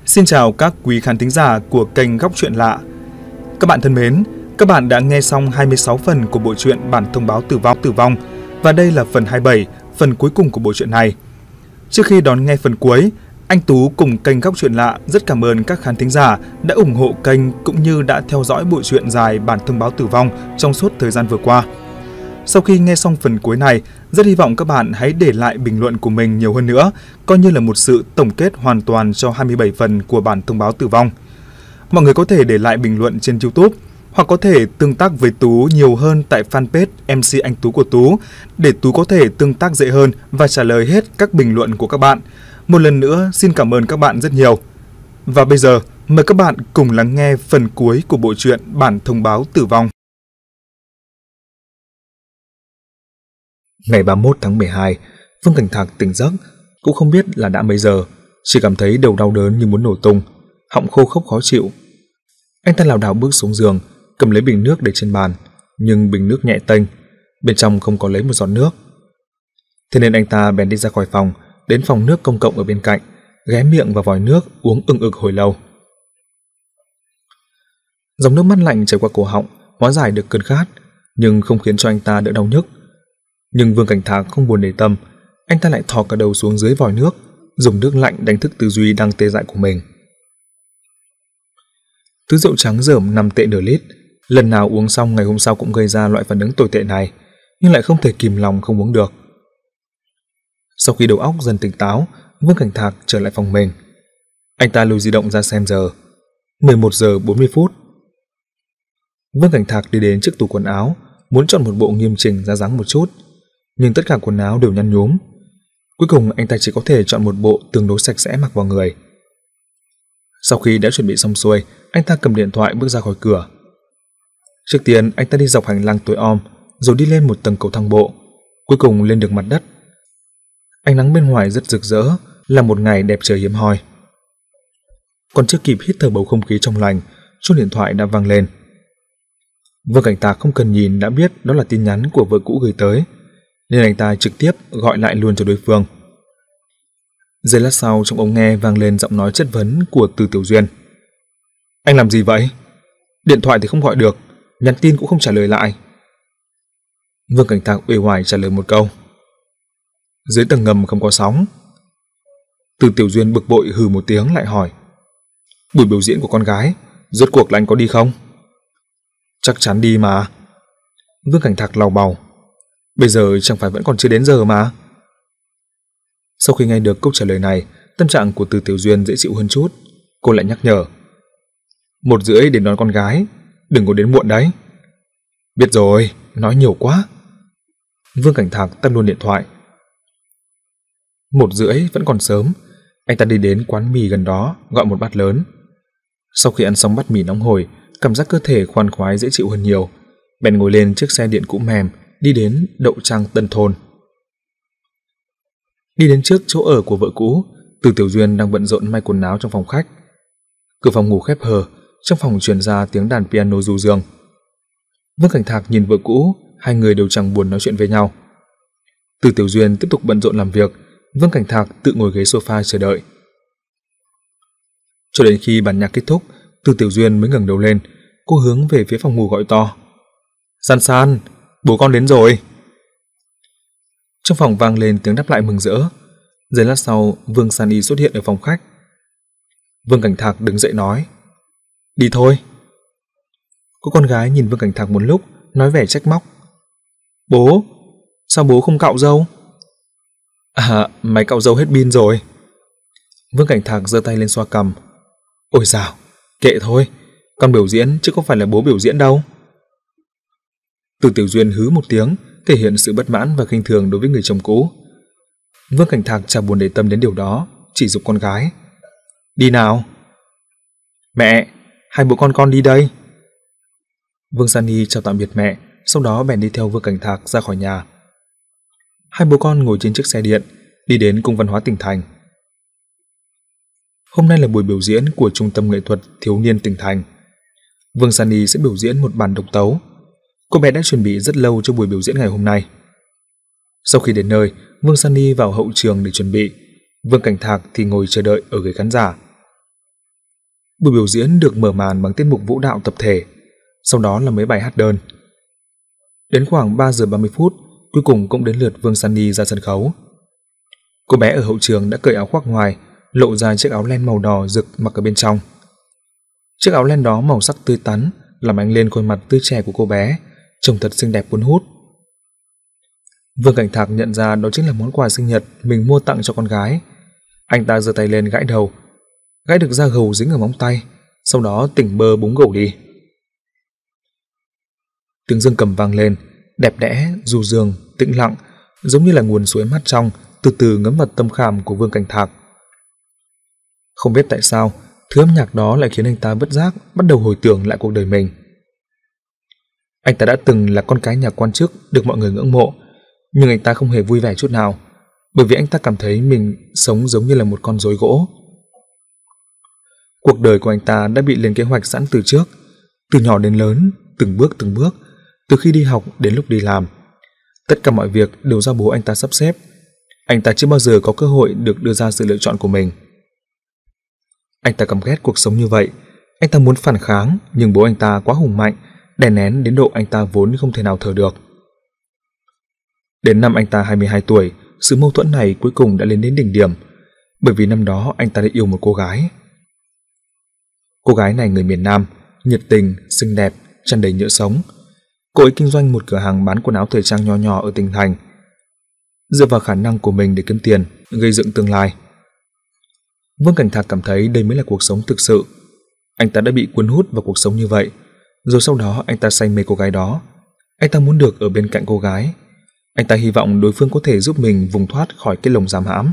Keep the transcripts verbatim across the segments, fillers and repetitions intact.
Xin chào các quý khán thính giả của kênh Góc Truyện Lạ. Các bạn thân mến, các bạn đã nghe xong hai mươi sáu phần của bộ truyện Bản thông báo tử vong tử vong và đây là phần hai mươi bảy, phần cuối cùng của bộ truyện này. Trước khi đón nghe phần cuối, anh Tú cùng kênh Góc Truyện Lạ rất cảm ơn các khán thính giả đã ủng hộ kênh cũng như đã theo dõi bộ truyện dài Bản thông báo tử vong trong suốt thời gian vừa qua. Sau khi nghe xong phần cuối này, rất hy vọng các bạn hãy để lại bình luận của mình nhiều hơn nữa, coi như là một sự tổng kết hoàn toàn cho hai mươi bảy phần của Bản thông báo tử vong. Mọi người có thể để lại bình luận trên YouTube, hoặc có thể tương tác với Tú nhiều hơn tại fanpage em xê Anh Tú của Tú, để Tú có thể tương tác dễ hơn và trả lời hết các bình luận của các bạn. Một lần nữa, xin cảm ơn các bạn rất nhiều. Và bây giờ, mời các bạn cùng lắng nghe phần cuối của bộ truyện Bản thông báo tử vong. Ngày ba mươi mốt tháng mười hai, Vương Cảnh Thạc tỉnh giấc, cũng không biết là đã mấy giờ, chỉ cảm thấy đầu đau đớn như muốn nổ tung, họng khô khốc khó chịu. Anh ta lảo đảo bước xuống giường, cầm lấy bình nước để trên bàn, nhưng bình nước nhẹ tênh, bên trong không có lấy một giọt nước. Thế nên anh ta bèn đi ra khỏi phòng, đến phòng nước công cộng ở bên cạnh, ghé miệng vào vòi nước uống ừng ực hồi lâu. Dòng nước mắt lạnh chảy qua cổ họng, hóa giải được cơn khát, nhưng không khiến cho anh ta đỡ đau nhức. Nhưng Vương Cảnh Thạc không buồn để tâm, anh ta lại thò cả đầu xuống dưới vòi nước, dùng nước lạnh đánh thức tư duy đang tê dại của mình. Thứ rượu trắng rởm năm tệ nửa lít, lần nào uống xong ngày hôm sau cũng gây ra loại phản ứng tồi tệ này, nhưng lại không thể kìm lòng không uống được. Sau khi đầu óc dần tỉnh táo, Vương Cảnh Thạc trở lại phòng mình. Anh ta lôi di động ra xem giờ, mười một giờ bốn mươi phút. Vương Cảnh Thạc đi đến trước tủ quần áo, muốn chọn một bộ nghiêm chỉnh ra dáng một chút, nhưng tất cả quần áo đều nhăn nhúm. Cuối cùng anh ta chỉ có thể chọn một bộ tương đối sạch sẽ mặc vào người. Sau khi đã chuẩn bị xong xuôi, anh ta cầm điện thoại bước ra khỏi cửa. Trước tiên anh ta đi dọc hành lang tối om, rồi đi lên một tầng cầu thang bộ, cuối cùng lên được mặt đất. Ánh nắng bên ngoài rất rực rỡ, là một ngày đẹp trời hiếm hoi. Còn chưa kịp hít thở bầu không khí trong lành, chuông điện thoại đã vang lên. Vương Cảnh Thạc không cần nhìn đã biết đó là tin nhắn của vợ cũ gửi tới, nên anh ta trực tiếp gọi lại luôn cho đối phương. Giây lát sau, trong ống nghe vang lên giọng nói chất vấn của Từ Tiểu Duyên. Anh làm gì vậy? Điện thoại thì không gọi được, nhắn tin cũng không trả lời lại. Vương Cảnh Thạc uể oải trả lời một câu. Dưới tầng ngầm không có sóng. Từ Tiểu Duyên bực bội hừ một tiếng lại hỏi. Buổi biểu diễn của con gái, rốt cuộc là anh có đi không? Chắc chắn đi mà. Vương Cảnh Thạc lầu bầu. Bây giờ chẳng phải vẫn còn chưa đến giờ mà. Sau khi nghe được câu trả lời này, tâm trạng của Từ Tiểu Duyên dễ chịu hơn chút. Cô lại nhắc nhở. Một rưỡi đến đón con gái, đừng có đến muộn đấy. Biết rồi, nói nhiều quá. Vương Cảnh Thạc tắt luôn điện thoại. Một rưỡi vẫn còn sớm, anh ta đi đến quán mì gần đó, gọi một bát lớn. Sau khi ăn xong bát mì nóng hổi, cảm giác cơ thể khoan khoái dễ chịu hơn nhiều, bèn ngồi lên chiếc xe điện cũ mềm, đi đến Đậu Trang Tân Thôn. Đi đến trước chỗ ở của vợ cũ, Từ Tiểu Duyên đang bận rộn may quần áo trong phòng khách. Cửa phòng ngủ khép hờ, trong phòng truyền ra tiếng đàn piano du dương. Vương Cảnh Thạc nhìn vợ cũ, hai người đều chẳng buồn nói chuyện với nhau. Từ Tiểu Duyên tiếp tục bận rộn làm việc, Vương Cảnh Thạc tự ngồi ghế sofa chờ đợi. Cho đến khi bản nhạc kết thúc, Từ Tiểu Duyên mới ngẩng đầu lên, cô hướng về phía phòng ngủ gọi to. San San, bố con đến rồi. Trong phòng vang lên tiếng đáp lại mừng rỡ. Giây lát sau, Vương San Y xuất hiện ở phòng khách. Vương Cảnh Thạc đứng dậy nói. Đi thôi. Cô con gái nhìn Vương Cảnh Thạc một lúc, nói vẻ trách móc. Bố, sao bố không cạo râu? À, máy cạo râu hết pin rồi. Vương Cảnh Thạc giơ tay lên xoa cằm. Ôi dào, kệ thôi, con biểu diễn chứ không phải là bố biểu diễn đâu. Từ Tiểu Duyên hứ một tiếng, thể hiện sự bất mãn và khinh thường đối với người chồng cũ. Vương Cảnh Thạc chẳng buồn để tâm đến điều đó, chỉ giục con gái. Đi nào. Mẹ, hai bố con con đi đây. Vương Sani chào tạm biệt mẹ, sau đó bèn đi theo Vương Cảnh Thạc ra khỏi nhà. Hai bố con ngồi trên chiếc xe điện, đi đến Cung Văn hóa tỉnh thành. Hôm nay là buổi biểu diễn của Trung tâm Nghệ thuật Thiếu niên tỉnh thành. Vương Sani sẽ biểu diễn một bản độc tấu. Cô bé đã chuẩn bị rất lâu cho buổi biểu diễn ngày hôm nay. Sau khi đến nơi, Vương Sani vào hậu trường để chuẩn bị, Vương Cảnh Thạc thì ngồi chờ đợi ở ghế khán giả. Buổi biểu diễn được mở màn bằng tiết mục vũ đạo tập thể, sau đó là mấy bài hát đơn. Đến khoảng ba giờ ba mươi phút, cuối cùng cũng đến lượt Vương Sunny ra sân khấu. Cô bé ở hậu trường đã cởi áo khoác ngoài, lộ ra chiếc áo len màu đỏ rực mặc ở bên trong. Chiếc áo len đó màu sắc tươi tắn, làm ánh lên khuôn mặt tươi trẻ của cô bé, trông thật xinh đẹp cuốn hút. Vương Cảnh Thạc nhận ra đó chính là món quà sinh nhật mình mua tặng cho con gái. Anh ta giơ tay lên gãi đầu, gãi được da gầu dính ở móng tay, sau đó tỉnh bơ búng gầu đi. Tiếng dương cầm vang lên, đẹp đẽ, du dương, tĩnh lặng, giống như là nguồn suối mát trong từ từ ngấm vào tâm khảm của Vương Cảnh Thạc. Không biết tại sao, thứ âm nhạc đó lại khiến anh ta bất giác bắt đầu hồi tưởng lại cuộc đời mình. Anh ta đã từng là con cái nhà quan chức được mọi người ngưỡng mộ, nhưng anh ta không hề vui vẻ chút nào, bởi vì anh ta cảm thấy mình sống giống như là một con rối gỗ. Cuộc đời của anh ta đã bị lên kế hoạch sẵn từ trước, từ nhỏ đến lớn, từng bước từng bước, từ khi đi học đến lúc đi làm. Tất cả mọi việc đều do bố anh ta sắp xếp. Anh ta chưa bao giờ có cơ hội được đưa ra sự lựa chọn của mình. Anh ta căm ghét cuộc sống như vậy. Anh ta muốn phản kháng, nhưng bố anh ta quá hùng mạnh, đè nén đến độ anh ta vốn không thể nào thở được. Đến năm anh ta hai mươi hai tuổi, sự mâu thuẫn này cuối cùng đã lên đến đỉnh điểm, bởi vì năm đó anh ta đã yêu một cô gái. Cô gái này người miền Nam, nhiệt tình, xinh đẹp, tràn đầy nhựa sống. Cô ấy kinh doanh một cửa hàng bán quần áo thời trang nho nhỏ ở tỉnh thành, dựa vào khả năng của mình để kiếm tiền, gây dựng tương lai. Vương Cảnh Thạc cảm thấy đây mới là cuộc sống thực sự. Anh ta đã bị cuốn hút vào cuộc sống như vậy, rồi sau đó anh ta say mê cô gái đó. Anh ta muốn được ở bên cạnh cô gái. Anh ta hy vọng đối phương có thể giúp mình vùng thoát khỏi cái lồng giam hãm.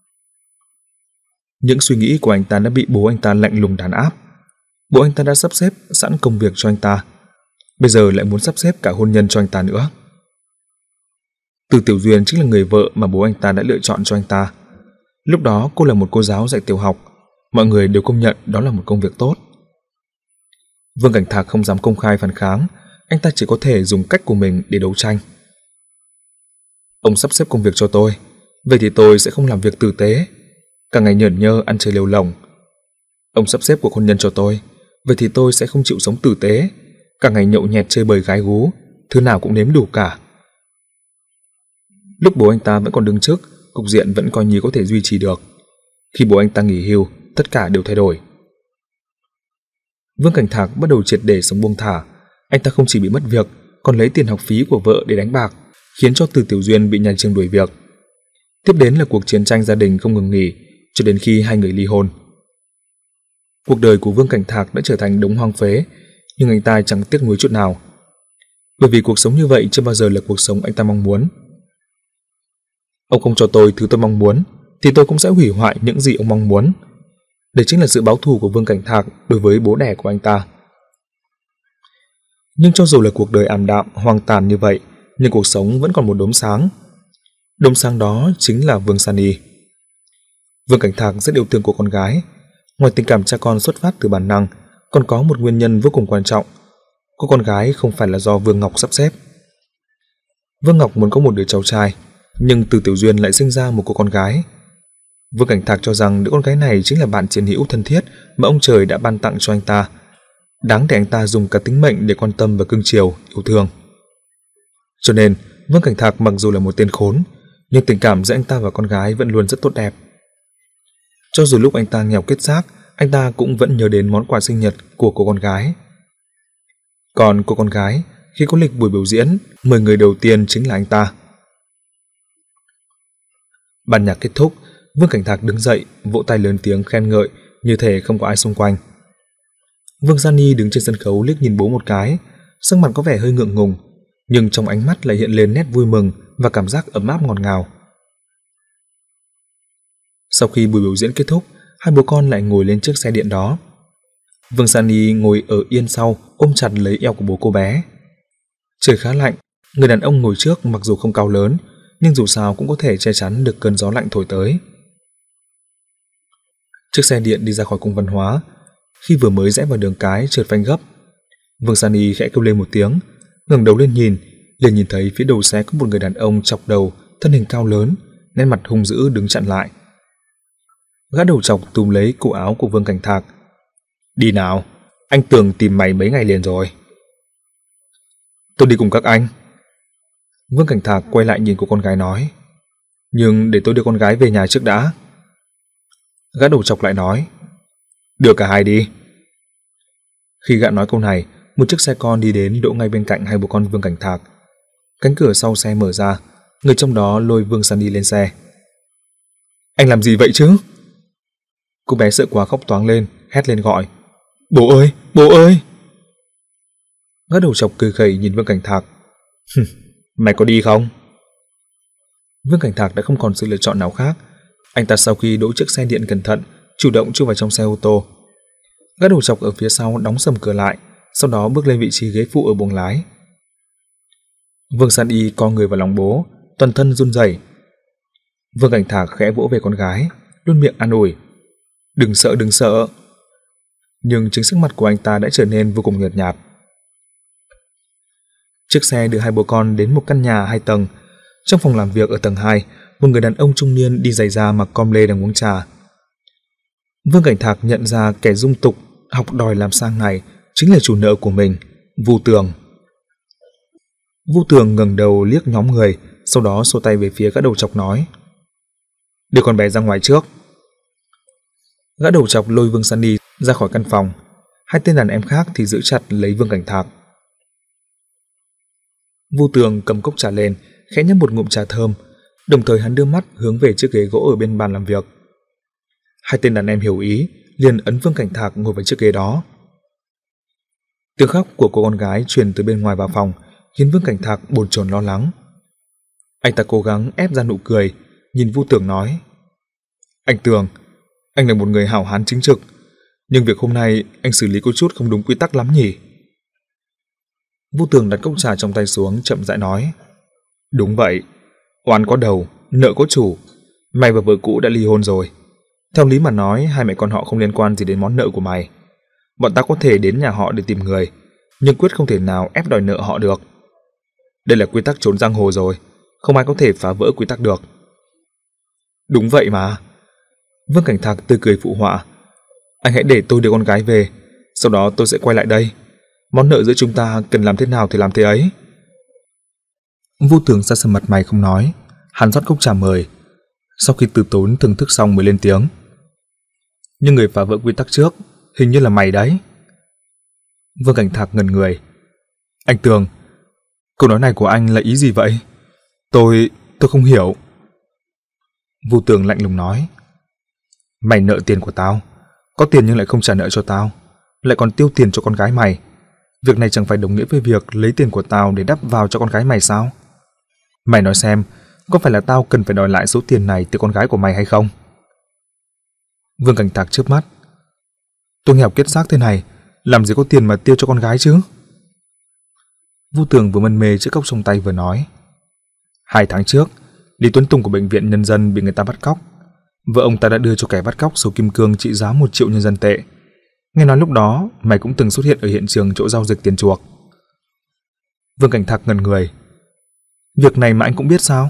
Những suy nghĩ của anh ta đã bị bố anh ta lạnh lùng đàn áp. Bố anh ta đã sắp xếp sẵn công việc cho anh ta, bây giờ lại muốn sắp xếp cả hôn nhân cho anh ta nữa. Từ Tiểu Duyên chính là người vợ mà bố anh ta đã lựa chọn cho anh ta. Lúc đó cô là một cô giáo dạy tiểu học, mọi người đều công nhận đó là một công việc tốt. Vương Cảnh Thạc không dám công khai phản kháng, anh ta chỉ có thể dùng cách của mình để đấu tranh. Ông sắp xếp công việc cho tôi, vậy thì tôi sẽ không làm việc tử tế, cả ngày nhởn nhơ ăn chơi lêu lổng. Ông sắp xếp cuộc hôn nhân cho tôi, vậy thì tôi sẽ không chịu sống tử tế, cả ngày nhậu nhẹt chơi bời gái gú, thứ nào cũng nếm đủ cả. Lúc bố anh ta vẫn còn đứng chức, cục diện vẫn coi như có thể duy trì được. Khi bố anh ta nghỉ hưu, tất cả đều thay đổi. Vương Cảnh Thạc bắt đầu triệt để sống buông thả. Anh ta không chỉ bị mất việc, còn lấy tiền học phí của vợ để đánh bạc, khiến cho Từ Tiểu Duyên bị nhà trường đuổi việc. Tiếp đến là cuộc chiến tranh gia đình không ngừng nghỉ, cho đến khi hai người ly hôn. Cuộc đời của Vương Cảnh Thạc đã trở thành đống hoang phế, nhưng anh ta chẳng tiếc nuối chút nào, bởi vì cuộc sống như vậy chưa bao giờ là cuộc sống anh ta mong muốn. Ông không cho tôi thứ tôi mong muốn, thì tôi cũng sẽ hủy hoại những gì ông mong muốn. Đây chính là sự báo thù của Vương Cảnh Thạc đối với bố đẻ của anh ta. Nhưng cho dù là cuộc đời ảm đạm, hoang tàn như vậy, nhưng cuộc sống vẫn còn một đốm sáng. Đốm sáng đó chính là Vương Sunny. Vương Cảnh Thạc rất yêu thương cô con gái. Ngoài tình cảm cha con xuất phát từ bản năng, còn có một nguyên nhân vô cùng quan trọng. Cô con gái không phải là do Vương Ngọc sắp xếp. Vương Ngọc muốn có một đứa cháu trai, nhưng Từ Tiểu Duyên lại sinh ra một cô con gái. Vương Cảnh Thạc cho rằng đứa con gái này chính là bạn chiến hữu thân thiết mà ông trời đã ban tặng cho anh ta, đáng để anh ta dùng cả tính mệnh để quan tâm và cưng chiều, yêu thương. Cho nên, Vương Cảnh Thạc mặc dù là một tên khốn, nhưng tình cảm giữa anh ta và con gái vẫn luôn rất tốt đẹp. Cho dù lúc anh ta nghèo kết xác, anh ta cũng vẫn nhớ đến món quà sinh nhật của cô con gái. Còn cô con gái, khi có lịch buổi biểu diễn, mười người đầu tiên chính là anh ta. Ban nhạc kết thúc, Vương Cảnh Thạc đứng dậy, vỗ tay lớn tiếng khen ngợi, như thể không có ai xung quanh. Vương Sunny đứng trên sân khấu liếc nhìn bố một cái, sắc mặt có vẻ hơi ngượng ngùng, nhưng trong ánh mắt lại hiện lên nét vui mừng và cảm giác ấm áp ngọt ngào. Sau khi buổi biểu diễn kết thúc, hai bố con lại ngồi lên chiếc xe điện đó. Vương Sunny ngồi ở yên sau, ôm chặt lấy eo của bố cô bé. Trời khá lạnh, người đàn ông ngồi trước mặc dù không cao lớn, nhưng dù sao cũng có thể che chắn được cơn gió lạnh thổi tới. Chiếc xe điện đi ra khỏi cung văn hóa. Khi vừa mới rẽ vào đường cái trượt phanh gấp, Vương Sunny khẽ kêu lên một tiếng, ngẩng đầu lên nhìn, liền nhìn thấy phía đầu xe có một người đàn ông chọc đầu, thân hình cao lớn, nét mặt hung dữ đứng chặn lại. Gã đầu chọc túm lấy cổ áo của Vương Cảnh Thạc. Đi nào, anh Tường tìm mày mấy ngày liền rồi. Tôi đi cùng các anh. Vương Cảnh Thạc quay lại nhìn cô con gái nói. Nhưng để tôi đưa con gái về nhà trước đã. Gã đầu chọc lại nói. Đưa cả hai đi. Khi gã nói câu này, một chiếc xe con đi đến đỗ ngay bên cạnh hai bố con Vương Cảnh Thạc. Cánh cửa sau xe mở ra, người trong đó lôi Vương Sunny lên xe. Anh làm gì vậy chứ? Cô bé sợ quá khóc toáng lên, hét lên gọi. Bố ơi, bố ơi! Gã đầu chọc cười khẩy nhìn Vương Cảnh Thạc. Mày có đi không? Vương Cảnh Thạc đã không còn sự lựa chọn nào khác. Anh ta sau khi đỗ chiếc xe điện cẩn thận, chủ động chui vào trong xe ô tô. Gã đầu chọc ở phía sau đóng sầm cửa lại, sau đó bước lên vị trí ghế phụ ở buồng lái. Vương Sunny co người vào lòng bố, toàn thân run rẩy. Vương Cảnh Thạc khẽ vỗ về con gái, luôn miệng an ủi. Đừng sợ, đừng sợ. Nhưng chính sắc mặt của anh ta đã trở nên vô cùng nhợt nhạt. Chiếc xe đưa hai bố con đến một căn nhà hai tầng. Trong phòng làm việc ở tầng hai, một người đàn ông trung niên đi giày da mặc com lê đang uống trà. Vương Cảnh Thạc nhận ra kẻ dung tục, học đòi làm sang này chính là chủ nợ của mình, Vu Tường. Vu Tường ngẩng đầu liếc nhóm người, sau đó xô tay về phía gã đầu chọc nói. Đưa con bé ra ngoài trước. Gã đầu chọc lôi Vương Sunny ra khỏi căn phòng. Hai tên đàn em khác thì giữ chặt lấy Vương Cảnh Thạc. Vu Tường cầm cốc trà lên, khẽ nhấp một ngụm trà thơm, đồng thời hắn đưa mắt hướng về chiếc ghế gỗ ở bên bàn làm việc. Hai tên đàn em hiểu ý, liền ấn Vương Cảnh Thạc ngồi vào chiếc ghế đó. Tiếng khóc của cô con gái truyền từ bên ngoài vào phòng, khiến Vương Cảnh Thạc bồn chồn lo lắng. Anh ta cố gắng ép ra nụ cười, nhìn Vu Tường nói. Anh Tường, anh là một người hảo hán chính trực, nhưng việc hôm nay anh xử lý có chút không đúng quy tắc lắm nhỉ? Vu Tường đặt cốc trà trong tay xuống, chậm rãi nói. Đúng vậy, oán có đầu, nợ có chủ. Mày và vợ cũ đã ly hôn rồi. Theo lý mà nói, hai mẹ con họ không liên quan gì đến món nợ của mày. Bọn ta có thể đến nhà họ để tìm người, nhưng quyết không thể nào ép đòi nợ họ được. Đây là quy tắc trốn giang hồ rồi, không ai có thể phá vỡ quy tắc được. Đúng vậy mà. Vương Cảnh Thạc tươi cười phụ họa. Anh hãy để tôi đưa con gái về, sau đó tôi sẽ quay lại đây. Món nợ giữa chúng ta cần làm thế nào thì làm thế ấy. Vu Tường xa sầm mặt mày không nói. Hắn rót cốc trà mời. Sau khi từ tốn thưởng thức xong mới lên tiếng. Nhưng người phá vỡ quy tắc trước hình như là mày đấy. Vương Cảnh Thạc ngẩn người. Anh Tường, câu nói này của anh là ý gì vậy? Tôi... tôi không hiểu. Vu Tường lạnh lùng nói. Mày nợ tiền của tao, có tiền nhưng lại không trả nợ cho tao, lại còn tiêu tiền cho con gái mày. Việc này chẳng phải đồng nghĩa với việc lấy tiền của tao để đắp vào cho con gái mày sao? Mày nói xem, có phải là tao cần phải đòi lại số tiền này từ con gái của mày hay không? Vương Cảnh Thạc chớp mắt. Tôi nghèo kiết xác thế này, làm gì có tiền mà tiêu cho con gái chứ? Vu Tường vừa mân mê chiếc cốc trong tay vừa nói. Hai tháng trước, Lý Tuấn Tùng của bệnh viện nhân dân bị người ta bắt cóc. Vợ ông ta đã đưa cho kẻ bắt cóc số kim cương trị giá một triệu nhân dân tệ. Nghe nói lúc đó mày cũng từng xuất hiện ở hiện trường chỗ giao dịch tiền chuộc. Vương Cảnh Thạc ngẩn người. Việc này mà anh cũng biết sao?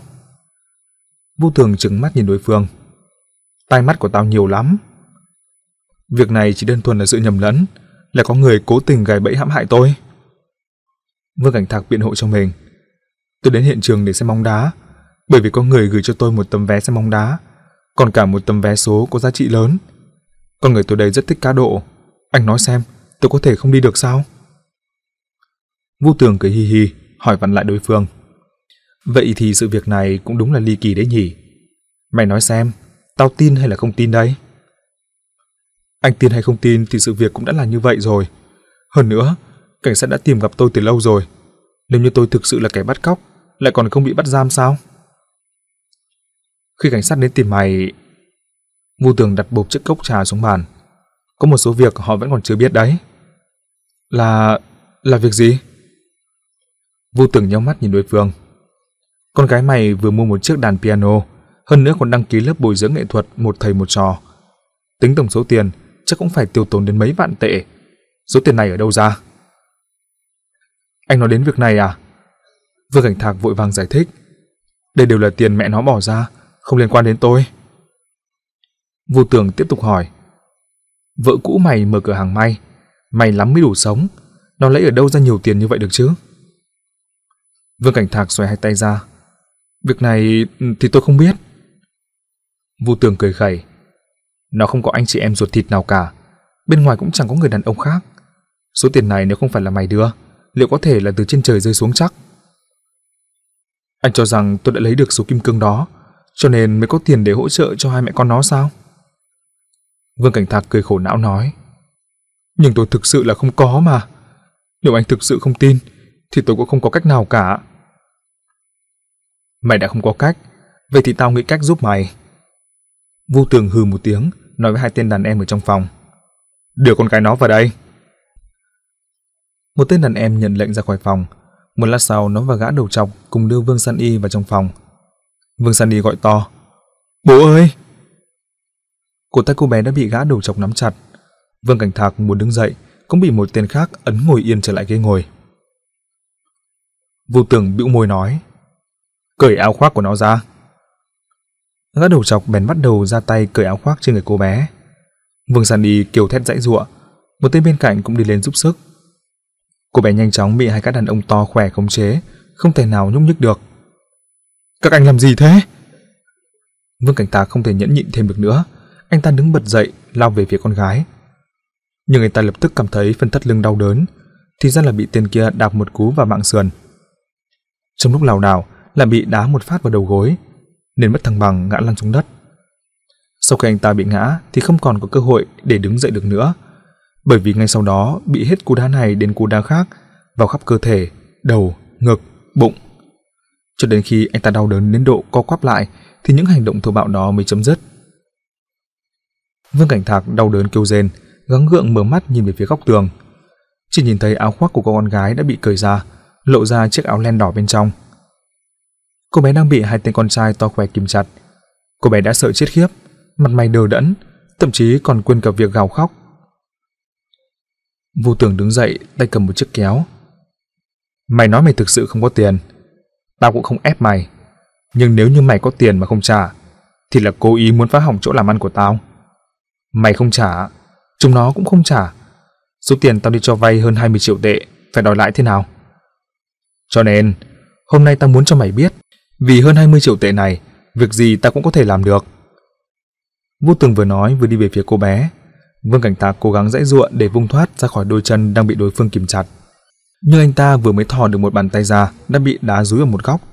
Vu Tường trừng mắt nhìn đối phương. Tai mắt của tao nhiều lắm. Việc này chỉ đơn thuần là sự nhầm lẫn, là có người cố tình gài bẫy hãm hại tôi. Vương Cảnh Thạc biện hộ cho mình. Tôi đến hiện trường để xem bóng đá, bởi vì có người gửi cho tôi một tấm vé xem bóng đá, còn cả một tấm vé số có giá trị lớn. Con người tôi đây rất thích cá độ. Anh nói xem, tôi có thể không đi được sao? Vu Tường cười hi hi, hỏi vặn lại đối phương. Vậy thì sự việc này cũng đúng là ly kỳ đấy nhỉ? Mày nói xem, tao tin hay là không tin đây? Anh tin hay không tin thì sự việc cũng đã là như vậy rồi. Hơn nữa, cảnh sát đã tìm gặp tôi từ lâu rồi. Nếu như tôi thực sự là kẻ bắt cóc, lại còn không bị bắt giam sao? Khi cảnh sát đến tìm mày... Vu Tường đặt bộp chiếc cốc trà xuống bàn. Có một số việc họ vẫn còn chưa biết đấy. Là... là việc gì? Vu Tường nhíu mắt nhìn đối phương. Con gái mày vừa mua một chiếc đàn piano, hơn nữa còn đăng ký lớp bồi dưỡng nghệ thuật một thầy một trò. Tính tổng số tiền chắc cũng phải tiêu tốn đến mấy vạn tệ. Số tiền này ở đâu ra? Anh nói đến việc này à? Vương Cảnh Thạc vội vàng giải thích. Đây đều là tiền mẹ nó bỏ ra, không liên quan đến tôi. Vu Tường tiếp tục hỏi. Vợ cũ mày mở cửa hàng may, mày lắm mới đủ sống, nó lấy ở đâu ra nhiều tiền như vậy được chứ? Vương Cảnh Thạc xoay hai tay ra. Việc này thì tôi không biết. Vu Tường cười khẩy. Nó không có anh chị em ruột thịt nào cả, bên ngoài cũng chẳng có người đàn ông khác. Số tiền này nếu không phải là mày đưa, liệu có thể là từ trên trời rơi xuống chắc? Anh cho rằng tôi đã lấy được số kim cương đó, cho nên mới có tiền để hỗ trợ cho hai mẹ con nó sao? Vương Cảnh Thạc cười khổ não nói. Nhưng tôi thực sự là không có mà. Nếu anh thực sự không tin, thì tôi cũng không có cách nào cả. Mày đã không có cách, vậy thì tao nghĩ cách giúp mày. Vu Tường hừ một tiếng, nói với hai tên đàn em ở trong phòng. Đưa con gái nó vào đây. Một tên đàn em nhận lệnh ra khỏi phòng. Một lát sau, nó và gã đầu trọc cùng đưa Vương San Y vào trong phòng. Vương San Y gọi to. Bố ơi! Cổ tay cô bé đã bị gã đầu trọc nắm chặt. Vương Cảnh Thạc muốn đứng dậy, cũng bị một tên khác ấn ngồi yên trở lại ghế ngồi. Vu Tường bĩu môi nói. Cởi áo khoác của nó ra. Gã đầu trọc bèn bắt đầu ra tay cởi áo khoác trên người cô bé. Vương San Y kêu thét giãy giụa, một tên bên cạnh cũng đi lên giúp sức. Cô bé nhanh chóng bị hai các đàn ông to khỏe khống chế, không thể nào nhúc nhích được. Các anh làm gì thế? Vương Cảnh Thạc không thể nhẫn nhịn thêm được nữa, anh ta đứng bật dậy lao về phía con gái. Nhưng anh ta lập tức cảm thấy phần thắt lưng đau đớn, thì ra là bị tên kia đạp một cú vào mạng sườn. Trong lúc lảo đảo là bị đá một phát vào đầu gối, nên mất thăng bằng ngã lăn xuống đất. Sau khi anh ta bị ngã thì không còn có cơ hội để đứng dậy được nữa, bởi vì ngay sau đó bị hết cú đá này đến cú đá khác vào khắp cơ thể, đầu, ngực, bụng. Cho đến khi anh ta đau đớn đến độ co quắp lại thì những hành động thô bạo đó mới chấm dứt. Vương Cảnh Thạc đau đớn kêu rên, gắng gượng mở mắt nhìn về phía góc tường. Chỉ nhìn thấy áo khoác của cô con gái đã bị cởi ra, lộ ra chiếc áo len đỏ bên trong. Cô bé đang bị hai tên con trai to khỏe kìm chặt. Cô bé đã sợ chết khiếp, mặt mày đờ đẫn, thậm chí còn quên cả việc gào khóc. Vu Tường đứng dậy, tay cầm một chiếc kéo. Mày nói mày thực sự không có tiền, tao cũng không ép mày. Nhưng nếu như mày có tiền mà không trả, thì là cố ý muốn phá hỏng chỗ làm ăn của tao. Mày không trả, chúng nó cũng không trả. Số tiền tao đi cho vay hơn hai mươi triệu tệ, phải đòi lại thế nào? Cho nên, hôm nay tao muốn cho mày biết, vì hơn hai mươi triệu tệ này, việc gì tao cũng có thể làm được. Vu Tường vừa nói vừa đi về phía cô bé. Vương Cảnh Thạc cố gắng giãy giụa để vung thoát ra khỏi đôi chân đang bị đối phương kìm chặt. Nhưng anh ta vừa mới thò được một bàn tay ra đã bị đá dúi ở một góc.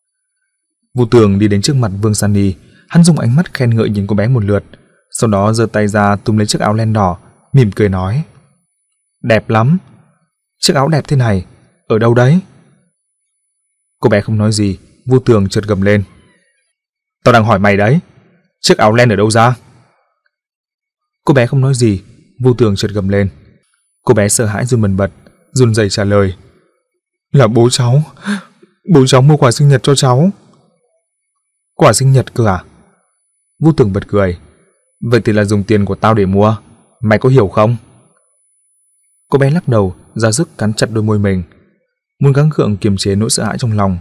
Vu Tường đi đến trước mặt Vương San Y, hắn dùng ánh mắt khen ngợi nhìn cô bé một lượt, sau đó giơ tay ra túm lấy chiếc áo len đỏ, mỉm cười nói: Đẹp lắm. Chiếc áo đẹp thế này, ở đâu đấy? Cô bé không nói gì. Vu Tường chợt gầm lên: Tao đang hỏi mày đấy, chiếc áo len ở đâu ra? Cô bé không nói gì. Vu Tường chợt gầm lên. Cô bé sợ hãi run bần bật, run rẩy trả lời: Là bố cháu, bố cháu mua quà sinh nhật cho cháu. Quà sinh nhật cơ à? Vu Tường bật cười. Vậy thì là dùng tiền của tao để mua, mày có hiểu không? Cô bé lắc đầu, ra sức cắn chặt đôi môi mình, muốn gắng gượng kiềm chế nỗi sợ hãi trong lòng.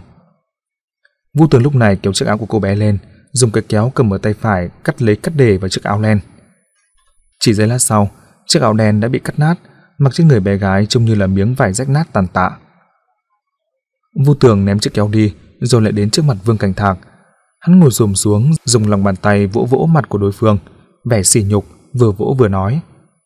Vu Tường lúc này kéo chiếc áo của cô bé lên, dùng cái kéo cầm ở tay phải cắt lấy cắt để vào chiếc áo len. Chỉ giây lát sau, chiếc áo đen đã bị cắt nát, mặc trên người bé gái trông như là miếng vải rách nát tàn tạ. Vu Tường ném chiếc kéo đi, rồi lại đến trước mặt Vương Cảnh Thạc. Hắn ngồi xổm xuống, dùng lòng bàn tay vỗ vỗ mặt của đối phương, vẻ sỉ nhục, vừa vỗ vừa nói: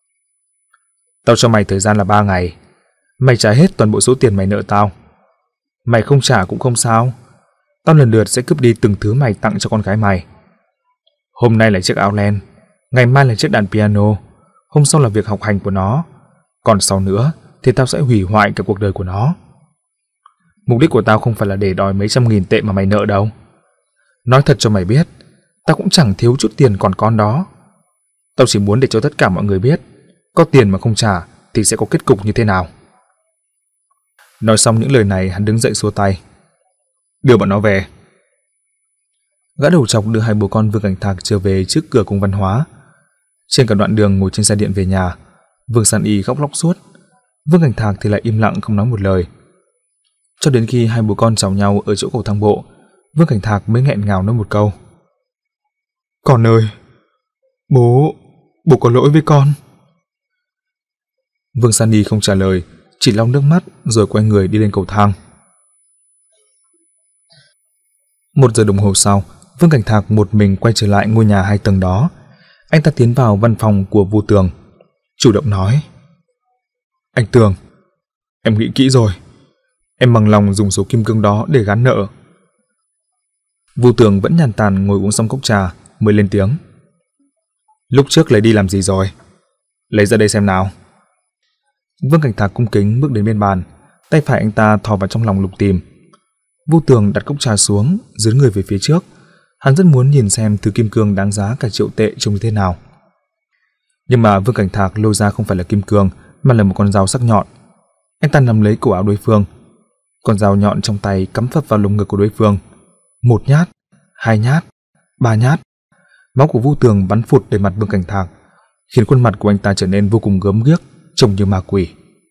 Tao cho mày thời gian là ba ngày, mày trả hết toàn bộ số tiền mày nợ tao. Mày không trả cũng không sao, tao lần lượt sẽ cướp đi từng thứ mày tặng cho con gái mày. Hôm nay là chiếc áo len, ngày mai là chiếc đàn piano, hôm sau là việc học hành của nó, còn sau nữa thì tao sẽ hủy hoại cả cuộc đời của nó. Mục đích của tao không phải là để đòi mấy trăm nghìn tệ mà mày nợ đâu. Nói thật cho mày biết, tao cũng chẳng thiếu chút tiền còn con đó. Tao chỉ muốn để cho tất cả mọi người biết, có tiền mà không trả thì sẽ có kết cục như thế nào. Nói xong những lời này, hắn đứng dậy xua tay: Đưa bọn nó về. Gã đầu trọc đưa hai bố con Vương Cảnh Thạc trở về trước cửa cung văn hóa. Trên cả đoạn đường ngồi trên xe điện về nhà, Vương San Y khóc lóc suốt. Vương Cảnh Thạc thì lại im lặng không nói một lời. Cho đến khi hai bố con chào nhau ở chỗ cầu thang bộ, Vương Cảnh Thạc mới nghẹn ngào nói một câu: Con ơi, bố, bố có lỗi với con. Vương Sunny không trả lời, chỉ lau nước mắt rồi quay người đi lên cầu thang. Một giờ đồng hồ sau, Vương Cảnh Thạc một mình quay trở lại ngôi nhà hai tầng đó. Anh ta tiến vào văn phòng của Vu Tường, chủ động nói: "Anh Tường, em nghĩ kỹ rồi. Em bằng lòng dùng số kim cương đó để gán nợ." Vu Tường vẫn nhàn tản ngồi uống xong cốc trà mới lên tiếng: "Lúc trước lấy đi làm gì rồi? Lấy ra đây xem nào." Vương Cảnh Thạc cung kính bước đến bên bàn, tay phải anh ta thò vào trong lòng lục tìm. Vu Tường đặt cốc trà xuống, dướn người về phía trước. Hắn rất muốn nhìn xem thứ kim cương đáng giá cả triệu tệ trông như thế nào. Nhưng mà Vương Cảnh Thạc lôi ra không phải là kim cương, mà là một con dao sắc nhọn. Anh ta nắm lấy cổ áo đối phương. Con dao nhọn trong tay cắm phập vào lồng ngực của đối phương. Một nhát, hai nhát, ba nhát. Máu của Vu Tường bắn phụt đầy mặt Vương Cảnh Thạc, khiến khuôn mặt của anh ta trở nên vô cùng gớm ghiếc, trông như ma quỷ.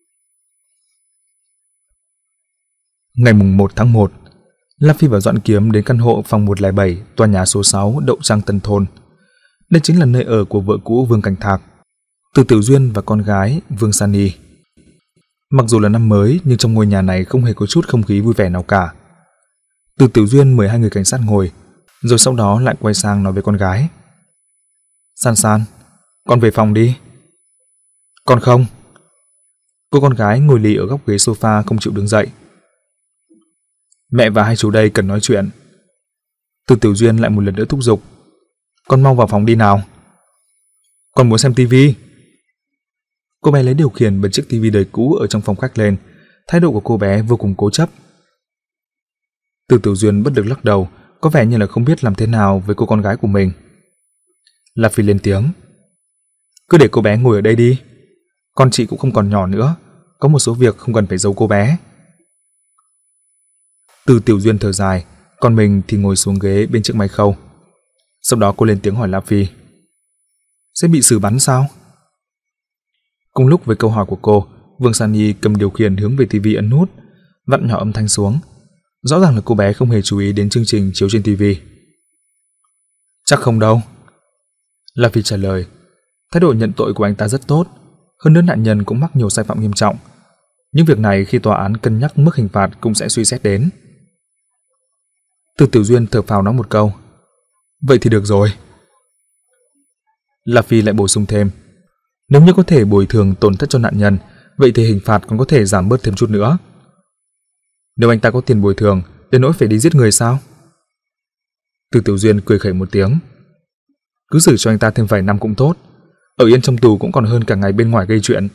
Ngày mùng một tháng một, La Phi và Doãn Kiếm đến căn hộ phòng một không bảy, tòa nhà số sáu, Đậu Trang Tân Thôn. Đây chính là nơi ở của vợ cũ Vương Cảnh Thạc, Từ Tiểu Duyên và con gái Vương Sunny. Mặc dù là năm mới nhưng trong ngôi nhà này không hề có chút không khí vui vẻ nào cả. Từ Tiểu Duyên mời hai người cảnh sát ngồi, rồi sau đó lại quay sang nói với con gái: "San San, con về phòng đi." "Con không." Cô con gái ngồi lì ở góc ghế sofa không chịu đứng dậy. "Mẹ và hai chú đây cần nói chuyện." Từ Tiểu Duyên lại một lần nữa thúc giục: "Con mau vào phòng đi nào." "Con muốn xem tivi." Cô bé lấy điều khiển bật chiếc tivi đời cũ ở trong phòng khách lên, thái độ của cô bé vô cùng cố chấp. Từ Tiểu Duyên bất lực lắc đầu, có vẻ như là không biết làm thế nào với cô con gái của mình. La Phi lên tiếng: "Cứ để cô bé ngồi ở đây đi. Con chị cũng không còn nhỏ nữa, có một số việc không cần phải giấu cô bé." Từ Tiểu Duyên thở dài, còn mình thì ngồi xuống ghế bên chiếc máy khâu. Sau đó cô lên tiếng hỏi La Phi: "Sẽ bị xử bắn sao?" Cùng lúc với câu hỏi của cô, Vương Sunny cầm điều khiển hướng về tivi ấn nút, vặn nhỏ âm thanh xuống. Rõ ràng là cô bé không hề chú ý đến chương trình chiếu trên tivi. "Chắc không đâu." La Phi trả lời. Thái độ nhận tội của anh ta rất tốt, hơn nữa nạn nhân cũng mắc nhiều sai phạm nghiêm trọng. Những việc này khi tòa án cân nhắc mức hình phạt cũng sẽ suy xét đến. Từ Tiểu Duyên thở phào nói một câu: "Vậy thì được rồi." La Phi lại bổ sung thêm: "Nếu như có thể bồi thường tổn thất cho nạn nhân, vậy thì hình phạt còn có thể giảm bớt thêm chút nữa." "Nếu anh ta có tiền bồi thường, đến nỗi phải đi giết người sao?" Từ Tiểu Duyên cười khẩy một tiếng: "Cứ xử cho anh ta thêm vài năm cũng tốt, ở yên trong tù cũng còn hơn cả ngày bên ngoài gây chuyện."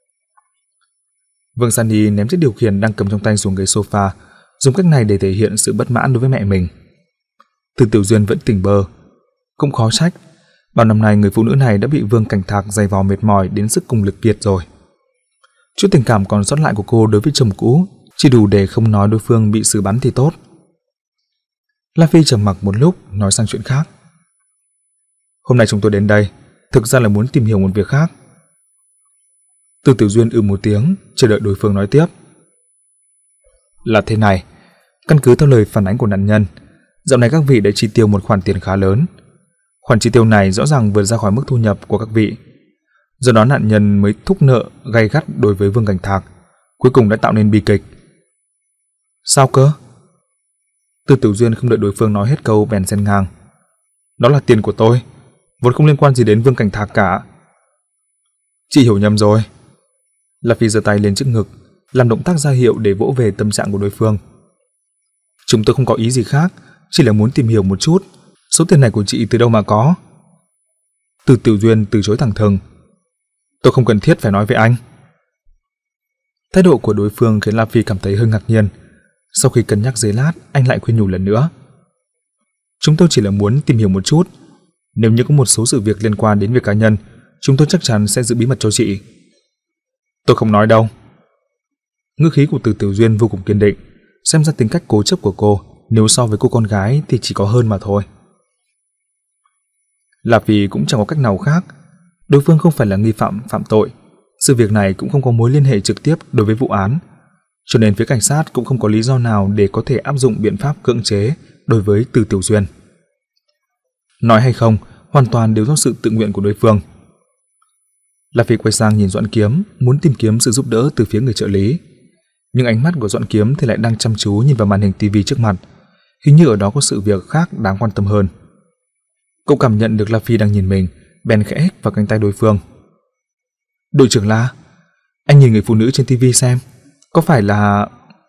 Vương Sunny ném chiếc điều khiển đang cầm trong tay xuống ghế sofa, dùng cách này để thể hiện sự bất mãn đối với mẹ mình. Từ Tiểu Duyên vẫn tỉnh bơ, cũng khó trách, bao năm nay người phụ nữ này đã bị Vương Cảnh Thạc giày vò mệt mỏi đến sức cùng lực kiệt rồi. Chút tình cảm còn sót lại của cô đối với chồng cũ chỉ đủ để không nói đối phương bị xử bắn thì tốt. La Phi trầm mặc một lúc, nói sang chuyện khác: "Hôm nay chúng tôi đến đây, thực ra là muốn tìm hiểu một việc khác." Từ Tiểu Duyên ư một tiếng, chờ đợi đối phương nói tiếp. "Là thế này, căn cứ theo lời phản ánh của nạn nhân, dạo này các vị đã chi tiêu một khoản tiền khá lớn. Khoản chi tiêu này rõ ràng vượt ra khỏi mức thu nhập của các vị. Do đó nạn nhân mới thúc nợ gay gắt đối với Vương Cảnh Thạc, cuối cùng đã tạo nên bi kịch." "Sao cơ?" Từ Tiểu Duyên không đợi đối phương nói hết câu bèn xen ngang: "Đó là tiền của tôi, vốn không liên quan gì đến Vương Cảnh Thạc cả." "Chị hiểu nhầm rồi." La Phi giơ tay lên trước ngực, làm động tác ra hiệu để vỗ về tâm trạng của đối phương. "Chúng tôi không có ý gì khác, chỉ là muốn tìm hiểu một chút, số tiền này của chị từ đâu mà có." Từ Tiểu Duyên từ chối thẳng thừng: "Tôi không cần thiết phải nói với anh." Thái độ của đối phương khiến La Phi cảm thấy hơi ngạc nhiên. Sau khi cân nhắc giây lát, anh lại khuyên nhủ lần nữa: "Chúng tôi chỉ là muốn tìm hiểu một chút. Nếu như có một số sự việc liên quan đến việc cá nhân, chúng tôi chắc chắn sẽ giữ bí mật cho chị." "Tôi không nói đâu." Ngữ khí của Từ Tiểu Duyên vô cùng kiên định, xem ra tính cách cố chấp của cô nếu so với cô con gái thì chỉ có hơn mà thôi. La Phi cũng chẳng có cách nào khác, đối phương không phải là nghi phạm phạm tội, sự việc này cũng không có mối liên hệ trực tiếp đối với vụ án, cho nên phía cảnh sát cũng không có lý do nào để có thể áp dụng biện pháp cưỡng chế đối với Từ Tiểu Duyên. Nói hay không, hoàn toàn đều do sự tự nguyện của đối phương. La Phi quay sang nhìn Doãn Kiếm, muốn tìm kiếm sự giúp đỡ từ phía người trợ lý. Nhưng ánh mắt của Doãn Kiếm thì lại đang chăm chú nhìn vào màn hình tivi trước mặt, hình như ở đó có sự việc khác đáng quan tâm hơn. Cậu cảm nhận được La Phi đang nhìn mình, bèn khẽ hít vào cánh tay đối phương. Đội trưởng La, anh nhìn người phụ nữ trên tivi xem, có phải là...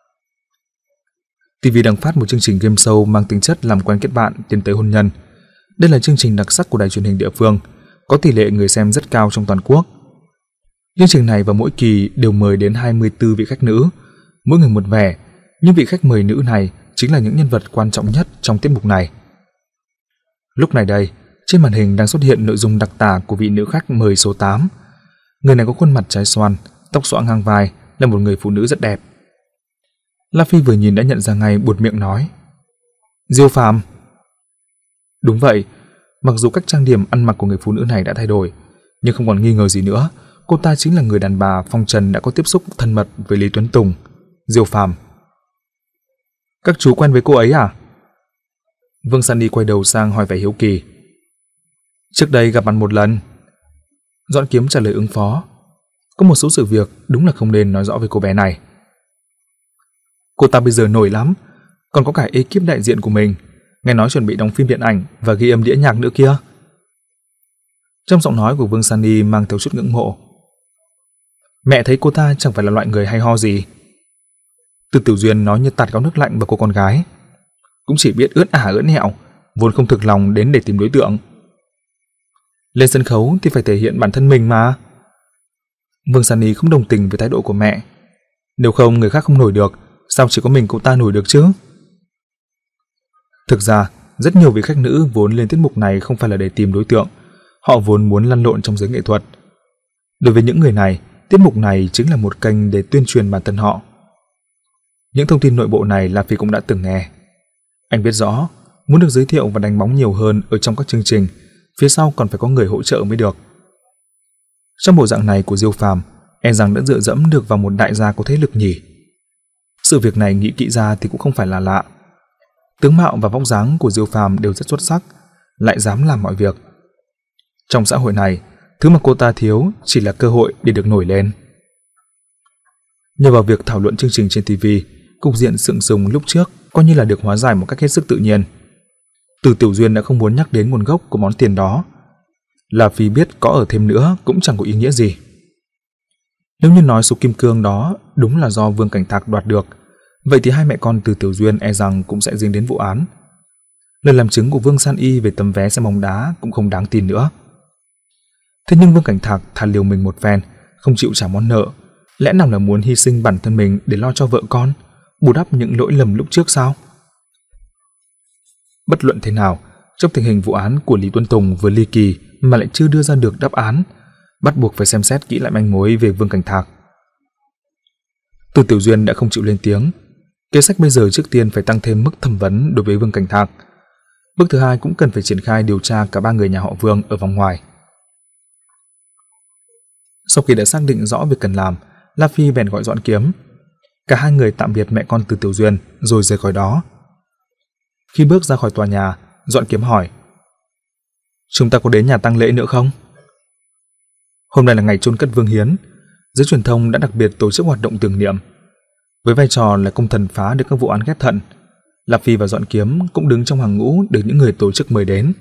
tivi đang phát một chương trình game show mang tính chất làm quen kết bạn tiến tới hôn nhân. Đây là chương trình đặc sắc của đài truyền hình địa phương, có tỷ lệ người xem rất cao trong toàn quốc. Chương trình này vào mỗi kỳ đều mời đến hai mươi tư vị khách nữ, mỗi người một vẻ, nhưng vị khách mời nữ này chính là những nhân vật quan trọng nhất trong tiết mục này. Lúc này đây, trên màn hình đang xuất hiện nội dung đặc tả của vị nữ khách mời số tám. Người này có khuôn mặt trái xoan, tóc xõa ngang vai, là một người phụ nữ rất đẹp. La Phi vừa nhìn đã nhận ra ngay, buột miệng nói: Diêu Phàm. Đúng vậy, mặc dù cách trang điểm ăn mặc của người phụ nữ này đã thay đổi, nhưng không còn nghi ngờ gì nữa, cô ta chính là người đàn bà phong trần đã có tiếp xúc thân mật với Lý Tuấn Tùng, Diêu Phàm. Các chú quen với cô ấy à? Vương Sunny quay đầu sang hỏi vẻ hiếu kỳ. Trước đây gặp mặt một lần. Doãn Kiếm trả lời ứng phó. Có một số sự việc đúng là không nên nói rõ với cô bé này. Cô ta bây giờ nổi lắm, còn có cả ekip đại diện của mình, nghe nói chuẩn bị đóng phim điện ảnh và ghi âm đĩa nhạc nữa kia. Trong giọng nói của Vương Sunny mang theo chút ngưỡng mộ. Mẹ thấy cô ta chẳng phải là loại người hay ho gì. Từ Tiểu Duyên nói như tạt gáo nước lạnh vào cô con gái. Cũng chỉ biết ướt ả ướt nẹo, vốn không thực lòng đến để tìm đối tượng. Lên sân khấu thì phải thể hiện bản thân mình mà. Vương Sunny không đồng tình với thái độ của mẹ. Nếu không người khác không nổi được, sao chỉ có mình cô ta nổi được chứ? Thực ra, rất nhiều vị khách nữ vốn lên tiết mục này không phải là để tìm đối tượng, họ vốn muốn lăn lộn trong giới nghệ thuật. Đối với những người này, tiết mục này chính là một kênh để tuyên truyền bản thân họ. Những thông tin nội bộ này La Phi cũng đã từng nghe. Anh biết rõ, muốn được giới thiệu và đánh bóng nhiều hơn ở trong các chương trình, phía sau còn phải có người hỗ trợ mới được. Trong bộ dạng này của Diêu Phàm, e rằng đã dựa dẫm được vào một đại gia có thế lực nhỉ. Sự việc này nghĩ kỹ ra thì cũng không phải là lạ. Tướng mạo và vóc dáng của Diêu Phàm đều rất xuất sắc, lại dám làm mọi việc. Trong xã hội này, thứ mà cô ta thiếu chỉ là cơ hội để được nổi lên. Nhờ vào việc thảo luận chương trình trên ti vi, cục diện sượng sùng lúc trước coi như là được hóa giải một cách hết sức tự nhiên. Từ Tiểu Duyên đã không muốn nhắc đến nguồn gốc của món tiền đó. La Phi biết có ở thêm nữa cũng chẳng có ý nghĩa gì. Nếu như nói số kim cương đó đúng là do Vương Cảnh Thạc đoạt được, vậy thì hai mẹ con Từ Tiểu Duyên e rằng cũng sẽ dính đến vụ án. Lời làm chứng của Vương San Y về tấm vé xem bóng đá cũng không đáng tin nữa. Thế nhưng Vương Cảnh Thạc thà liều mình một phen, không chịu trả món nợ, lẽ nào là muốn hy sinh bản thân mình để lo cho vợ con, bù đắp những lỗi lầm lúc trước sao? Bất luận thế nào, trong tình hình vụ án của Lý Tuấn Tùng vừa ly kỳ mà lại chưa đưa ra được đáp án, bắt buộc phải xem xét kỹ lại manh mối về Vương Cảnh Thạc. Từ Tiểu Duyên đã không chịu lên tiếng. Kế sách bây giờ trước tiên phải tăng thêm mức thẩm vấn đối với Vương Cảnh Thạc. Bước thứ hai cũng cần phải triển khai điều tra cả ba người nhà họ Vương ở vòng ngoài. Sau khi đã xác định rõ việc cần làm, La Phi bèn gọi Doãn Kiếm. Cả hai người tạm biệt mẹ con Từ Tiểu Duyên rồi rời khỏi đó. Khi bước ra khỏi tòa nhà, Doãn Kiếm hỏi: Chúng ta có đến nhà tang lễ nữa không? Hôm nay là ngày chôn cất Vương Hiến, giới truyền thông đã đặc biệt tổ chức hoạt động tưởng niệm. Với vai trò là công thần phá được các vụ án ghép thận, La Phi và Doãn Kiếm cũng đứng trong hàng ngũ được những người tổ chức mời đến.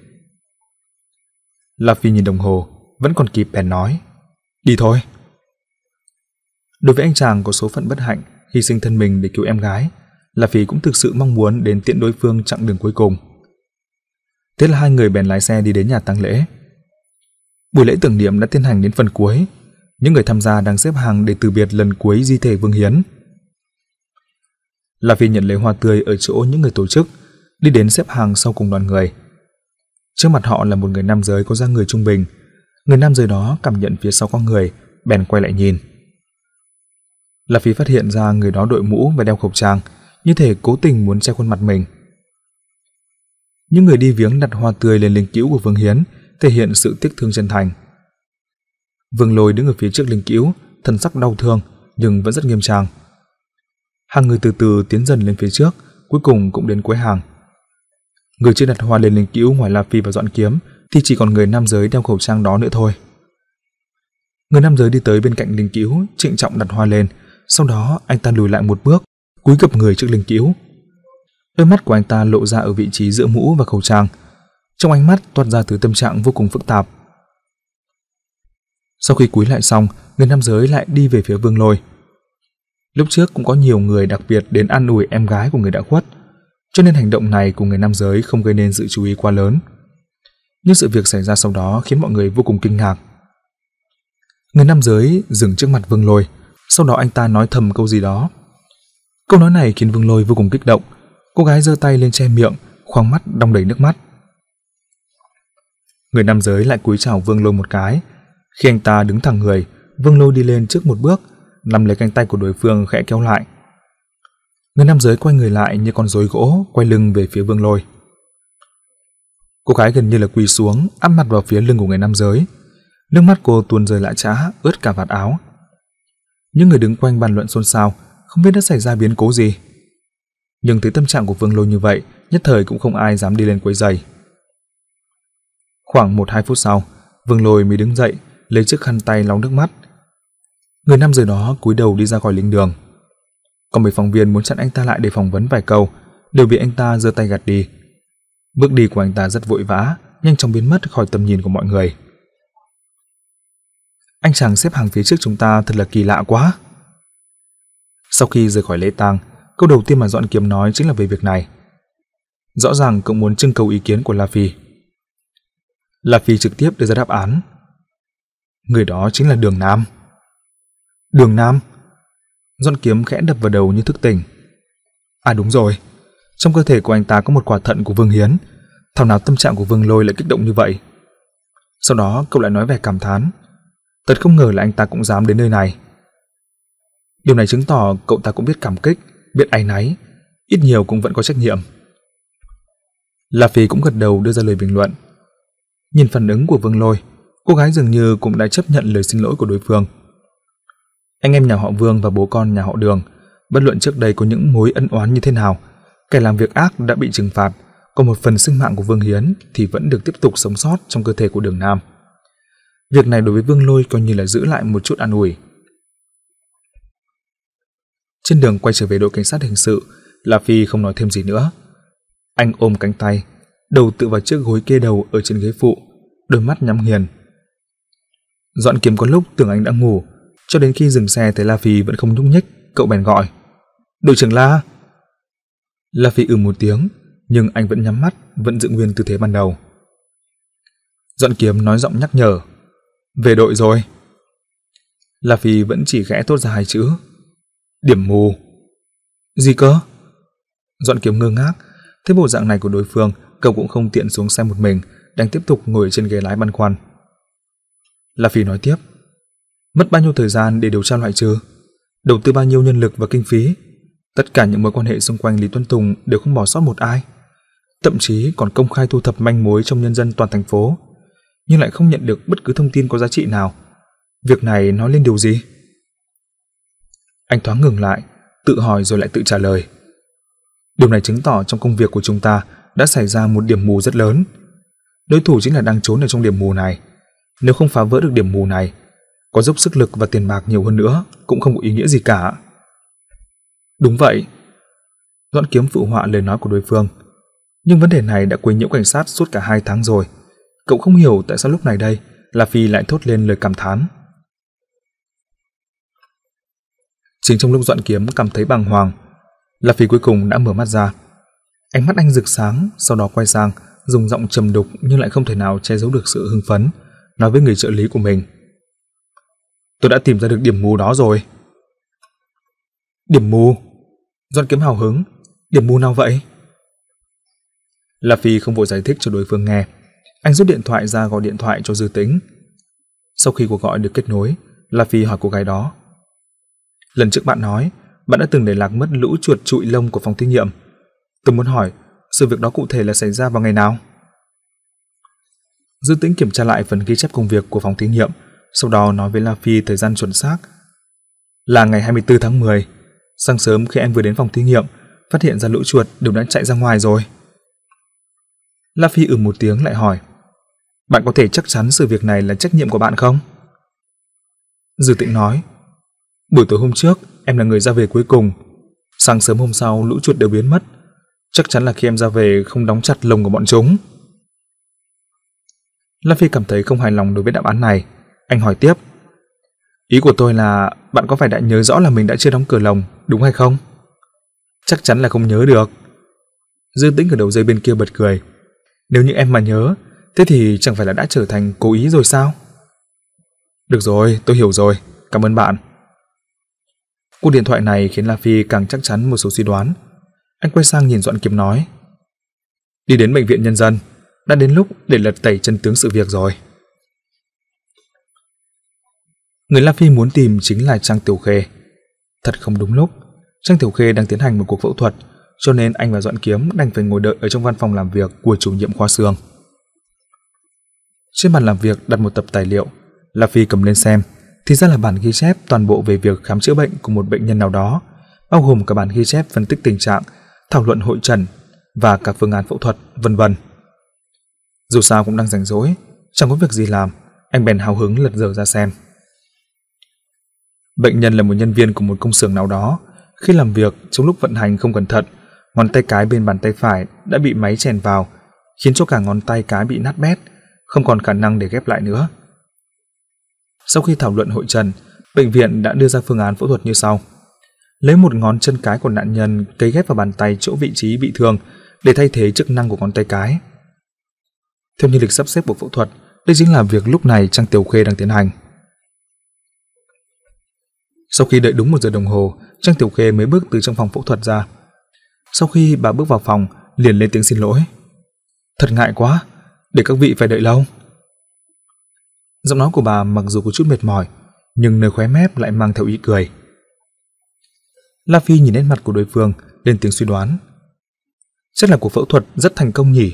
La Phi nhìn đồng hồ, vẫn còn kịp bèn nói: Đi thôi. Đối với anh chàng có số phận bất hạnh hy sinh thân mình để cứu em gái, La Phi cũng thực sự mong muốn đến tiễn đối phương chặng đường cuối cùng. Thế là hai người bèn lái xe đi đến nhà tang lễ. Buổi lễ tưởng niệm đã tiến hành đến phần cuối, những người tham gia đang xếp hàng để từ biệt lần cuối di thể Vương Hiến. La Phi nhận lấy hoa tươi ở chỗ những người tổ chức, đi đến xếp hàng sau cùng đoàn người. Trước mặt họ là một người nam giới có dáng người trung bình. Người nam giới đó cảm nhận phía sau có người, bèn quay lại nhìn. La Phi phát hiện ra người đó đội mũ và đeo khẩu trang, như thể cố tình muốn che khuôn mặt mình. Những người đi viếng đặt hoa tươi lên linh cữu của Vương Hiến, thể hiện sự tiếc thương chân thành. Vương Lôi đứng ở phía trước linh cữu, thần sắc đau thương nhưng vẫn rất nghiêm trang. Hàng người từ từ tiến dần lên phía trước, cuối cùng cũng đến cuối hàng. Người chưa đặt hoa lên linh cữu ngoài La Phi và Doãn Kiếm thì chỉ còn người nam giới đeo khẩu trang đó nữa thôi. Người nam giới đi tới bên cạnh linh cữu, trịnh trọng đặt hoa lên, sau đó anh ta lùi lại một bước, cúi gập người trước linh cữu. Đôi mắt của anh ta lộ ra ở vị trí giữa mũ và khẩu trang, trong ánh mắt toát ra từ tâm trạng vô cùng phức tạp. Sau khi cúi lại xong, người nam giới lại đi về phía Vương Lôi. Lúc trước cũng có nhiều người đặc biệt đến an ủi em gái của người đã khuất, cho nên hành động này của người nam giới không gây nên sự chú ý quá lớn. Nhưng sự việc xảy ra sau đó khiến mọi người vô cùng kinh ngạc. Người nam giới dừng trước mặt Vương Lôi, sau đó anh ta nói thầm câu gì đó. Câu nói này khiến Vương Lôi vô cùng kích động. Cô gái giơ tay lên che miệng, khoang mắt đong đầy nước mắt. Người nam giới lại cúi chào Vương Lôi một cái. Khi anh ta đứng thẳng người, Vương Lôi đi lên trước một bước, nắm lấy cánh tay của đối phương khẽ kéo lại. Người nam giới quay người lại như con rối gỗ, quay lưng về phía Vương Lôi. Cô gái gần như là quỳ xuống, áp mặt vào phía lưng của người nam giới. Nước mắt cô tuôn rơi lã chã, ướt cả vạt áo. Những người đứng quanh bàn luận xôn xao, không biết đã xảy ra biến cố gì. Nhưng thấy tâm trạng của Vương Lôi như vậy, nhất thời cũng không ai dám đi lên quấy rầy. Khoảng một hai phút sau, Vương Lôi mới đứng dậy, lấy chiếc khăn tay lau nước mắt. Người nam giới đó cúi đầu đi ra khỏi lĩnh đường. Còn mấy phóng viên muốn chặn anh ta lại để phỏng vấn vài câu, đều bị anh ta giơ tay gạt đi. Bước đi của anh ta rất vội vã, nhanh chóng biến mất khỏi tầm nhìn của mọi người. Anh chàng xếp hàng phía trước chúng ta thật là kỳ lạ quá. Sau khi rời khỏi lễ tang, câu đầu tiên mà Doãn Kiếm nói chính là về việc này. Rõ ràng cậu muốn trưng cầu ý kiến của La Phi. La Phi trực tiếp đưa ra đáp án. Người đó chính là Đường Nam. Đường Nam? Doãn Kiếm khẽ đập vào đầu như thức tỉnh. À đúng rồi, trong cơ thể của anh ta có một quả thận của Vương Hiến, thảo nào tâm trạng của Vương Lôi lại kích động như vậy. Sau đó cậu lại nói vẻ cảm thán. Thật không ngờ là anh ta cũng dám đến nơi này. Điều này chứng tỏ cậu ta cũng biết cảm kích, biết áy náy, ít nhiều cũng vẫn có trách nhiệm. La Phi cũng gật đầu đưa ra lời bình luận. Nhìn phản ứng của Vương Lôi, cô gái dường như cũng đã chấp nhận lời xin lỗi của đối phương. Anh em nhà họ Vương và bố con nhà họ Đường, bất luận trước đây có những mối ân oán như thế nào, kẻ làm việc ác đã bị trừng phạt, còn một phần sinh mạng của Vương Hiến thì vẫn được tiếp tục sống sót trong cơ thể của Đường Nam. Việc này đối với Vương Lôi coi như là giữ lại một chút an ủi. Trên đường quay trở về đội cảnh sát hình sự, La Phi không nói thêm gì nữa. Anh ôm cánh tay, đầu tựa vào chiếc gối kê đầu ở trên ghế phụ, đôi mắt nhắm nghiền. Doãn Kiếm có lúc tưởng anh đã ngủ, cho đến khi dừng xe thấy La Phi vẫn không nhúc nhích, cậu bèn gọi: "Đội trưởng La." La Phi ừ một tiếng, nhưng anh vẫn nhắm mắt, vẫn giữ nguyên tư thế ban đầu. Doãn Kiếm nói giọng nhắc nhở: "Về đội rồi." La Phi vẫn chỉ khẽ thốt ra hai chữ: "Điểm mù." "Gì cơ?" Doãn Kiếm ngơ ngác, thấy bộ dạng này của đối phương, cậu cũng không tiện xuống xe một mình, đang tiếp tục ngồi trên ghế lái băn khoăn. La Phi nói tiếp: "Mất bao nhiêu thời gian để điều tra loại trừ? Đầu tư bao nhiêu nhân lực và kinh phí? Tất cả những mối quan hệ xung quanh Lý Tuấn Tùng đều không bỏ sót một ai, thậm chí còn công khai thu thập manh mối trong nhân dân toàn thành phố, nhưng lại không nhận được bất cứ thông tin có giá trị nào. Việc này nói lên điều gì?" Anh thoáng ngừng lại, tự hỏi rồi lại tự trả lời. Điều này chứng tỏ trong công việc của chúng ta đã xảy ra một điểm mù rất lớn. Đối thủ chính là đang trốn ở trong điểm mù này. Nếu không phá vỡ được điểm mù này, có dốc sức lực và tiền bạc nhiều hơn nữa cũng không có ý nghĩa gì cả. Đúng vậy. Doãn Kiếm phụ họa lời nói của đối phương. Nhưng vấn đề này đã quấy nhiễu cảnh sát suốt cả hai tháng rồi. Cậu không hiểu tại sao lúc này đây La Phi lại thốt lên lời cảm thán. Chính trong lúc Doãn Kiếm cảm thấy bàng hoàng, La Phi cuối cùng đã mở mắt ra. Ánh mắt anh rực sáng, sau đó quay sang, dùng giọng trầm đục nhưng lại không thể nào che giấu được sự hưng phấn, nói với người trợ lý của mình: "Tôi đã tìm ra được điểm mù đó rồi." "Điểm mù?" Doãn Kiếm hào hứng. "Điểm mù nào vậy?" La Phi không vội giải thích cho đối phương nghe. Anh rút điện thoại ra gọi điện thoại cho Dư Tĩnh. Sau khi cuộc gọi được kết nối, La Phi hỏi cô gái đó: "Lần trước bạn nói bạn đã từng để lạc mất lũ chuột trụi lông của phòng thí nghiệm. Tôi muốn hỏi, sự việc đó cụ thể là xảy ra vào ngày nào?" Dư Tĩnh kiểm tra lại phần ghi chép công việc của phòng thí nghiệm, sau đó nói với La Phi thời gian chuẩn xác là ngày hai mươi tư tháng mười. Sáng sớm khi em vừa đến phòng thí nghiệm, phát hiện ra lũ chuột đều đã chạy ra ngoài rồi. La Phi ừ một tiếng lại hỏi: "Bạn có thể chắc chắn sự việc này là trách nhiệm của bạn không?" Dư Tĩnh nói. Buổi tối hôm trước em là người ra về cuối cùng. Sáng sớm hôm sau lũ chuột đều biến mất. Chắc chắn là khi em ra về không đóng chặt lồng của bọn chúng. Lam Phi cảm thấy không hài lòng đối với đáp án này. Anh hỏi tiếp. Ý của tôi là bạn có phải đã nhớ rõ là mình đã chưa đóng cửa lồng, đúng hay không? Chắc chắn là không nhớ được. Dư Tĩnh ở đầu dây bên kia bật cười. Nếu như em mà nhớ, thế thì chẳng phải là đã trở thành cố ý rồi sao? Được rồi, tôi hiểu rồi. Cảm ơn bạn. Cuộc điện thoại này khiến La Phi càng chắc chắn một số suy đoán. Anh quay sang nhìn Doãn Kiếm nói. Đi đến bệnh viện nhân dân, đã đến lúc để lật tẩy chân tướng sự việc rồi. Người La Phi muốn tìm chính là Trang Tiểu Khê. Thật không đúng lúc, Trang Tiểu Khê đang tiến hành một cuộc phẫu thuật, cho nên anh và Doãn Kiếm đành phải ngồi đợi ở trong văn phòng làm việc của chủ nhiệm khoa xương. Trên bàn làm việc đặt một tập tài liệu. La Phi cầm lên xem, thì ra là bản ghi chép toàn bộ về việc khám chữa bệnh của một bệnh nhân nào đó, bao gồm cả bản ghi chép phân tích tình trạng, thảo luận hội chẩn và các phương án phẫu thuật, vân vân. Dù sao cũng đang rảnh rỗi, chẳng có việc gì làm, anh bèn hào hứng lật dở ra xem. Bệnh nhân là một nhân viên của một công xưởng nào đó. Khi làm việc, trong lúc vận hành không cẩn thận, ngón tay cái bên bàn tay phải đã bị máy chèn vào, khiến cho cả ngón tay cái bị nát bét, không còn khả năng để ghép lại nữa. Sau khi thảo luận hội chẩn, bệnh viện đã đưa ra phương án phẫu thuật như sau. Lấy một ngón chân cái của nạn nhân cấy ghép vào bàn tay chỗ vị trí bị thương để thay thế chức năng của ngón tay cái. Theo như lịch sắp xếp của phẫu thuật, đây chính là việc lúc này Trang Tiểu Khê đang tiến hành. Sau khi đợi đúng một giờ đồng hồ, Trang Tiểu Khê mới bước từ trong phòng phẫu thuật ra. Sau khi bà bước vào phòng, liền lên tiếng xin lỗi. Thật ngại quá, để các vị phải đợi lâu. Giọng nói của bà mặc dù có chút mệt mỏi, nhưng nơi khóe mép lại mang theo ý cười. La Phi nhìn nét mặt của đối phương, lên tiếng suy đoán. Chắc là cuộc phẫu thuật rất thành công nhỉ?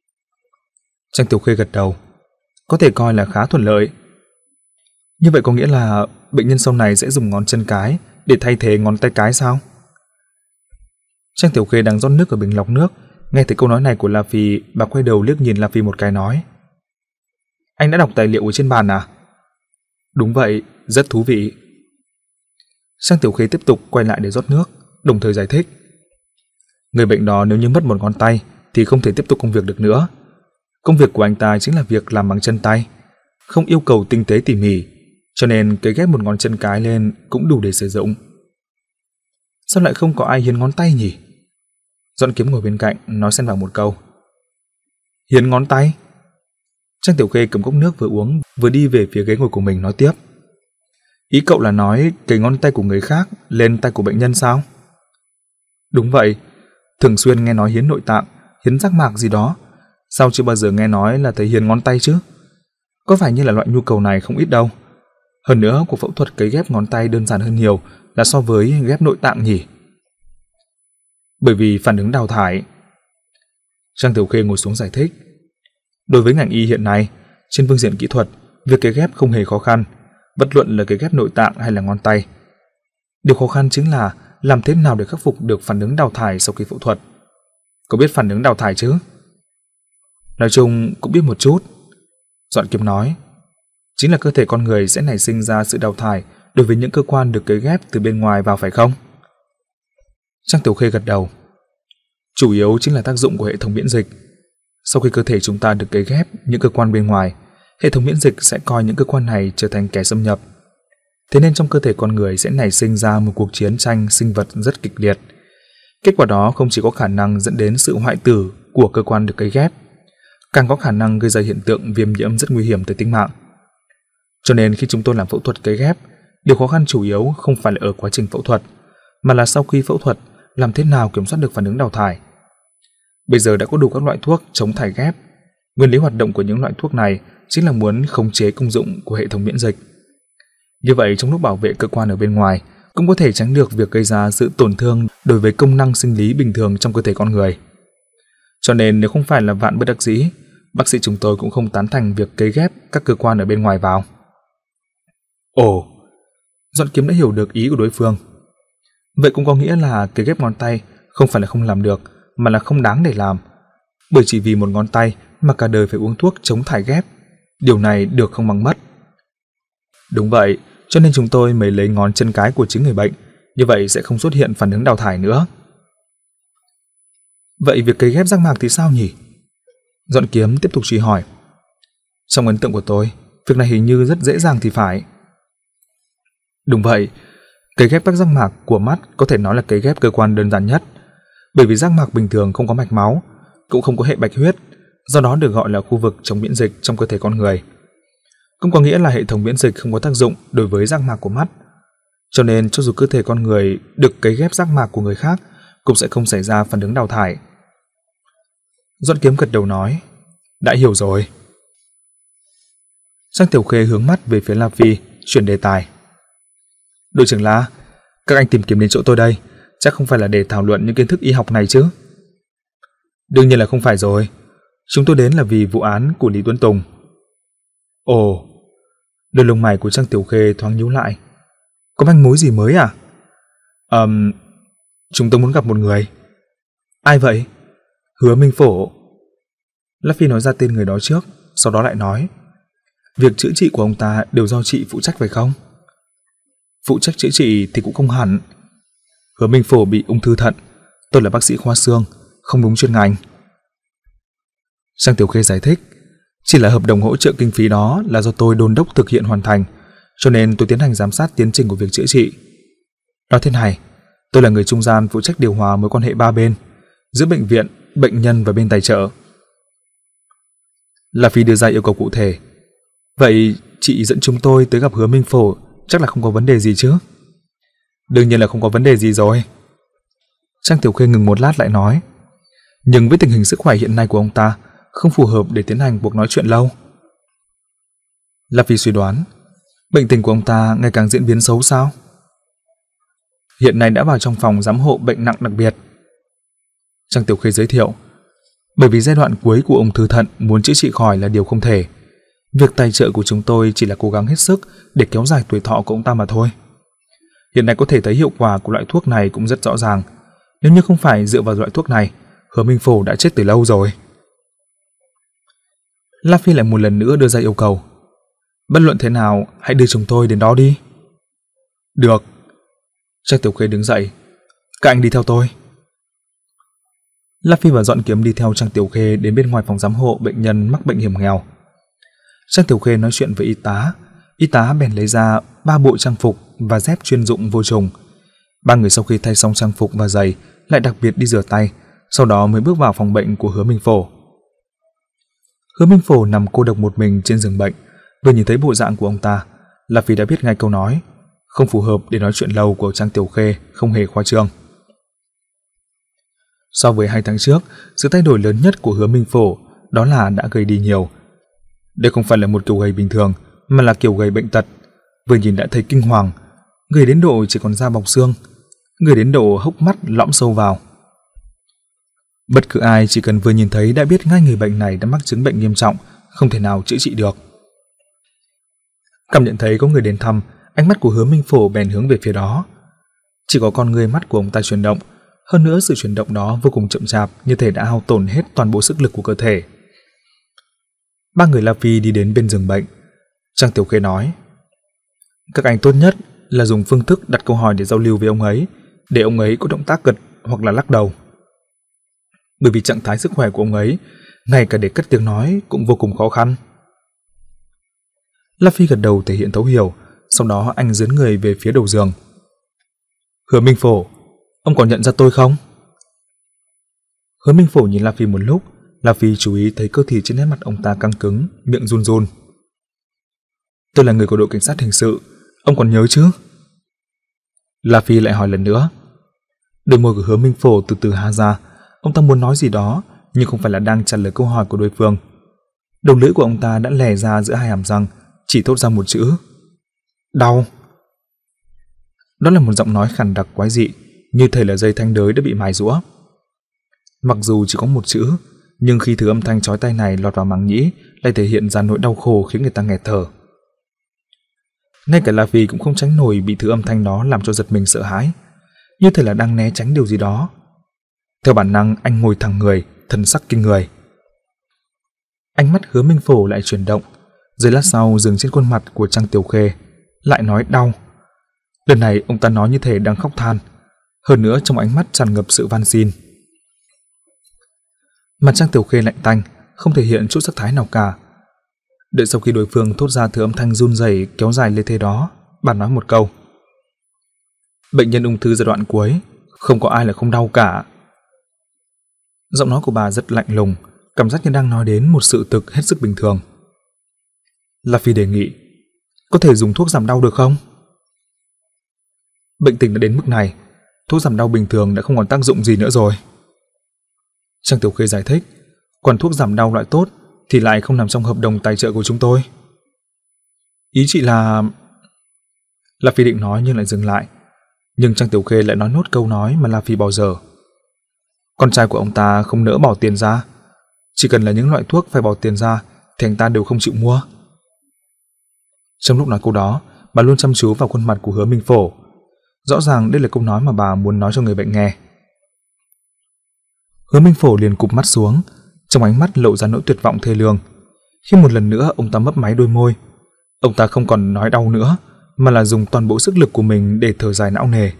Trang Tiểu Khê gật đầu. Có thể coi là khá thuận lợi. Như vậy có nghĩa là bệnh nhân sau này sẽ dùng ngón chân cái để thay thế ngón tay cái sao? Trang Tiểu Khê đang rót nước ở bình lọc nước, nghe thấy câu nói này của La Phi, bà quay đầu liếc nhìn La Phi một cái nói. Anh đã đọc tài liệu ở trên bàn à? Đúng vậy, rất thú vị. Trang Tiểu Khê tiếp tục quay lại để rót nước, đồng thời giải thích. Người bệnh đó nếu như mất một ngón tay thì không thể tiếp tục công việc được nữa. Công việc của anh ta chính là việc làm bằng chân tay, không yêu cầu tinh tế tỉ mỉ, cho nên cấy ghép một ngón chân cái lên cũng đủ để sử dụng. Sao lại không có ai hiến ngón tay nhỉ? Doãn Kiếm ngồi bên cạnh nói xen vào một câu. Hiến ngón tay? Trang Tiểu Khê cầm cốc nước vừa uống vừa đi về phía ghế ngồi của mình nói tiếp. Ý cậu là nói cấy ngón tay của người khác lên tay của bệnh nhân sao? Đúng vậy, thường xuyên nghe nói hiến nội tạng, hiến giác mạc gì đó, sao chưa bao giờ nghe nói là thấy hiến ngón tay chứ? Có phải như là loại nhu cầu này không ít đâu. Hơn nữa, cuộc phẫu thuật cấy ghép ngón tay đơn giản hơn nhiều là so với ghép nội tạng nhỉ? Bởi vì phản ứng đào thải. Trang Tiểu Khê ngồi xuống giải thích. Đối với ngành y hiện nay, trên phương diện kỹ thuật, việc cấy ghép không hề khó khăn, bất luận là cấy ghép nội tạng hay là ngón tay. Điều khó khăn chính là làm thế nào để khắc phục được phản ứng đào thải sau khi phẫu thuật. Có biết phản ứng đào thải chứ? Nói chung cũng biết một chút. Doãn Kiếm nói. Chính là cơ thể con người sẽ nảy sinh ra sự đào thải đối với những cơ quan được cấy ghép từ bên ngoài vào phải không? Trang Tiểu Khê gật đầu. Chủ yếu chính là tác dụng của hệ thống miễn dịch. Sau khi cơ thể chúng ta được cấy ghép những cơ quan bên ngoài, hệ thống miễn dịch sẽ coi những cơ quan này trở thành kẻ xâm nhập. Thế nên trong cơ thể con người sẽ nảy sinh ra một cuộc chiến tranh sinh vật rất kịch liệt. Kết quả đó không chỉ có khả năng dẫn đến sự hoại tử của cơ quan được cấy ghép, càng có khả năng gây ra hiện tượng viêm nhiễm rất nguy hiểm tới tính mạng. Cho nên khi chúng tôi làm phẫu thuật cấy ghép, điều khó khăn chủ yếu không phải là ở quá trình phẫu thuật, mà là sau khi phẫu thuật làm thế nào kiểm soát được phản ứng đào thải. Bây giờ đã có đủ các loại thuốc chống thải ghép. Nguyên lý hoạt động của những loại thuốc này chính là muốn khống chế công dụng của hệ thống miễn dịch. Như vậy trong lúc bảo vệ cơ quan ở bên ngoài cũng có thể tránh được việc gây ra sự tổn thương đối với công năng sinh lý bình thường trong cơ thể con người. Cho nên nếu không phải là vạn bất đắc dĩ, bác sĩ chúng tôi cũng không tán thành việc cấy ghép các cơ quan ở bên ngoài vào. Ồ, Doãn Kiếm đã hiểu được ý của đối phương. Vậy cũng có nghĩa là cấy ghép ngón tay không phải là không làm được, mà là không đáng để làm. Bởi chỉ vì một ngón tay mà cả đời phải uống thuốc chống thải ghép, điều này được không bằng mất. Đúng vậy, cho nên chúng tôi mới lấy ngón chân cái của chính người bệnh, như vậy sẽ không xuất hiện phản ứng đào thải nữa. Vậy việc cấy ghép giác mạc thì sao nhỉ? Dọn Kiếm tiếp tục truy hỏi. Trong ấn tượng của tôi, việc này hình như rất dễ dàng thì phải. Đúng vậy, cấy ghép các giác mạc của mắt có thể nói là cấy ghép cơ quan đơn giản nhất, bởi vì giác mạc bình thường không có mạch máu, cũng không có hệ bạch huyết, do đó được gọi là khu vực chống miễn dịch trong cơ thể con người. Cũng có nghĩa là hệ thống miễn dịch không có tác dụng đối với giác mạc của mắt, cho nên cho dù cơ thể con người được cấy ghép giác mạc của người khác cũng sẽ không xảy ra phản ứng đào thải. Doãn Kiếm gật đầu nói, đã hiểu rồi. Trang Tiểu Khê hướng mắt về phía La Phi, chuyển đề tài. Đội trưởng La, các anh tìm kiếm đến chỗ tôi đây, chắc không phải là để thảo luận những kiến thức y học này chứ? Đương nhiên là không phải rồi. Chúng tôi đến là vì vụ án của Lý Tuấn Tùng. Ồ, đôi lông mày của Trang Tiểu Khê thoáng nhíu lại. Có manh mối gì mới à? Ờm, um, chúng tôi muốn gặp một người. Ai vậy? Hứa Minh Phổ. La Phi nói ra tên người đó trước, sau đó lại nói, việc chữa trị của ông ta đều do chị phụ trách phải không? Phụ trách chữa trị thì cũng không hẳn. Hứa Minh Phổ bị ung thư thận, tôi là bác sĩ khoa xương, không đúng chuyên ngành. Trang Tiểu Khê giải thích, chỉ là hợp đồng hỗ trợ kinh phí đó là do tôi đôn đốc thực hiện hoàn thành, cho nên tôi tiến hành giám sát tiến trình của việc chữa trị. Nói thế này, tôi là người trung gian phụ trách điều hòa mối quan hệ ba bên, giữa bệnh viện, bệnh nhân và bên tài trợ. La Phi đưa ra yêu cầu cụ thể. Vậy chị dẫn chúng tôi tới gặp Hứa Minh Phổ chắc là không có vấn đề gì chứ? Đương nhiên là không có vấn đề gì rồi. Trang Tiểu Khê ngừng một lát lại nói, nhưng với tình hình sức khỏe hiện nay của ông ta không phù hợp để tiến hành cuộc nói chuyện lâu. La Phi suy đoán, bệnh tình của ông ta ngày càng diễn biến xấu sao? Hiện nay đã vào trong phòng giám hộ bệnh nặng đặc biệt. Trang Tiểu Khê giới thiệu, bởi vì giai đoạn cuối của ung thư thận muốn chữa trị khỏi là điều không thể. Việc tài trợ của chúng tôi chỉ là cố gắng hết sức để kéo dài tuổi thọ của ông ta mà thôi. Hiện nay có thể thấy hiệu quả của loại thuốc này cũng rất rõ ràng. Nếu như không phải dựa vào loại thuốc này, Hứa Minh Phổ đã chết từ lâu rồi. La Phi lại một lần nữa đưa ra yêu cầu. Bất luận thế nào, hãy đưa chúng tôi đến đó đi. Được. Trang Tiểu Khê đứng dậy. Các anh đi theo tôi. La Phi và Dọn Kiếm đi theo Trang Tiểu Khê đến bên ngoài phòng giám hộ bệnh nhân mắc bệnh hiểm nghèo. Trang Tiểu Khê nói chuyện với y tá, y tá bèn lấy ra ba bộ trang phục và dép chuyên dụng vô trùng. Ba người sau khi thay xong trang phục và giày lại đặc biệt đi rửa tay, sau đó mới bước vào phòng bệnh của Hứa Minh Phổ. Hứa Minh Phổ nằm cô độc một mình trên giường bệnh, vừa nhìn thấy bộ dạng của ông ta, La Phi đã biết ngay câu nói không phù hợp để nói chuyện lâu của Trang Tiểu Khê không hề khoa trương. So với hai tháng trước, sự thay đổi lớn nhất của Hứa Minh Phổ đó là đã gầy đi nhiều. Đây không phải là một kiểu gầy bình thường, mà là kiểu gầy bệnh tật. Vừa nhìn đã thấy kinh hoàng, gầy đến độ chỉ còn da bọc xương, gầy đến độ hốc mắt lõm sâu vào. Bất cứ ai chỉ cần vừa nhìn thấy đã biết ngay người bệnh này đã mắc chứng bệnh nghiêm trọng, không thể nào chữa trị được. Cảm nhận thấy có người đến thăm, ánh mắt của Hứa Minh Phổ bèn hướng về phía đó. Chỉ có con người mắt của ông ta chuyển động, hơn nữa sự chuyển động đó vô cùng chậm chạp, như thể đã hao tổn hết toàn bộ sức lực của cơ thể. Ba người La Phi đi đến bên giường bệnh. Trang Tiểu Khê nói, các anh tốt nhất là dùng phương thức đặt câu hỏi để giao lưu với ông ấy, để ông ấy có động tác gật hoặc là lắc đầu. Bởi vì trạng thái sức khỏe của ông ấy, ngay cả để cất tiếng nói cũng vô cùng khó khăn. La Phi gật đầu thể hiện thấu hiểu, sau đó anh dướn người về phía đầu giường. Hứa Minh Phổ, ông còn nhận ra tôi không? Hứa Minh Phổ nhìn La Phi một lúc, La Phi chú ý thấy cơ thể trên nét mặt ông ta căng cứng, miệng run run. Tôi là người của đội cảnh sát hình sự, ông còn nhớ chứ? La Phi lại hỏi lần nữa. Đôi môi của Hứa Minh Phổ từ từ há ra, ông ta muốn nói gì đó, nhưng không phải là đang trả lời câu hỏi của đối phương. Đầu lưỡi của ông ta đã lè ra giữa hai hàm răng, chỉ thốt ra một chữ: đau. Đó là một giọng nói khàn đặc quái dị, như thể là dây thanh đới đã bị mài rũa. Mặc dù chỉ có một chữ, nhưng khi thứ âm thanh chói tai này lọt vào màng nhĩ, lại thể hiện ra nỗi đau khổ khiến người ta nghẹt thở. Ngay cả La Phi cũng không tránh nổi bị thứ âm thanh đó làm cho giật mình sợ hãi, như thể là đang né tránh điều gì đó. Theo bản năng, anh ngồi thẳng người, thần sắc kinh người. Ánh mắt Hứa Minh Phổ lại chuyển động, giây lát sau dừng trên khuôn mặt của Trang Tiểu Khê. lại nói đau. Lần này ông ta nói như thể đang khóc than, hơn nữa trong ánh mắt tràn ngập sự van xin. Mặt Trang Tiểu Khê lạnh tanh, không thể hiện chút sắc thái nào cả. Đợi sau khi đối phương thốt ra thứ âm thanh run rẩy kéo dài lê thê đó, bà nói một câu: bệnh nhân ung thư giai đoạn cuối, không có ai là không đau cả. Giọng nói của bà rất lạnh lùng, cảm giác như đang nói đến một sự thực hết sức bình thường. La Phi đề nghị: có thể dùng thuốc giảm đau được không? Bệnh tình đã đến mức này, thuốc giảm đau bình thường đã không còn tác dụng gì nữa rồi. Trang Tiểu Khê giải thích: còn thuốc giảm đau loại tốt thì lại không nằm trong hợp đồng tài trợ của chúng tôi. Ý chị là... La Phi định nói nhưng lại dừng lại, nhưng Trang Tiểu Khê lại nói nốt câu nói mà La Phi bỏ dở. Con trai của ông ta không nỡ bỏ tiền ra, chỉ cần là những loại thuốc phải bỏ tiền ra thì anh ta đều không chịu mua. Trong lúc nói câu đó, bà luôn chăm chú vào khuôn mặt của Hứa Minh Phổ. Rõ ràng đây là câu nói mà bà muốn nói cho người bệnh nghe. Hứa Minh Phổ liền cụp mắt xuống, trong ánh mắt lộ ra nỗi tuyệt vọng thê lương. Khi một lần nữa ông ta mấp máy đôi môi, ông ta không còn nói đau nữa, mà là dùng toàn bộ sức lực của mình để thở dài não nề.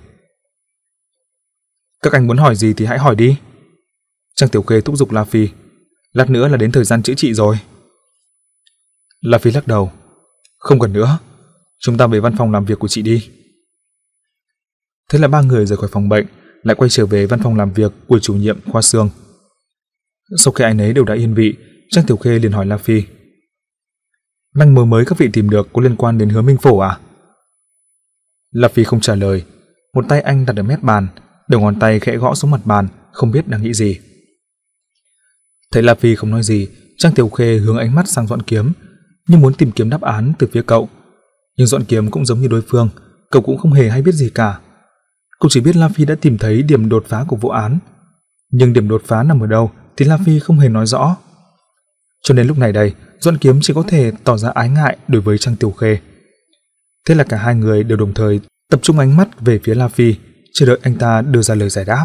Các anh muốn hỏi gì thì hãy hỏi đi. Trang Tiểu Khê thúc giục La Phi. Lát nữa là đến thời gian chữa trị rồi. La Phi lắc đầu. Không cần nữa, chúng ta về văn phòng làm việc của chị đi. Thế là ba người rời khỏi phòng bệnh, lại quay trở về văn phòng làm việc của chủ nhiệm khoa xương. Sau khi ai nấy đều đã yên vị, Trang Tiểu Khê liền hỏi La Phi: manh mối mới các vị tìm được có liên quan đến Hứa Minh Phổ à? La Phi không trả lời, một tay anh đặt ở mép bàn, đầu ngón tay khẽ gõ xuống mặt bàn, không biết đang nghĩ gì. Thấy La Phi không nói gì, Trang Tiểu Khê hướng ánh mắt sang Doãn Kiếm, như muốn tìm kiếm đáp án từ phía cậu. Nhưng Doãn Kiếm cũng giống như đối phương, cậu cũng không hề hay biết gì cả. Cậu chỉ biết La Phi đã tìm thấy điểm đột phá của vụ án, nhưng điểm đột phá nằm ở đâu thì La Phi không hề nói rõ. Cho nên lúc này đây, Doãn Kiếm chỉ có thể tỏ ra ái ngại đối với Trang Tiểu Khê. Thế là cả hai người đều đồng thời tập trung ánh mắt về phía La Phi, chờ đợi anh ta đưa ra lời giải đáp.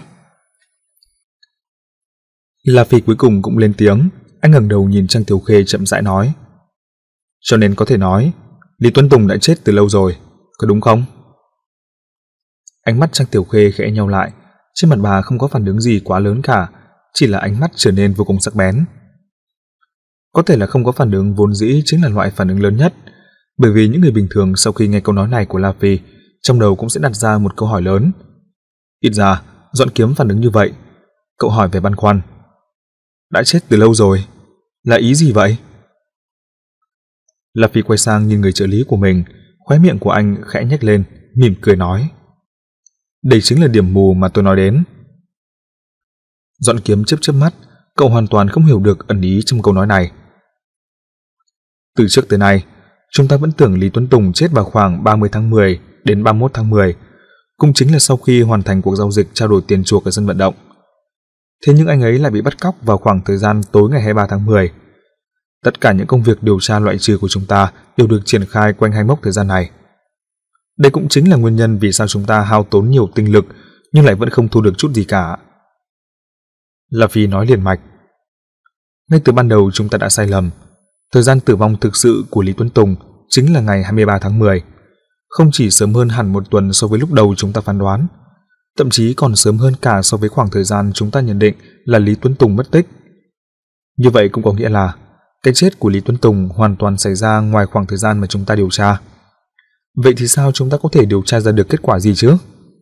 La Phi cuối cùng cũng lên tiếng, anh ngẩng đầu nhìn Trang Tiểu Khê chậm rãi nói: cho nên có thể nói, Lý Tuấn Tùng đã chết từ lâu rồi, có đúng không? Ánh mắt Trang Tiểu Khê khẽ nheo lại, trên mặt bà không có phản ứng gì quá lớn cả, chỉ là ánh mắt trở nên vô cùng sắc bén. Có thể là không có phản ứng vốn dĩ chính là loại phản ứng lớn nhất, bởi vì những người bình thường sau khi nghe câu nói này của La Phi, trong đầu cũng sẽ đặt ra một câu hỏi lớn. Ít ra, Doãn Kiếm phản ứng như vậy. Cậu hỏi về băn khoăn: đã chết từ lâu rồi, là ý gì vậy? La Phi quay sang nhìn người trợ lý của mình, khóe miệng của anh khẽ nhếch lên, mỉm cười nói: đây chính là điểm mù mà tôi nói đến. Doãn Kiếm chớp chớp mắt, cậu hoàn toàn không hiểu được ẩn ý trong câu nói này. Từ trước tới nay, chúng ta vẫn tưởng Lý Tuấn Tùng chết vào khoảng ba mươi tháng mười đến ba mươi mốt tháng mười, cũng chính là sau khi hoàn thành cuộc giao dịch trao đổi tiền chuộc ở sân vận động. Thế nhưng anh ấy lại bị bắt cóc vào khoảng thời gian tối ngày hai mươi ba tháng mười. Tất cả những công việc điều tra loại trừ của chúng ta đều được triển khai quanh hai mốc thời gian này. Đây cũng chính là nguyên nhân vì sao chúng ta hao tốn nhiều tinh lực nhưng lại vẫn không thu được chút gì cả. La Phi nói liền mạch: ngay từ ban đầu chúng ta đã sai lầm. Thời gian tử vong thực sự của Lý Tuấn Tùng chính là ngày hai mươi ba tháng mười, không chỉ sớm hơn hẳn một tuần so với lúc đầu chúng ta phán đoán, thậm chí còn sớm hơn cả so với khoảng thời gian chúng ta nhận định là Lý Tuấn Tùng mất tích. Như vậy cũng có nghĩa là cái chết của Lý Tuấn Tùng hoàn toàn xảy ra ngoài khoảng thời gian mà chúng ta điều tra. Vậy thì sao chúng ta có thể điều tra ra được kết quả gì chứ?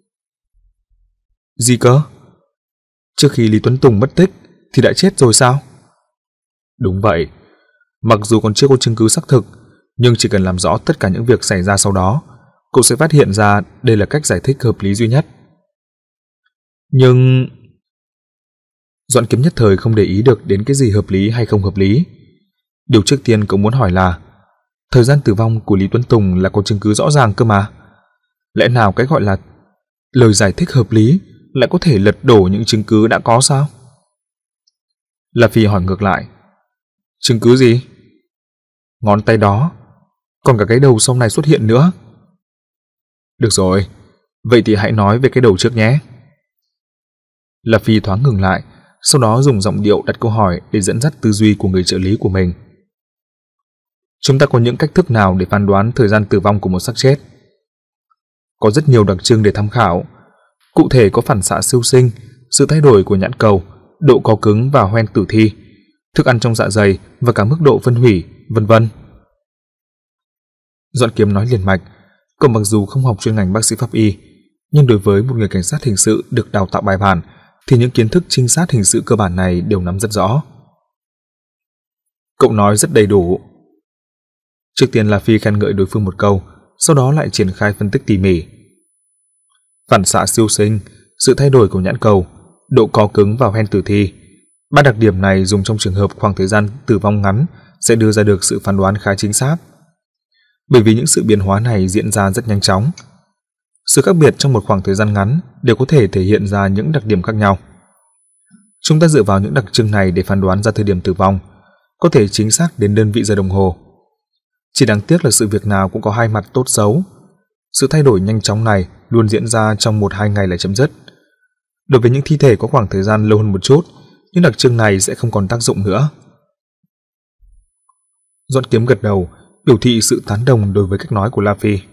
Gì cơ? Trước khi Lý Tuấn Tùng mất tích thì đã chết rồi sao? Đúng vậy. Mặc dù còn chưa có chứng cứ xác thực, nhưng chỉ cần làm rõ tất cả những việc xảy ra sau đó, cậu sẽ phát hiện ra đây là cách giải thích hợp lý duy nhất. Nhưng... Doãn Kiếm nhất thời không để ý được đến cái gì hợp lý hay không hợp lý. Điều trước tiên cậu muốn hỏi là thời gian tử vong của Lý Tuấn Tùng là có chứng cứ rõ ràng cơ mà. Lẽ nào cái gọi là lời giải thích hợp lý lại có thể lật đổ những chứng cứ đã có sao? La Phi hỏi ngược lại: chứng cứ gì? Ngón tay đó, còn cả cái đầu sau này xuất hiện nữa. Được rồi, vậy thì hãy nói về cái đầu trước nhé. La Phi thoáng ngừng lại, sau đó dùng giọng điệu đặt câu hỏi để dẫn dắt tư duy của người trợ lý của mình. Chúng ta có những cách thức nào để phán đoán thời gian tử vong của một xác chết? Có rất nhiều đặc trưng để tham khảo. Cụ thể có phản xạ siêu sinh, sự thay đổi của nhãn cầu, độ co cứng và hoen tử thi, thức ăn trong dạ dày và cả mức độ phân hủy, vân vân. Doãn Kiếm nói liền mạch, cậu mặc dù không học chuyên ngành bác sĩ pháp y, nhưng đối với một người cảnh sát hình sự được đào tạo bài bản thì những kiến thức trinh sát hình sự cơ bản này đều nắm rất rõ. Cậu nói rất đầy đủ. Trước tiên là Phi khen ngợi đối phương một câu, sau đó lại triển khai phân tích tỉ mỉ. Phản xạ siêu sinh, sự thay đổi của nhãn cầu, độ co cứng và hoen tử thi. Ba đặc điểm này dùng trong trường hợp khoảng thời gian tử vong ngắn sẽ đưa ra được sự phán đoán khá chính xác. Bởi vì những sự biến hóa này diễn ra rất nhanh chóng. Sự khác biệt trong một khoảng thời gian ngắn đều có thể thể hiện ra những đặc điểm khác nhau. Chúng ta dựa vào những đặc trưng này để phán đoán ra thời điểm tử vong, có thể chính xác đến đơn vị giờ đồng hồ. Chỉ đáng tiếc là sự việc nào cũng có hai mặt tốt xấu. Sự thay đổi nhanh chóng này luôn diễn ra trong một hai ngày là chấm dứt. Đối với những thi thể có khoảng thời gian lâu hơn một chút, những đặc trưng này sẽ không còn tác dụng nữa. Doãn Kiếm gật đầu, biểu thị sự tán đồng đối với cách nói của La Phi.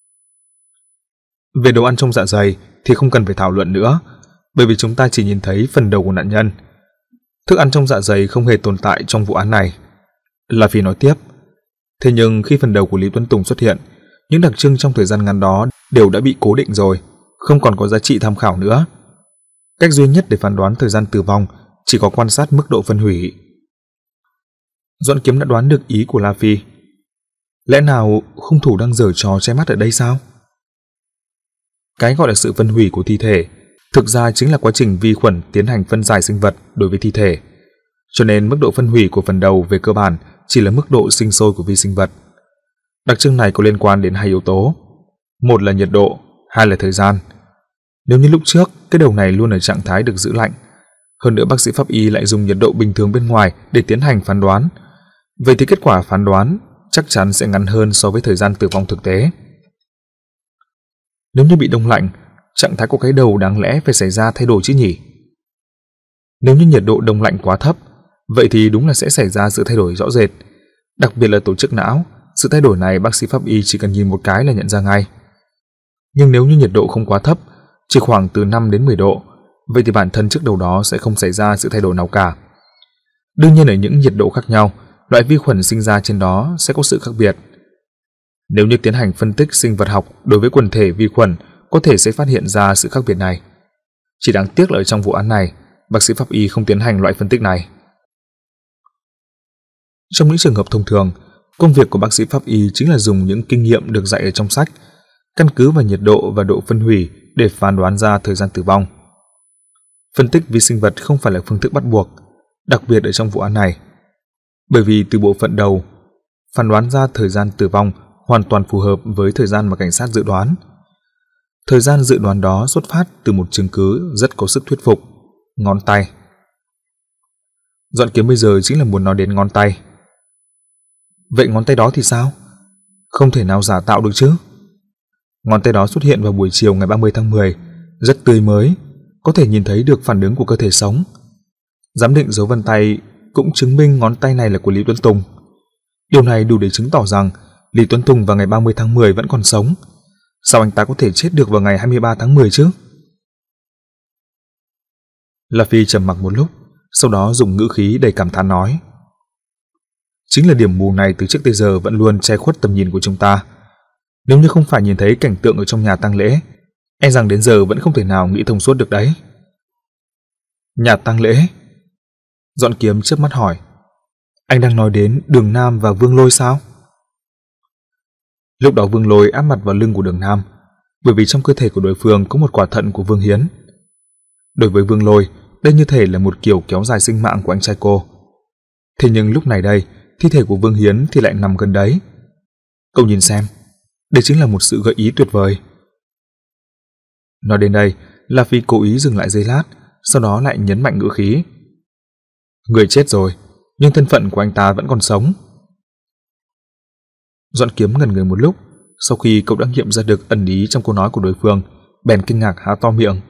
Về đồ ăn trong dạ dày thì không cần phải thảo luận nữa, bởi vì chúng ta chỉ nhìn thấy phần đầu của nạn nhân. Thức ăn trong dạ dày không hề tồn tại trong vụ án này. La Phi nói tiếp. Thế nhưng khi phần đầu của Lý Tuấn Tùng xuất hiện, những đặc trưng trong thời gian ngắn đó đều đã bị cố định rồi, không còn có giá trị tham khảo nữa. Cách duy nhất để phán đoán thời gian tử vong chỉ có quan sát mức độ phân hủy. Doãn Kiếm đã đoán được ý của La Phi. Lẽ nào hung thủ đang giở trò che mắt ở đây sao? Cái gọi là sự phân hủy của thi thể thực ra chính là quá trình vi khuẩn tiến hành phân giải sinh vật đối với thi thể. Cho nên mức độ phân hủy của phần đầu về cơ bản chỉ là mức độ sinh sôi của vi sinh vật. Đặc trưng này có liên quan đến hai yếu tố. Một là nhiệt độ, hai là thời gian. Nếu như lúc trước, cái đầu này luôn ở trạng thái được giữ lạnh. Hơn nữa bác sĩ pháp y lại dùng nhiệt độ bình thường bên ngoài để tiến hành phán đoán. Vậy thì kết quả phán đoán chắc chắn sẽ ngắn hơn so với thời gian tử vong thực tế. Nếu như bị đông lạnh, trạng thái của cái đầu đáng lẽ phải xảy ra thay đổi chứ nhỉ? Nếu như nhiệt độ đông lạnh quá thấp, vậy thì đúng là sẽ xảy ra sự thay đổi rõ rệt. Đặc biệt là tổ chức não, sự thay đổi này bác sĩ pháp y chỉ cần nhìn một cái là nhận ra ngay. Nhưng nếu như nhiệt độ không quá thấp, chỉ khoảng từ năm đến mười độ, vậy thì bản thân trước đầu đó sẽ không xảy ra sự thay đổi nào cả. Đương nhiên ở những nhiệt độ khác nhau, loại vi khuẩn sinh ra trên đó sẽ có sự khác biệt. Nếu như tiến hành phân tích sinh vật học đối với quần thể vi khuẩn, có thể sẽ phát hiện ra sự khác biệt này. Chỉ đáng tiếc là ở trong vụ án này, bác sĩ pháp y không tiến hành loại phân tích này. Trong những trường hợp thông thường, công việc của bác sĩ pháp y chính là dùng những kinh nghiệm được dạy ở trong sách, căn cứ vào nhiệt độ và độ phân hủy để phán đoán ra thời gian tử vong. Phân tích vi sinh vật không phải là phương thức bắt buộc, đặc biệt ở trong vụ án này, bởi vì từ bộ phận đầu, phán đoán ra thời gian tử vong hoàn toàn phù hợp với thời gian mà cảnh sát dự đoán. Thời gian dự đoán đó xuất phát từ một chứng cứ rất có sức thuyết phục, ngón tay. Doãn Kiếm bây giờ chính là muốn nói đến ngón tay. Vậy ngón tay đó thì sao? Không thể nào giả tạo được chứ? Ngón tay đó xuất hiện vào buổi chiều ngày ba mươi tháng mười, rất tươi mới, có thể nhìn thấy được phản ứng của cơ thể sống. Giám định dấu vân tay cũng chứng minh ngón tay này là của Lý Tuấn Tùng. Điều này đủ để chứng tỏ rằng Lý Tuấn Tùng vào ngày ba mươi tháng mười vẫn còn sống. Sao anh ta có thể chết được vào ngày hai mươi ba tháng mười chứ? La Phi trầm mặc một lúc, sau đó dùng ngữ khí đầy cảm thán nói. Chính là điểm mù này từ trước tới giờ vẫn luôn che khuất tầm nhìn của chúng ta. Nếu như không phải nhìn thấy cảnh tượng ở trong nhà tang lễ, e rằng đến giờ vẫn không thể nào nghĩ thông suốt được đấy. Nhà tang lễ? Doãn Kiếm chớp mắt hỏi. Anh đang nói đến Đường Nam và Vương Lôi sao? Lúc đó Vương Lôi áp mặt vào lưng của Đường Nam, bởi vì trong cơ thể của đối phương có một quả thận của Vương Hiến. Đối với Vương Lôi, đây như thể là một kiểu kéo dài sinh mạng của anh trai cô. Thế nhưng lúc này đây, thi thể của Vương Hiến thì lại nằm gần đấy. Cậu nhìn xem, đây chính là một sự gợi ý tuyệt vời. Nói đến đây, La Phi cố ý dừng lại giây lát, sau đó lại nhấn mạnh ngữ khí. Người chết rồi, nhưng thân phận của anh ta vẫn còn sống. Doãn Kiếm ngần người một lúc, sau khi cậu đã nghiệm ra được ẩn ý trong câu nói của đối phương, bèn kinh ngạc há to miệng.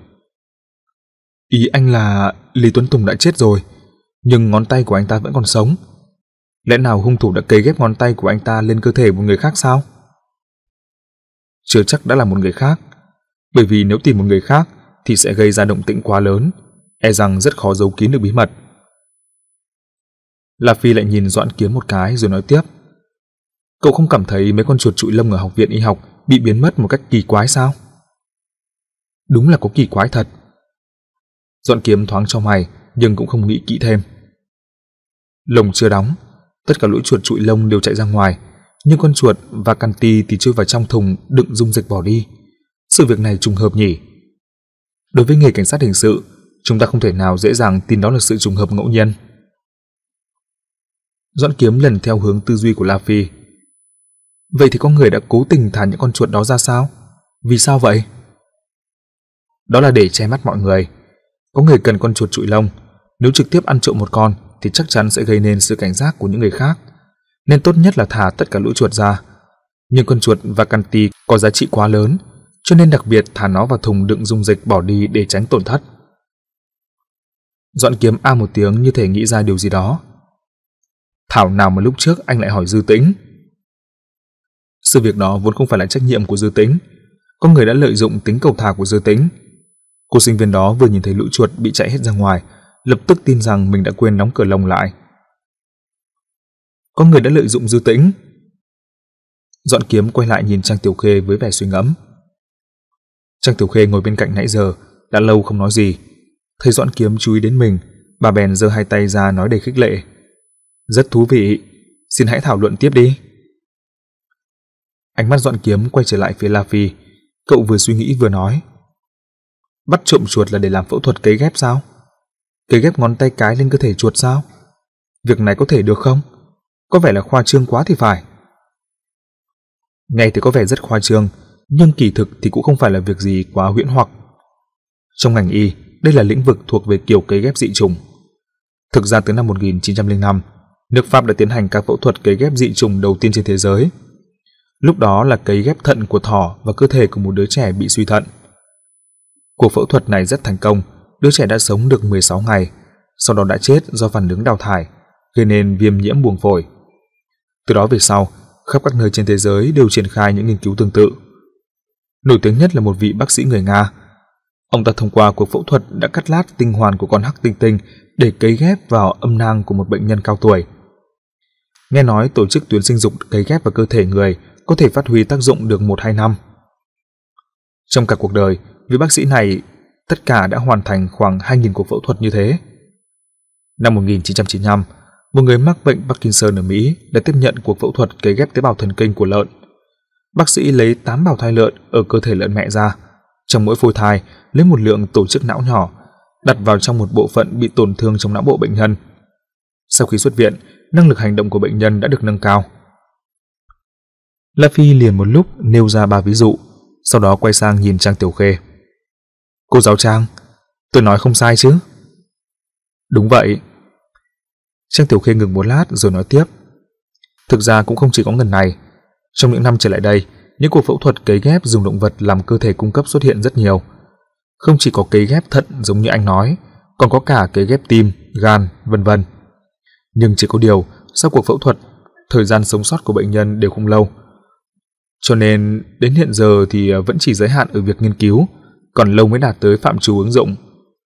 Ý anh là Lý Tuấn Tùng đã chết rồi, nhưng ngón tay của anh ta vẫn còn sống. Lẽ nào hung thủ đã cấy ghép ngón tay của anh ta lên cơ thể một người khác sao? Chưa chắc đã là một người khác, bởi vì nếu tìm một người khác thì sẽ gây ra động tĩnh quá lớn, e rằng rất khó giấu kín được bí mật. La Phi lại nhìn Doãn Kiếm một cái rồi nói tiếp: Cậu không cảm thấy mấy con chuột trụi lông ở học viện y học bị biến mất một cách kỳ quái sao? Đúng là có kỳ quái thật. Doãn Kiếm thoáng chau mày nhưng cũng không nghĩ kỹ thêm. Lồng chưa đóng, tất cả lũ chuột trụi lông đều chạy ra ngoài, nhưng con chuột và Canti thì chui vào trong thùng đựng dung dịch bỏ đi. Sự việc này trùng hợp nhỉ? Đối với nghề cảnh sát hình sự, chúng ta không thể nào dễ dàng tin đó là sự trùng hợp ngẫu nhiên. Doãn Kiếm lần theo hướng tư duy của La Phi. Vậy thì có người đã cố tình thả những con chuột đó ra sao? Vì sao vậy? Đó là để che mắt mọi người. Có người cần con chuột trụi lông, nếu trực tiếp ăn trộm một con thì chắc chắn sẽ gây nên sự cảnh giác của những người khác, nên tốt nhất là thả tất cả lũ chuột ra. Nhưng con chuột và Canti có giá trị quá lớn, cho nên đặc biệt thả nó vào thùng đựng dung dịch bỏ đi để tránh tổn thất. Doãn Kiếm a một tiếng như thể nghĩ ra điều gì đó. Thảo nào mà lúc trước anh lại hỏi Dư Tĩnh. Sự việc đó vốn không phải là trách nhiệm của Dư Tĩnh, có người đã lợi dụng tính cầu thả của Dư Tĩnh. Cô sinh viên đó vừa nhìn thấy lũ chuột bị chạy hết ra ngoài, lập tức tin rằng mình đã quên đóng cửa lồng lại. Có người đã lợi dụng Dư Tĩnh. Doãn Kiếm quay lại nhìn Trang Tiểu Khê với vẻ suy ngẫm. Trang Tiểu Khê ngồi bên cạnh nãy giờ đã lâu không nói gì, thấy Doãn Kiếm chú ý đến mình, bà bèn giơ hai tay ra nói đầy khích lệ: Rất thú vị, xin hãy thảo luận tiếp đi. Ánh mắt Doãn Kiếm quay trở lại phía La Phi, cậu vừa suy nghĩ vừa nói: Bắt trộm chuột là để làm phẫu thuật cấy ghép sao? Cấy ghép ngón tay cái lên cơ thể chuột sao? Việc này có thể được không? Có vẻ là khoa trương quá thì phải. Nghe thì có vẻ rất khoa trương, nhưng kỳ thực thì cũng không phải là việc gì quá huyễn hoặc. Trong ngành y, đây là lĩnh vực thuộc về kiểu cấy ghép dị chủng. Thực ra từ năm một nghìn chín trăm lẻ năm, nước Pháp đã tiến hành các phẫu thuật cấy ghép dị chủng đầu tiên trên thế giới. Lúc đó là cấy ghép thận của thỏ và cơ thể của một đứa trẻ bị suy thận. Cuộc phẫu thuật này rất thành công, đứa trẻ đã sống được mười sáu ngày, sau đó đã chết do phản ứng đào thải, gây nên viêm nhiễm buồng phổi. Từ đó về sau, khắp các nơi trên thế giới đều triển khai những nghiên cứu tương tự. Nổi tiếng nhất là một vị bác sĩ người Nga. Ông ta thông qua cuộc phẫu thuật đã cắt lát tinh hoàn của con hắc tinh tinh để cấy ghép vào âm nang của một bệnh nhân cao tuổi. Nghe nói tổ chức tuyến sinh dục cấy ghép vào cơ thể người có thể phát huy tác dụng được một hai năm. Trong cả cuộc đời, vị bác sĩ này tất cả đã hoàn thành khoảng hai nghìn cuộc phẫu thuật như thế. Năm một nghìn chín trăm chín mươi lăm, một người mắc bệnh Parkinson ở Mỹ đã tiếp nhận cuộc phẫu thuật cấy ghép tế bào thần kinh của lợn. Bác sĩ lấy tám bào thai lợn ở cơ thể lợn mẹ ra, trong mỗi phôi thai lấy một lượng tổ chức não nhỏ, đặt vào trong một bộ phận bị tổn thương trong não bộ bệnh nhân. Sau khi xuất viện, năng lực hành động của bệnh nhân đã được nâng cao. La Phi liền một lúc nêu ra ba ví dụ, sau đó quay sang nhìn Trang Tiểu Khê. Cô giáo Trang, tôi nói không sai chứ? Đúng vậy. Trang Tiểu Khê ngừng một lát rồi nói tiếp. Thực ra cũng không chỉ có lần này. Trong những năm trở lại đây, những cuộc phẫu thuật cấy ghép dùng động vật làm cơ thể cung cấp xuất hiện rất nhiều. Không chỉ có cấy ghép thận giống như anh nói, còn có cả cấy ghép tim, gan, vân vân. Nhưng chỉ có điều, sau cuộc phẫu thuật, thời gian sống sót của bệnh nhân đều không lâu. Cho nên đến hiện giờ thì vẫn chỉ giới hạn ở việc nghiên cứu, còn lâu mới đạt tới phạm trù ứng dụng.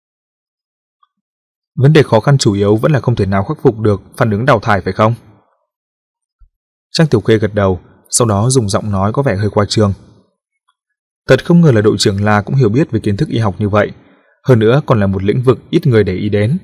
Vấn đề khó khăn chủ yếu vẫn là không thể nào khắc phục được phản ứng đào thải phải không? Trang Tiểu Khê gật đầu, sau đó dùng giọng nói có vẻ hơi khoa trương. Thật không ngờ là đội trưởng La cũng hiểu biết về kiến thức y học như vậy, hơn nữa còn là một lĩnh vực ít người để ý đến.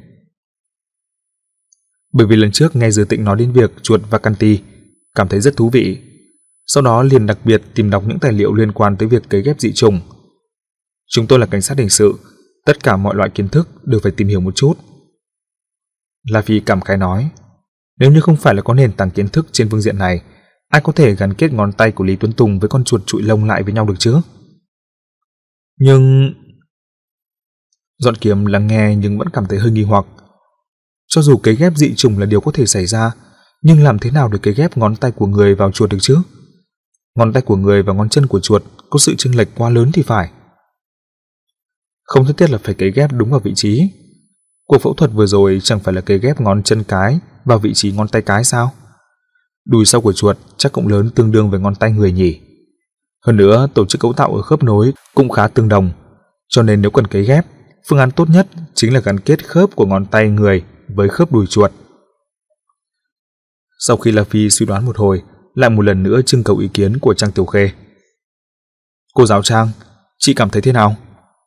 Bởi vì lần trước nghe Dư Tĩnh nói đến việc chuột và Canti, cảm thấy rất thú vị. Sau đó liền đặc biệt tìm đọc những tài liệu liên quan tới việc cấy ghép dị chủng. Chúng tôi là cảnh sát hình sự, tất cả mọi loại kiến thức đều phải tìm hiểu một chút. La Phi cảm khái nói, nếu như không phải là có nền tảng kiến thức trên phương diện này, ai có thể gắn kết ngón tay của Lý Tuấn Tùng với con chuột trụi lông lại với nhau được chứ? Nhưng... Doãn Kiếm lắng nghe nhưng vẫn cảm thấy hơi nghi hoặc. Cho dù cấy ghép dị chủng là điều có thể xảy ra, nhưng làm thế nào để cấy ghép ngón tay của người vào chuột được chứ? Ngón tay của người và ngón chân của chuột có sự chênh lệch quá lớn thì phải. Không nhất thiết là phải cấy ghép đúng vào vị trí. Cuộc phẫu thuật vừa rồi chẳng phải là cấy ghép ngón chân cái vào vị trí ngón tay cái sao? Đùi sau của chuột chắc cũng lớn tương đương với ngón tay người nhỉ. Hơn nữa, tổ chức cấu tạo ở khớp nối cũng khá tương đồng, cho nên nếu cần cấy ghép, phương án tốt nhất chính là gắn kết khớp của ngón tay người với khớp đùi chuột. Sau khi La Phi suy đoán một hồi, lại một lần nữa trưng cầu ý kiến của Trang Tiểu Khê. Cô giáo Trang, chị cảm thấy thế nào?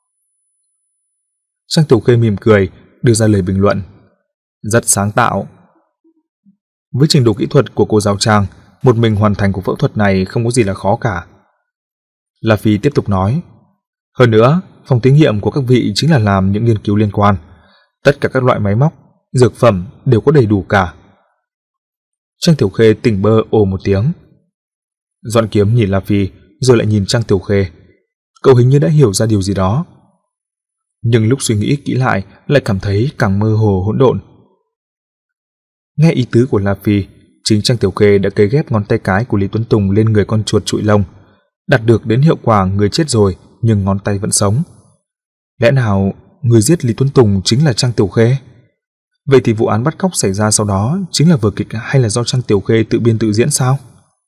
Trang Tiểu Khê mỉm cười, đưa ra lời bình luận. Rất sáng tạo. Với trình độ kỹ thuật của cô giáo Trang, một mình hoàn thành cuộc phẫu thuật này không có gì là khó cả. La Phi tiếp tục nói. Hơn nữa, phòng thí nghiệm của các vị chính là làm những nghiên cứu liên quan. Tất cả các loại máy móc, dược phẩm đều có đầy đủ cả. Trang Tiểu Khê tỉnh bơ ồ một tiếng. Doãn Kiếm nhìn La Phi rồi lại nhìn Trang Tiểu Khê. Cậu hình như đã hiểu ra điều gì đó. Nhưng lúc suy nghĩ kỹ lại lại cảm thấy càng mơ hồ hỗn độn. Nghe ý tứ của La Phi, chính Trang Tiểu Khê đã cấy ghép ngón tay cái của Lý Tuấn Tùng lên người con chuột trụi lông, đạt được đến hiệu quả người chết rồi nhưng ngón tay vẫn sống. Lẽ nào người giết Lý Tuấn Tùng chính là Trang Tiểu Khê? Vậy thì vụ án bắt cóc xảy ra sau đó chính là vở kịch hay là do Trang Tiểu Khê tự biên tự diễn sao?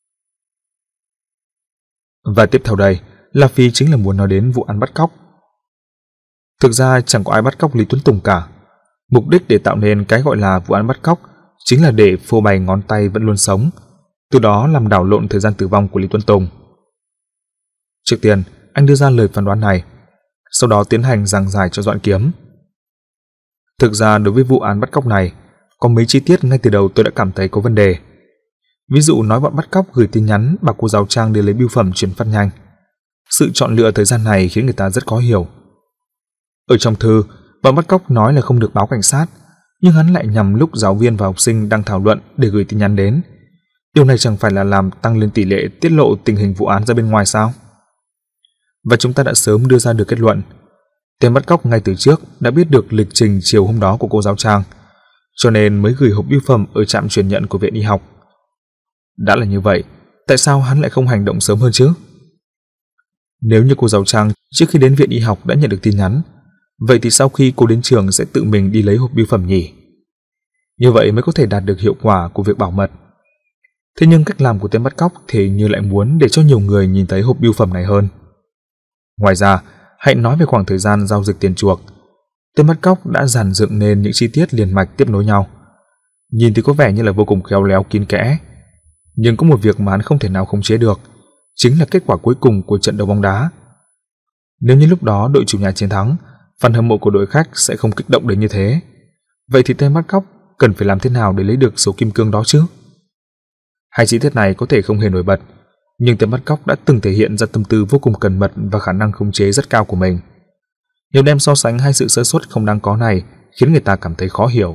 Và tiếp theo đây, La Phi chính là muốn nói đến vụ án bắt cóc. Thực ra chẳng có ai bắt cóc Lý Tuấn Tùng cả. Mục đích để tạo nên cái gọi là vụ án bắt cóc chính là để phô bày ngón tay vẫn luôn sống, từ đó làm đảo lộn thời gian tử vong của Lý Tuấn Tùng. Trước tiên, anh đưa ra lời phán đoán này, sau đó tiến hành giảng giải cho Doãn Kiếm. Thực ra đối với vụ án bắt cóc này, có mấy chi tiết ngay từ đầu tôi đã cảm thấy có vấn đề. Ví dụ nói bọn bắt cóc gửi tin nhắn bảo cô giáo Trang để lấy bưu phẩm chuyển phát nhanh. Sự chọn lựa thời gian này khiến người ta rất khó hiểu. Ở trong thư, bọn bắt cóc nói là không được báo cảnh sát, nhưng hắn lại nhằm lúc giáo viên và học sinh đang thảo luận để gửi tin nhắn đến. Điều này chẳng phải là làm tăng lên tỷ lệ tiết lộ tình hình vụ án ra bên ngoài sao? Và chúng ta đã sớm đưa ra được kết luận. Tên bắt cóc ngay từ trước đã biết được lịch trình chiều hôm đó của cô giáo Trang, cho nên mới gửi hộp bưu phẩm ở trạm chuyển nhận của viện y học. Đã là như vậy, tại sao hắn lại không hành động sớm hơn chứ? Nếu như cô giáo Trang trước khi đến viện y học đã nhận được tin nhắn, vậy thì sau khi cô đến trường sẽ tự mình đi lấy hộp bưu phẩm nhỉ? Như vậy mới có thể đạt được hiệu quả của việc bảo mật. Thế nhưng cách làm của tên bắt cóc thì như lại muốn để cho nhiều người nhìn thấy hộp bưu phẩm này hơn. Ngoài ra, hãy nói về khoảng thời gian giao dịch tiền chuộc. Tên bắt cóc đã dàn dựng nên những chi tiết liền mạch tiếp nối nhau. Nhìn thì có vẻ như là vô cùng khéo léo kín kẽ. Nhưng có một việc mà hắn không thể nào khống chế được, chính là kết quả cuối cùng của trận đấu bóng đá. Nếu như lúc đó đội chủ nhà chiến thắng, fan hâm mộ của đội khách sẽ không kích động đến như thế. Vậy thì tên bắt cóc cần phải làm thế nào để lấy được số kim cương đó chứ? Hai chi tiết này có thể không hề nổi bật, nhưng tên bắt cóc đã từng thể hiện ra tâm tư vô cùng cẩn mật và khả năng khống chế rất cao của mình. Nếu đem so sánh hai sự sơ suất không đáng có này khiến người ta cảm thấy khó hiểu.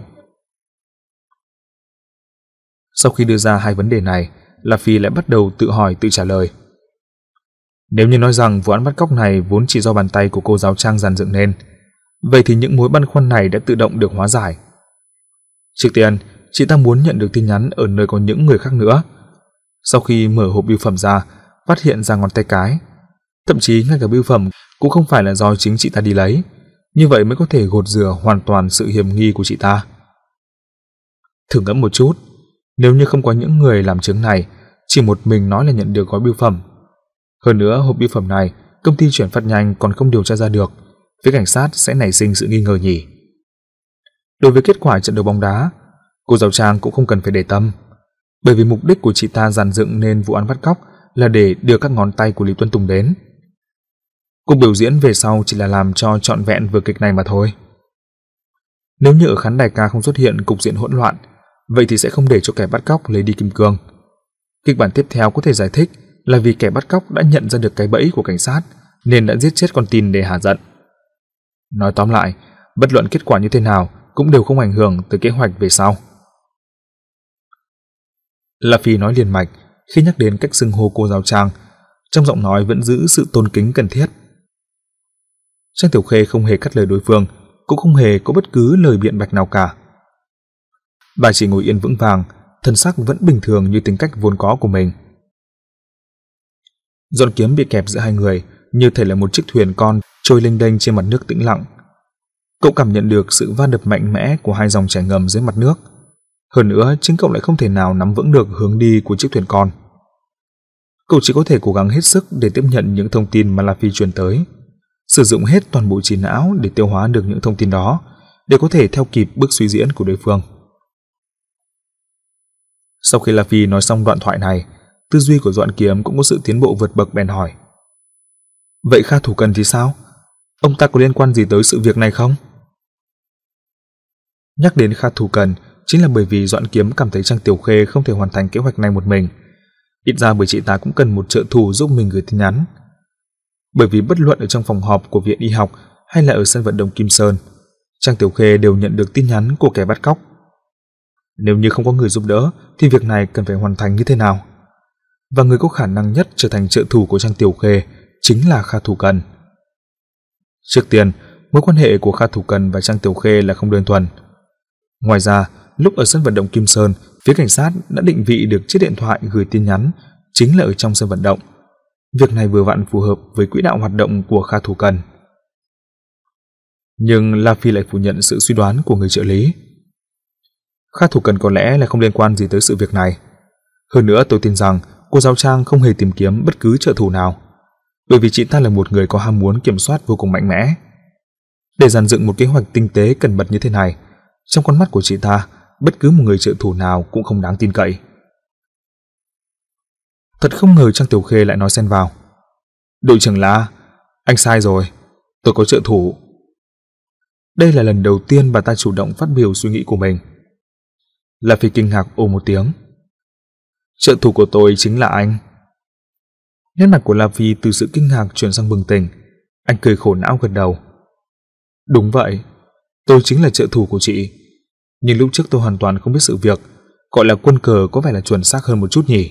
Sau khi đưa ra hai vấn đề này, La Phi lại bắt đầu tự hỏi tự trả lời. Nếu như nói rằng vụ án bắt cóc này vốn chỉ do bàn tay của cô giáo Trang dàn dựng nên, vậy thì những mối băn khoăn này đã tự động được hóa giải. Trước tiên, chị ta muốn nhận được tin nhắn ở nơi có những người khác nữa. Sau khi mở hộp bưu phẩm ra, phát hiện ra ngón tay cái. Thậm chí ngay cả bưu phẩm cũng không phải là do chính chị ta đi lấy. Như vậy mới có thể gột rửa hoàn toàn sự hiểm nghi của chị ta. Thử ngẫm một chút, nếu như không có những người làm chứng này, chỉ một mình nói là nhận được gói bưu phẩm. Hơn nữa hộp bưu phẩm này, công ty chuyển phát nhanh còn không điều tra ra được, phía cảnh sát sẽ nảy sinh sự nghi ngờ nhỉ. Đối với kết quả trận đấu bóng đá, cô giáo Trang cũng không cần phải để tâm, bởi vì mục đích của chị ta dàn dựng nên vụ án bắt cóc là để đưa các ngón tay của Lý Tuấn Tùng đến. Cuộc biểu diễn về sau chỉ là làm cho trọn vẹn vở kịch này mà thôi. Nếu như ở khán đài ca không xuất hiện cục diện hỗn loạn, vậy thì sẽ không để cho kẻ bắt cóc lấy đi kim cương. Kịch bản tiếp theo có thể giải thích là vì kẻ bắt cóc đã nhận ra được cái bẫy của cảnh sát nên đã giết chết con tin để hả giận. Nói tóm lại, bất luận kết quả như thế nào cũng đều không ảnh hưởng tới kế hoạch về sau. La Phi nói liền mạch khi nhắc đến cách xưng hô cô giáo Trang, trong giọng nói vẫn giữ sự tôn kính cần thiết. Trang Tiểu Khê không hề cắt lời đối phương, cũng không hề có bất cứ lời biện bạch nào cả. Bà chỉ ngồi yên vững vàng, thân sắc vẫn bình thường như tính cách vốn có của mình. Doãn Kiếm bị kẹp giữa hai người, như thể là một chiếc thuyền con trôi lênh đênh trên mặt nước tĩnh lặng. Cậu cảm nhận được sự va đập mạnh mẽ của hai dòng chảy ngầm dưới mặt nước. Hơn nữa, chính cậu lại không thể nào nắm vững được hướng đi của chiếc thuyền con. Cậu chỉ có thể cố gắng hết sức để tiếp nhận những thông tin mà La Phi truyền tới, sử dụng hết toàn bộ trí não để tiêu hóa được những thông tin đó, để có thể theo kịp bước suy diễn của đối phương. Sau khi La Phi nói xong đoạn thoại này, tư duy của Doãn Kiếm cũng có sự tiến bộ vượt bậc, bèn hỏi: "Vậy Kha Thủ Cần thì sao? Ông ta có liên quan gì tới sự việc này không?" Nhắc đến Kha Thủ Cần chính là bởi vì Doãn Kiếm cảm thấy Trang Tiểu Khê không thể hoàn thành kế hoạch này một mình, ít ra bởi chị ta cũng cần một trợ thủ giúp mình gửi tin nhắn. Bởi vì bất luận ở trong phòng họp của viện y học hay là ở sân vận động Kim Sơn, Trang Tiểu Khê đều nhận được tin nhắn của kẻ bắt cóc. Nếu như không có người giúp đỡ thì việc này cần phải hoàn thành như thế nào? Và người có khả năng nhất trở thành trợ thủ của Trang Tiểu Khê chính là Kha Thủ Cần. Trước tiên, mối quan hệ của Kha Thủ Cần và Trang Tiểu Khê là không đơn thuần. Ngoài ra, lúc ở sân vận động Kim Sơn, phía cảnh sát đã định vị được chiếc điện thoại gửi tin nhắn chính là ở trong sân vận động. Việc này vừa vặn phù hợp với quỹ đạo hoạt động của Kha Thủ Cần. Nhưng La Phi lại phủ nhận sự suy đoán của người trợ lý. Kha Thủ Cần có lẽ là không liên quan gì tới sự việc này. Hơn nữa, tôi tin rằng cô giáo Trang không hề tìm kiếm bất cứ trợ thủ nào, bởi vì chị ta là một người có ham muốn kiểm soát vô cùng mạnh mẽ. Để dàn dựng một kế hoạch tinh tế cẩn mật như thế này, trong con mắt của chị ta, bất cứ một người trợ thủ nào cũng không đáng tin cậy. Thật không ngờ Trang Tiểu Khê lại nói xen vào: "Đội trưởng La, anh sai rồi, tôi có trợ thủ." Đây là lần đầu tiên bà ta chủ động phát biểu suy nghĩ của mình. La Phi kinh ngạc ồ một tiếng. "Trợ thủ của tôi chính là anh." Nét mặt của La Phi từ sự kinh ngạc chuyển sang bừng tỉnh, anh cười khổ não gật đầu. "Đúng vậy, tôi chính là trợ thủ của chị. Nhưng lúc trước tôi hoàn toàn không biết sự việc, gọi là quân cờ có vẻ là chuẩn xác hơn một chút nhỉ?"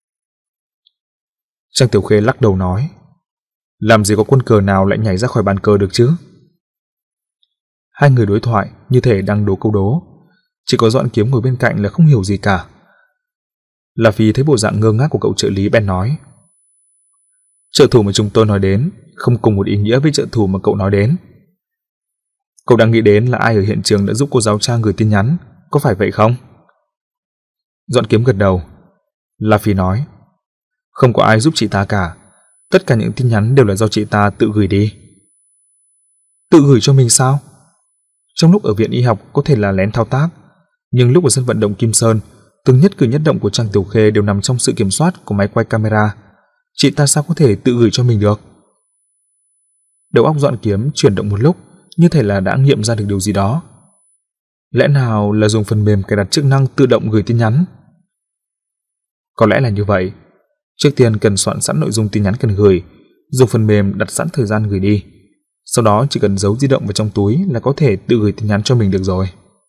Trang Tiểu Khê lắc đầu nói: "Làm gì có quân cờ nào lại nhảy ra khỏi bàn cờ được chứ?" Hai người đối thoại như thể đang đố câu đố, chỉ có Doãn Kiếm ngồi bên cạnh là không hiểu gì cả. La Phi thấy bộ dạng ngơ ngác của cậu trợ lý bèn nói: "Trợ thủ mà chúng tôi nói đến không cùng một ý nghĩa với trợ thủ mà cậu nói đến. Cậu đang nghĩ đến là ai ở hiện trường đã giúp cô giáo Trang gửi tin nhắn, có phải vậy không?" Doãn Kiếm gật đầu. La Phi nói: "Không có ai giúp chị ta cả, tất cả những tin nhắn đều là do chị ta tự gửi đi." "Tự gửi cho mình sao? Trong lúc ở viện y học có thể là lén thao tác, nhưng lúc ở sân vận động Kim Sơn, từng nhất cử nhất động của Trang Tiểu Khê đều nằm trong sự kiểm soát của máy quay camera. Chị ta sao có thể tự gửi cho mình được?" Đầu óc Doãn Kiếm chuyển động một lúc, như thể là đã nghiệm ra được điều gì đó. Lẽ nào là dùng phần mềm cài đặt chức năng tự động gửi tin nhắn? Có lẽ là như vậy. Trước tiên cần soạn sẵn nội dung tin nhắn cần gửi, dùng phần mềm đặt sẵn thời gian gửi đi. Sau đó chỉ cần giấu di động vào trong túi là có thể tự gửi tin nhắn cho mình được rồi.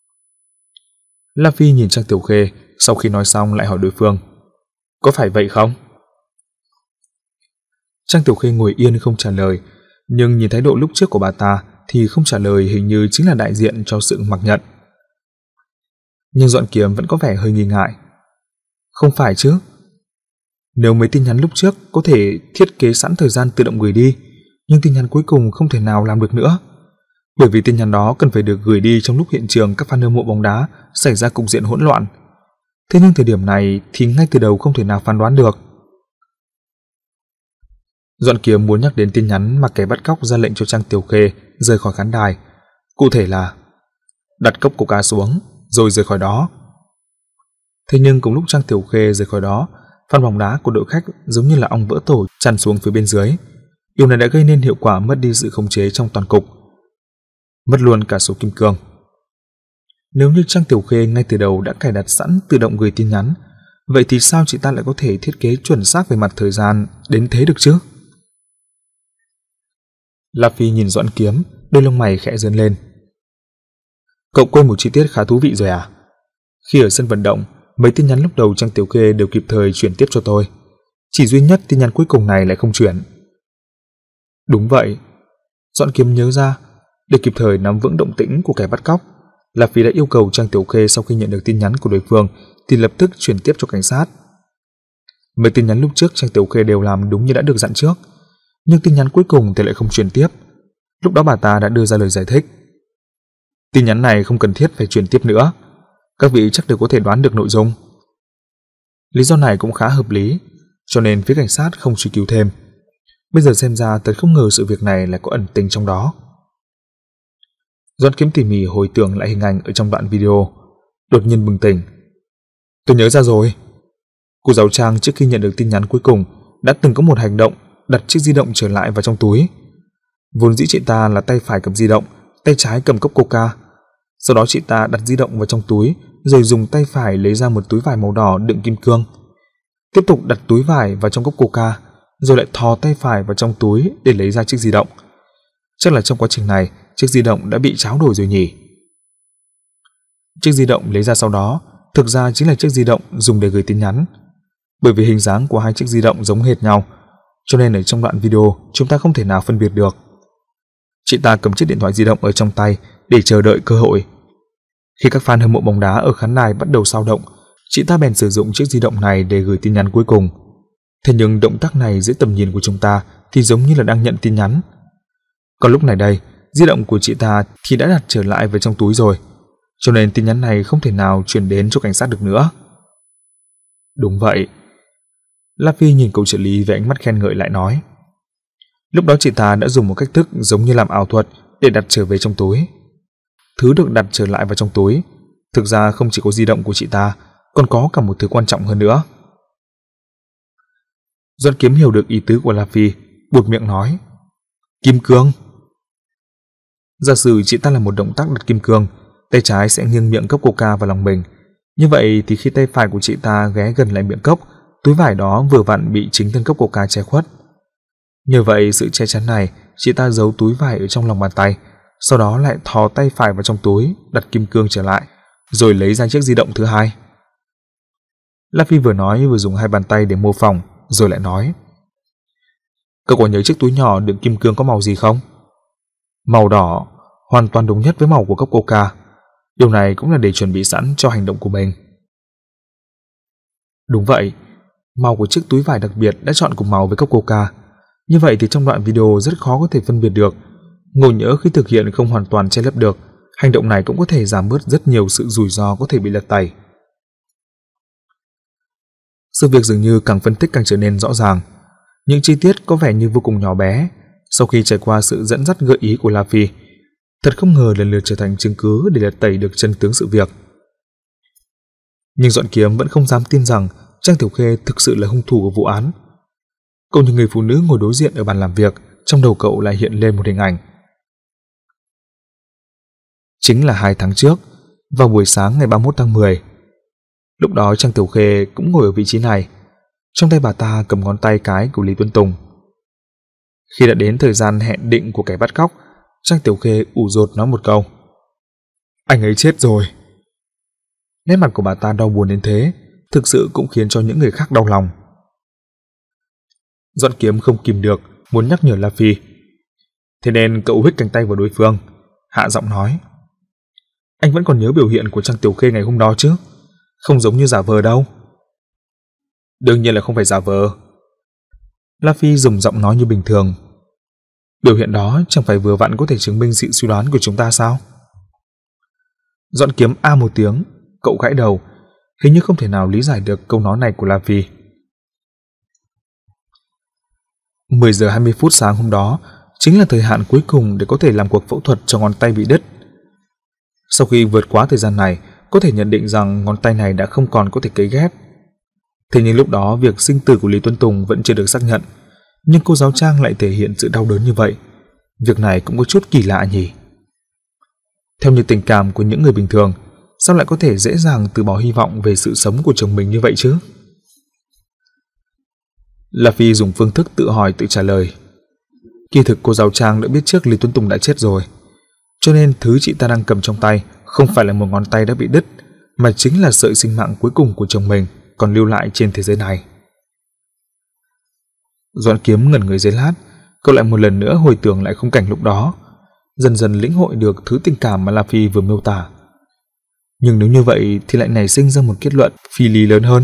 La Phi nhìn Trang Tiểu Khê, sau khi nói xong lại hỏi đối phương: "Có phải vậy không?" Trang Tiểu Khê ngồi yên không trả lời, nhưng nhìn thái độ lúc trước của bà ta thì không trả lời hình như chính là đại diện cho sự mặc nhận. Nhưng Doãn Kiếm vẫn có vẻ hơi nghi ngại. "Không phải chứ? Nếu mấy tin nhắn lúc trước có thể thiết kế sẵn thời gian tự động gửi đi, nhưng tin nhắn cuối cùng không thể nào làm được nữa, bởi vì tin nhắn đó cần phải được gửi đi trong lúc hiện trường các fan hâm mộ bóng đá xảy ra cục diện hỗn loạn. Thế nhưng thời điểm này thì ngay từ đầu không thể nào phán đoán được." Doãn Kiếm muốn nhắc đến tin nhắn mà kẻ bắt cóc ra lệnh cho Trang Tiểu Khê rời khỏi khán đài, cụ thể là đặt cốc coca xuống rồi rời khỏi đó. Thế nhưng cùng lúc Trang Tiểu Khê rời khỏi đó, fan bóng đá của đội khách giống như là ong vỡ tổ tràn xuống phía bên dưới. Điều này đã gây nên hiệu quả mất đi sự khống chế trong toàn cục, mất luôn cả số kim cương. Nếu như Trang Tiểu Khê ngay từ đầu đã cài đặt sẵn tự động gửi tin nhắn, vậy thì sao chị ta lại có thể thiết kế chuẩn xác về mặt thời gian đến thế được chứ? La Phi nhìn Doãn Kiếm, đôi lông mày khẽ giương lên. "Cậu quên một chi tiết khá thú vị rồi à? Khi ở sân vận động, mấy tin nhắn lúc đầu Trang Tiểu Khê đều kịp thời chuyển tiếp cho tôi, chỉ duy nhất tin nhắn cuối cùng này lại không chuyển." Đúng vậy. Doãn Kiếm nhớ ra, để kịp thời nắm vững động tĩnh của kẻ bắt cóc, La Phi đã yêu cầu Trang Tiểu Khê sau khi nhận được tin nhắn của đối phương thì lập tức chuyển tiếp cho cảnh sát. Mấy tin nhắn lúc trước Trang Tiểu Khê đều làm đúng như đã được dặn trước, nhưng tin nhắn cuối cùng thì lại không chuyển tiếp. Lúc đó bà ta đã đưa ra lời giải thích: "Tin nhắn này không cần thiết phải chuyển tiếp nữa. Các vị chắc đều có thể đoán được nội dung. Lý do này cũng khá hợp lý, cho nên phía cảnh sát không truy cứu thêm. Bây giờ xem ra thật không ngờ sự việc này lại có ẩn tình trong đó. Doãn Kiếm tỉ mỉ hồi tưởng lại hình ảnh ở trong đoạn video, đột nhiên bừng tỉnh. Tôi nhớ ra rồi. Cô giáo Trang trước khi nhận được tin nhắn cuối cùng đã từng có một hành động đặt chiếc di động trở lại vào trong túi. Vốn dĩ chị ta là tay phải cầm di động, tay trái cầm cốc coca. Sau đó chị ta đặt di động vào trong túi, rồi dùng tay phải lấy ra một túi vải màu đỏ đựng kim cương. Tiếp tục đặt túi vải vào trong cốc coca, rồi lại thò tay phải vào trong túi để lấy ra chiếc di động. Chắc là trong quá trình này, chiếc di động đã bị tráo đổi rồi nhỉ. Chiếc di động lấy ra sau đó, thực ra chính là chiếc di động dùng để gửi tin nhắn. Bởi vì hình dáng của hai chiếc di động giống hệt nhau, cho nên ở trong đoạn video chúng ta không thể nào phân biệt được. Chị ta cầm chiếc điện thoại di động ở trong tay để chờ đợi cơ hội. Khi các fan hâm mộ bóng đá ở khán đài bắt đầu xao động, chị ta bèn sử dụng chiếc di động này để gửi tin nhắn cuối cùng. Thế nhưng động tác này dưới tầm nhìn của chúng ta thì giống như là đang nhận tin nhắn. Còn lúc này đây, di động của chị ta thì đã đặt trở lại vào trong túi rồi, cho nên tin nhắn này không thể nào chuyển đến cho cảnh sát được nữa. Đúng vậy. La Phi nhìn cậu trợ lý với ánh mắt khen ngợi lại nói. Lúc đó chị ta đã dùng một cách thức giống như làm ảo thuật để đặt trở về trong túi. Thứ được đặt trở lại vào trong túi thực ra không chỉ có di động của chị ta, còn có cả một thứ quan trọng hơn nữa. Doãn Kiếm hiểu được ý tứ của La Phi, buột miệng nói. Kim cương. Giả sử chị ta là một động tác đặt kim cương, tay trái sẽ nghiêng miệng cốc coca vào lòng mình. Như vậy thì khi tay phải của chị ta ghé gần lại miệng cốc, túi vải đó vừa vặn bị chính thân cốc coca che khuất. Như vậy sự che chắn này, chị ta giấu túi vải ở trong lòng bàn tay, sau đó lại thò tay phải vào trong túi, đặt kim cương trở lại, rồi lấy ra chiếc di động thứ hai. La Phi vừa nói vừa dùng hai bàn tay để mô phỏng, rồi lại nói. Cậu có nhớ chiếc túi nhỏ đựng kim cương có màu gì không? Màu đỏ, hoàn toàn đúng nhất với màu của cốc coca. Điều này cũng là để chuẩn bị sẵn cho hành động của mình. Đúng vậy, màu của chiếc túi vải đặc biệt đã chọn cùng màu với cốc coca. Như vậy thì trong đoạn video rất khó có thể phân biệt được. Ngộ nhỡ khi thực hiện không hoàn toàn che lấp được, hành động này cũng có thể giảm bớt rất nhiều sự rủi ro có thể bị lật tẩy. Sự việc dường như càng phân tích càng trở nên rõ ràng. Những chi tiết có vẻ như vô cùng nhỏ bé, sau khi trải qua sự dẫn dắt gợi ý của La Phi, thật không ngờ lần lượt trở thành chứng cứ để lật tẩy được chân tướng sự việc. Nhưng Doãn Kiếm vẫn không dám tin rằng Trang Tiểu Khê thực sự là hung thủ của vụ án. Cậu như người phụ nữ ngồi đối diện ở bàn làm việc, trong đầu cậu lại hiện lên một hình ảnh. Chính là hai tháng trước, vào buổi sáng ngày ba mươi mốt tháng mười. Lúc đó Trang Tiểu Khê cũng ngồi ở vị trí này, trong tay bà ta cầm ngón tay cái của Lý Tuấn Tùng. Khi đã đến thời gian hẹn định của kẻ bắt cóc, Trang Tiểu Khê ủ rột nói một câu. Anh ấy chết rồi. Nét mặt của bà ta đau buồn đến thế, thực sự cũng khiến cho những người khác đau lòng. Doãn Kiếm không kìm được, muốn nhắc nhở La Phi. Thế nên cậu huých cánh tay vào đối phương, hạ giọng nói. Anh vẫn còn nhớ biểu hiện của Trang Tiểu Khê ngày hôm đó chứ? Không giống như giả vờ đâu. Đương nhiên là không phải giả vờ. La Phi dùng giọng nói như bình thường. Biểu hiện đó chẳng phải vừa vặn có thể chứng minh sự suy đoán của chúng ta sao? Doãn Kiếm a một tiếng, cậu gãi đầu, hình như không thể nào lý giải được câu nói này của La Phi. mười giờ hai mươi phút sáng hôm đó chính là thời hạn cuối cùng để có thể làm cuộc phẫu thuật cho ngón tay bị đứt. Sau khi vượt quá thời gian này, có thể nhận định rằng ngón tay này đã không còn có thể cấy ghép. Thế nhưng lúc đó việc sinh tử của Lý Tuấn Tùng vẫn chưa được xác nhận, nhưng cô giáo Trang lại thể hiện sự đau đớn như vậy. Việc này cũng có chút kỳ lạ nhỉ. Theo như tình cảm của những người bình thường, sao lại có thể dễ dàng từ bỏ hy vọng về sự sống của chồng mình như vậy chứ? La Phi dùng phương thức tự hỏi tự trả lời. Kỳ thực cô giáo Trang đã biết trước Lý Tuấn Tùng đã chết rồi, cho nên thứ chị ta đang cầm trong tay không phải là một ngón tay đã bị đứt, mà chính là sợi sinh mạng cuối cùng của chồng mình còn lưu lại trên thế giới này. Doãn Kiếm ngẩn người giây lát, cậu lại một lần nữa hồi tưởng lại khung cảnh lúc đó, dần dần lĩnh hội được thứ tình cảm mà La Phi vừa miêu tả. Nhưng nếu như vậy thì lại nảy sinh ra một kết luận phi lý lớn hơn.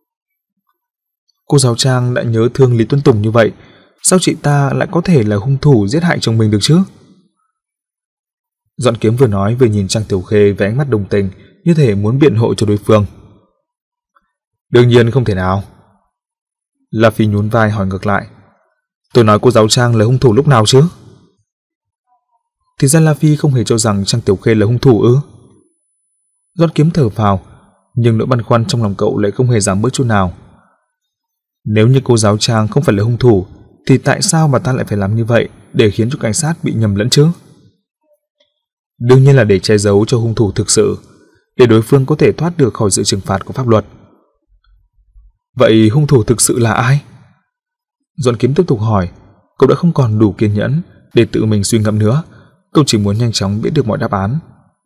Cô giáo Trang đã nhớ thương Lý Tuấn Tùng như vậy, sao chị ta lại có thể là hung thủ giết hại chồng mình được chứ? Doãn Kiếm vừa nói vừa nhìn Trang Tiểu Khê với ánh mắt đồng tình, như thể muốn biện hộ cho đối phương. Đương nhiên không thể nào. La Phi nhún vai hỏi ngược lại. Tôi nói cô giáo Trang là hung thủ lúc nào chứ? Thì ra La Phi không hề cho rằng Trang Tiểu Khê là hung thủ ư? Doãn Kiếm thở phào, nhưng nỗi băn khoăn trong lòng cậu lại không hề giảm bớt chút nào. Nếu như cô giáo Trang không phải là hung thủ, thì tại sao bà ta lại phải làm như vậy để khiến cho cảnh sát bị nhầm lẫn chứ? Đương nhiên là để che giấu cho hung thủ thực sự, để đối phương có thể thoát được khỏi sự trừng phạt của pháp luật. Vậy hung thủ thực sự là ai? Doãn Kiếm tiếp tục hỏi. Cậu đã không còn đủ kiên nhẫn để tự mình suy ngẫm nữa, cậu chỉ muốn nhanh chóng biết được mọi đáp án.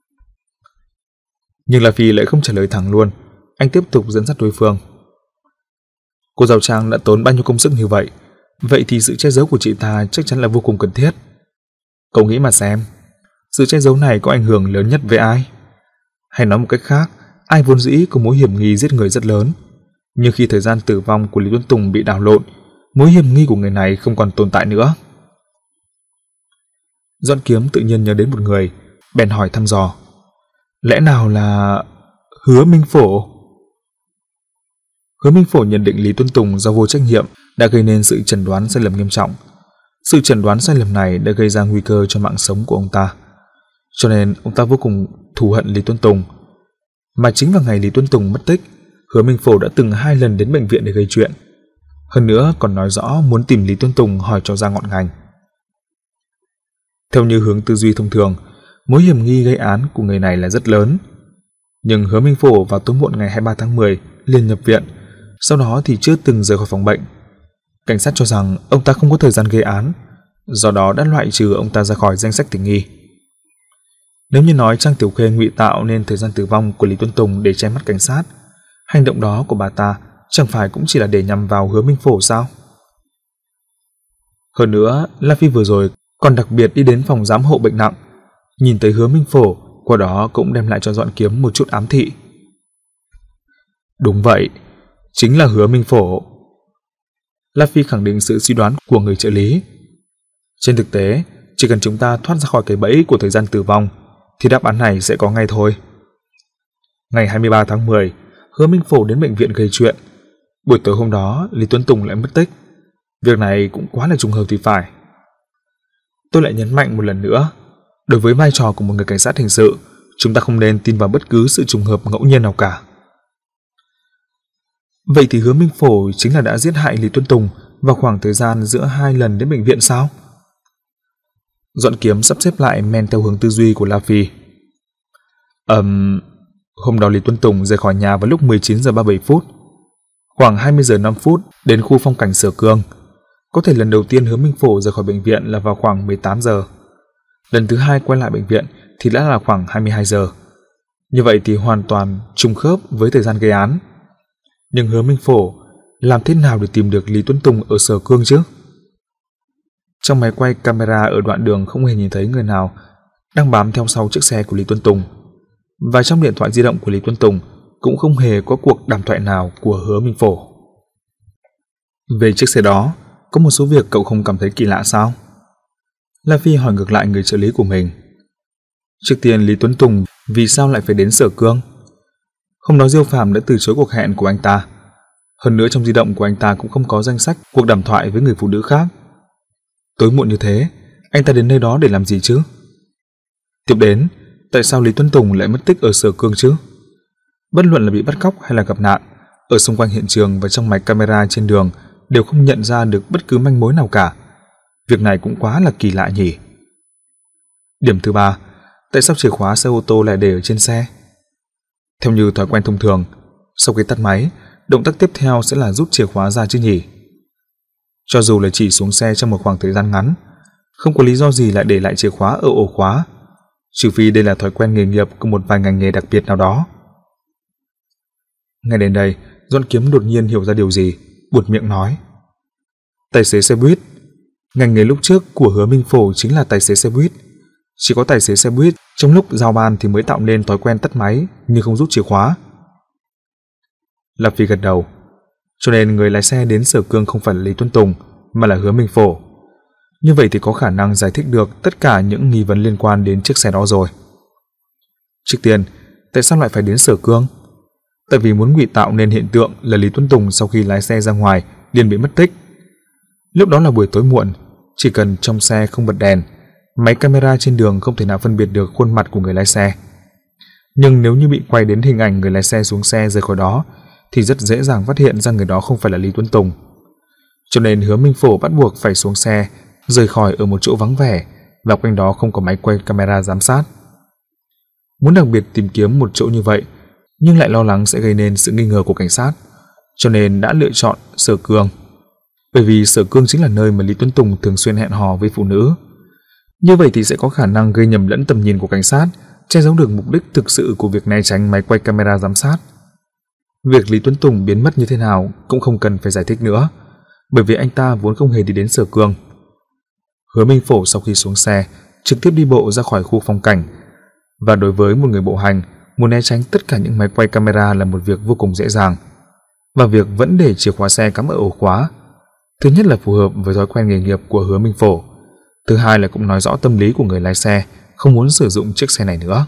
Nhưng La Phi lại không trả lời thẳng luôn, anh tiếp tục dẫn dắt đối phương. Cô giáo Trang đã tốn bao nhiêu công sức như vậy, vậy thì sự che giấu của chị ta chắc chắn là vô cùng cần thiết. Cậu nghĩ mà xem, sự che giấu này có ảnh hưởng lớn nhất với ai? Hay nói một cách khác, ai vốn dĩ có mối hiểm nghi giết người rất lớn, nhưng khi thời gian tử vong của Lý Tuấn Tùng bị đảo lộn, mối hiểm nghi của người này không còn tồn tại nữa. Doãn Kiếm tự nhiên nhớ đến một người, bèn hỏi thăm dò. Lẽ nào là Hứa Minh Phổ? Hứa Minh Phổ nhận định Lý Tuấn Tùng do vô trách nhiệm đã gây nên sự chẩn đoán sai lầm nghiêm trọng. Sự chẩn đoán sai lầm này đã gây ra nguy cơ cho mạng sống của ông ta, cho nên ông ta vô cùng thù hận Lý Tuấn Tùng. Mà chính vào ngày Lý Tuấn Tùng mất tích, Hứa Minh Phổ đã từng hai lần đến bệnh viện để gây chuyện. Hơn nữa còn nói rõ muốn tìm Lý Tuấn Tùng hỏi cho ra ngọn ngành. Theo như hướng tư duy thông thường, mối hiểm nghi gây án của người này là rất lớn. Nhưng Hứa Minh Phổ vào tối muộn ngày hai mươi ba tháng mười liền nhập viện, sau đó thì chưa từng rời khỏi phòng bệnh. Cảnh sát cho rằng ông ta không có thời gian gây án, do đó đã loại trừ ông ta ra khỏi danh sách tình nghi. Nếu như nói Trang Tiểu Khê ngụy tạo nên thời gian tử vong của Lý Tuấn Tùng để che mắt cảnh sát, hành động đó của bà ta chẳng phải cũng chỉ là để nhằm vào Hứa Minh Phổ sao? Hơn nữa, La Phi vừa rồi còn đặc biệt đi đến phòng giám hộ bệnh nặng, nhìn thấy Hứa Minh Phổ, qua đó cũng đem lại cho Doãn Kiếm một chút ám thị. Đúng vậy, chính là Hứa Minh Phổ. La Phi khẳng định sự suy đoán của người trợ lý. Trên thực tế, chỉ cần chúng ta thoát ra khỏi cái bẫy của thời gian tử vong, thì đáp án này sẽ có ngay thôi. Ngày hai mươi ba tháng mười, Hứa Minh Phổ đến bệnh viện gây chuyện. Buổi tối hôm đó, Lý Tuấn Tùng lại mất tích. Việc này cũng quá là trùng hợp thì phải. Tôi lại nhấn mạnh một lần nữa, đối với vai trò của một người cảnh sát hình sự, chúng ta không nên tin vào bất cứ sự trùng hợp ngẫu nhiên nào cả. Vậy thì Hứa Minh Phổ chính là đã giết hại Lý Tuấn Tùng vào khoảng thời gian giữa hai lần đến bệnh viện sao? Doãn Kiếm sắp xếp lại men theo hướng tư duy của La Phi. Ừm, hôm đó Lý Tuấn Tùng rời khỏi nhà vào lúc mười chín giờ ba mươi bảy phút. Khoảng hai mươi giờ năm phút đến khu phong cảnh Sở Cương. Có thể lần đầu tiên Hứa Minh Phổ rời khỏi bệnh viện là vào khoảng mười tám giờ. Lần thứ hai quay lại bệnh viện thì đã là khoảng hai mươi hai giờ. Như vậy thì hoàn toàn trùng khớp với thời gian gây án. Nhưng Hứa Minh Phổ làm thế nào để tìm được Lý Tuấn Tùng ở Sở Cương chứ? Trong máy quay camera ở đoạn đường không hề nhìn thấy người nào đang bám theo sau chiếc xe của Lý Tuấn Tùng. Và trong điện thoại di động của Lý Tuấn Tùng cũng không hề có cuộc đàm thoại nào của Hứa Minh Phổ. Về chiếc xe đó, có một số việc cậu không cảm thấy kỳ lạ sao? La Phi hỏi ngược lại người trợ lý của mình. Trước tiên, Lý Tuấn Tùng vì sao lại phải đến Sở Cương? Hôm đó Diêu Phàm đã từ chối cuộc hẹn của anh ta. Hơn nữa trong di động của anh ta cũng không có danh sách cuộc đàm thoại với người phụ nữ khác. Tối muộn như thế, anh ta đến nơi đó để làm gì chứ? Tiếp đến, tại sao Lý Tuấn Tùng lại mất tích ở Sở Cương chứ? Bất luận là bị bắt cóc hay là gặp nạn, ở xung quanh hiện trường và trong máy camera trên đường đều không nhận ra được bất cứ manh mối nào cả. Việc này cũng quá là kỳ lạ nhỉ. Điểm thứ ba, tại sao chìa khóa xe ô tô lại để ở trên xe? Theo như thói quen thông thường, sau khi tắt máy, động tác tiếp theo sẽ là rút chìa khóa ra chứ nhỉ? Cho dù là chỉ xuống xe trong một khoảng thời gian ngắn, không có lý do gì lại để lại chìa khóa ở ổ khóa, trừ phi đây là thói quen nghề nghiệp của một vài ngành nghề đặc biệt nào đó. Ngay đến đây, Doãn Kiếm đột nhiên hiểu ra điều gì, buột miệng nói. Tài xế xe buýt. Ngành nghề lúc trước của Hứa Minh Phổ chính là tài xế xe buýt. Chỉ có tài xế xe buýt trong lúc giao ban thì mới tạo nên thói quen tắt máy nhưng không rút chìa khóa. La Phi gật đầu. Cho nên người lái xe đến Sở Cương không phải là Lý Tuấn Tùng mà là Hứa Minh Phổ. Như vậy thì có khả năng giải thích được tất cả những nghi vấn liên quan đến chiếc xe đó rồi. Trước tiên, Tại sao lại phải đến Sở Cương? Tại vì muốn ngụy tạo nên hiện tượng là Lý Tuấn Tùng sau khi lái xe ra ngoài liền bị mất tích. Lúc đó là buổi tối muộn, chỉ cần trong xe không bật đèn, máy camera trên đường không thể nào phân biệt được khuôn mặt của người lái xe. Nhưng nếu như bị quay đến hình ảnh người lái xe xuống xe rời khỏi đó thì rất dễ dàng phát hiện ra người đó không phải là Lý Tuấn Tùng. Cho nên Hứa Minh Phổ bắt buộc phải xuống xe, rời khỏi ở một chỗ vắng vẻ và quanh đó không có máy quay camera giám sát. Muốn đặc biệt tìm kiếm một chỗ như vậy nhưng lại lo lắng sẽ gây nên sự nghi ngờ của cảnh sát, cho nên đã lựa chọn Sở Cương. Bởi vì Sở Cương chính là nơi mà Lý Tuấn Tùng thường xuyên hẹn hò với phụ nữ. Như vậy thì sẽ có khả năng gây nhầm lẫn tầm nhìn của cảnh sát, che giấu được mục đích thực sự của việc né tránh máy quay camera giám sát. Việc Lý Tuấn Tùng biến mất như thế nào cũng không cần phải giải thích nữa, bởi vì anh ta vốn không hề đi đến Sở Cương. Hứa Minh Phổ sau khi xuống xe trực tiếp đi bộ ra khỏi khu phong cảnh, và đối với một người bộ hành, muốn né tránh tất cả những máy quay camera là một việc vô cùng dễ dàng. Và việc vẫn để chìa khóa xe cắm ở ổ khóa, thứ nhất là phù hợp với thói quen nghề nghiệp của Hứa Minh Phổ, thứ hai là cũng nói rõ tâm lý của người lái xe không muốn sử dụng chiếc xe này nữa.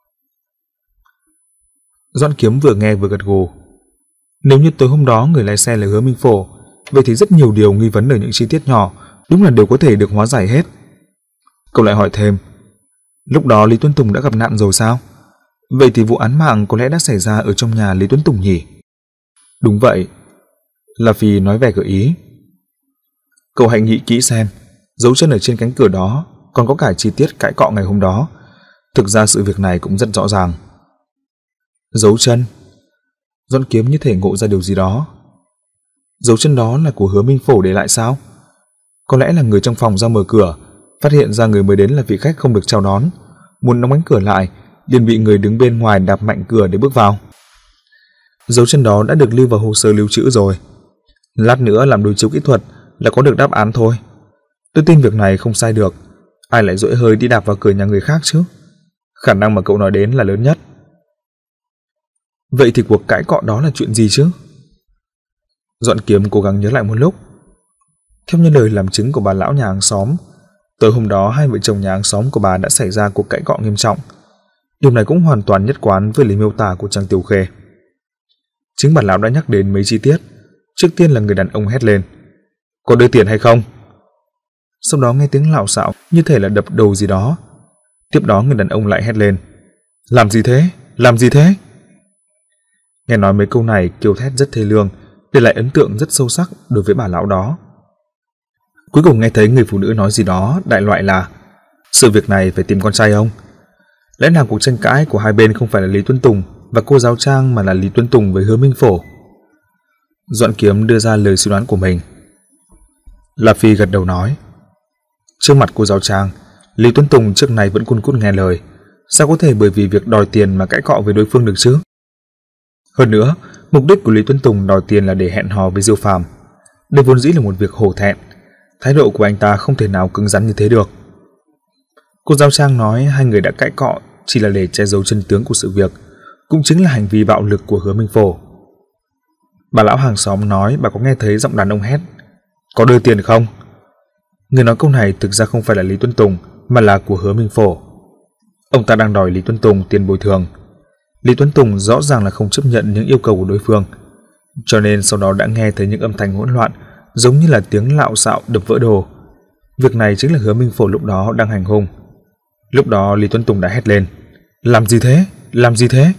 Doãn Kiếm vừa nghe vừa gật gù. Nếu như tối hôm đó người lái xe là Hứa Minh Phổ, vậy thì rất nhiều điều nghi vấn ở những chi tiết nhỏ đúng là đều có thể được hóa giải hết. Cậu lại hỏi thêm, lúc đó Lý Tuấn Tùng đã gặp nạn rồi sao? Vậy thì vụ án mạng có lẽ đã xảy ra ở trong nhà Lý Tuấn Tùng nhỉ? Đúng vậy, La Phi nói vẻ gợi ý. Cậu hãy nghĩ kỹ xem, dấu chân ở trên cánh cửa đó, còn có cả chi tiết cãi cọ ngày hôm đó. Thực ra sự việc này cũng rất rõ ràng. Dấu chân? Doãn Kiếm như thể ngộ ra điều gì đó. Dấu chân đó là của Hứa Minh Phổ để lại sao? Có lẽ là người trong phòng ra mở cửa, phát hiện ra người mới đến là vị khách không được chào đón, muốn đóng cánh cửa lại, liền bị người đứng bên ngoài đạp mạnh cửa để bước vào. Dấu chân đó đã được lưu vào hồ sơ lưu trữ rồi. Lát nữa làm đối chiếu kỹ thuật là có được đáp án thôi. Tôi tin việc này không sai được. Ai lại dỗi hơi đi đạp vào cửa nhà người khác chứ? Khả năng mà cậu nói đến là lớn nhất. Vậy thì cuộc cãi cọ đó là chuyện gì chứ? Doãn Kiếm cố gắng nhớ lại một lúc. Theo như lời làm chứng của bà lão nhà hàng xóm, tối hôm đó hai vợ chồng nhà hàng xóm của bà đã xảy ra cuộc cãi cọ nghiêm trọng. Điều này cũng hoàn toàn nhất quán với lời miêu tả của Trang Tiểu Khê. Chính bà lão đã nhắc đến mấy chi tiết. Trước tiên là người đàn ông hét lên, có đưa tiền hay không? Sau đó nghe tiếng lạo xạo như thể là đập đầu gì đó. Tiếp đó người đàn ông lại hét lên, làm gì thế? Làm gì thế? Nghe nói mấy câu này kêu thét rất thê lương, để lại ấn tượng rất sâu sắc đối với bà lão đó. Cuối cùng nghe thấy người phụ nữ nói gì đó đại loại là, sự việc này phải tìm con trai ông. Lẽ nào cuộc tranh cãi của hai bên không phải là Lý Tuấn Tùng và cô giáo Trang, mà là Lý Tuấn Tùng với Hứa Minh Phổ? Doãn Kiếm đưa ra lời suy đoán của mình. La Phi gật đầu nói, trước mặt cô giáo Trang, Lý Tuấn Tùng trước này vẫn cun cút nghe lời, sao có thể bởi vì việc đòi tiền mà cãi cọ với đối phương được chứ? Hơn nữa, mục đích của Lý Tuấn Tùng đòi tiền là để hẹn hò với Diêu Phàm. Đây vốn dĩ là một việc hổ thẹn, thái độ của anh ta không thể nào cứng rắn như thế được. Cô giáo Trang nói hai người đã cãi cọ chỉ là để che giấu chân tướng của sự việc, cũng chính là hành vi bạo lực của Hứa Minh Phổ. Bà lão hàng xóm nói bà có nghe thấy giọng đàn ông hét, có đưa tiền không? Người nói câu này thực ra không phải là Lý Tuấn Tùng, mà là của Hứa Minh Phổ. Ông ta đang đòi Lý Tuấn Tùng tiền bồi thường. Lý Tuấn Tùng rõ ràng là không chấp nhận những yêu cầu của đối phương, cho nên sau đó đã nghe thấy những âm thanh hỗn loạn, giống như là tiếng lạo xạo đập vỡ đồ. Việc này chính là Hứa Minh Phổ lúc đó đang hành hung. Lúc đó Lý Tuấn Tùng đã hét lên, làm gì thế? Làm gì thế?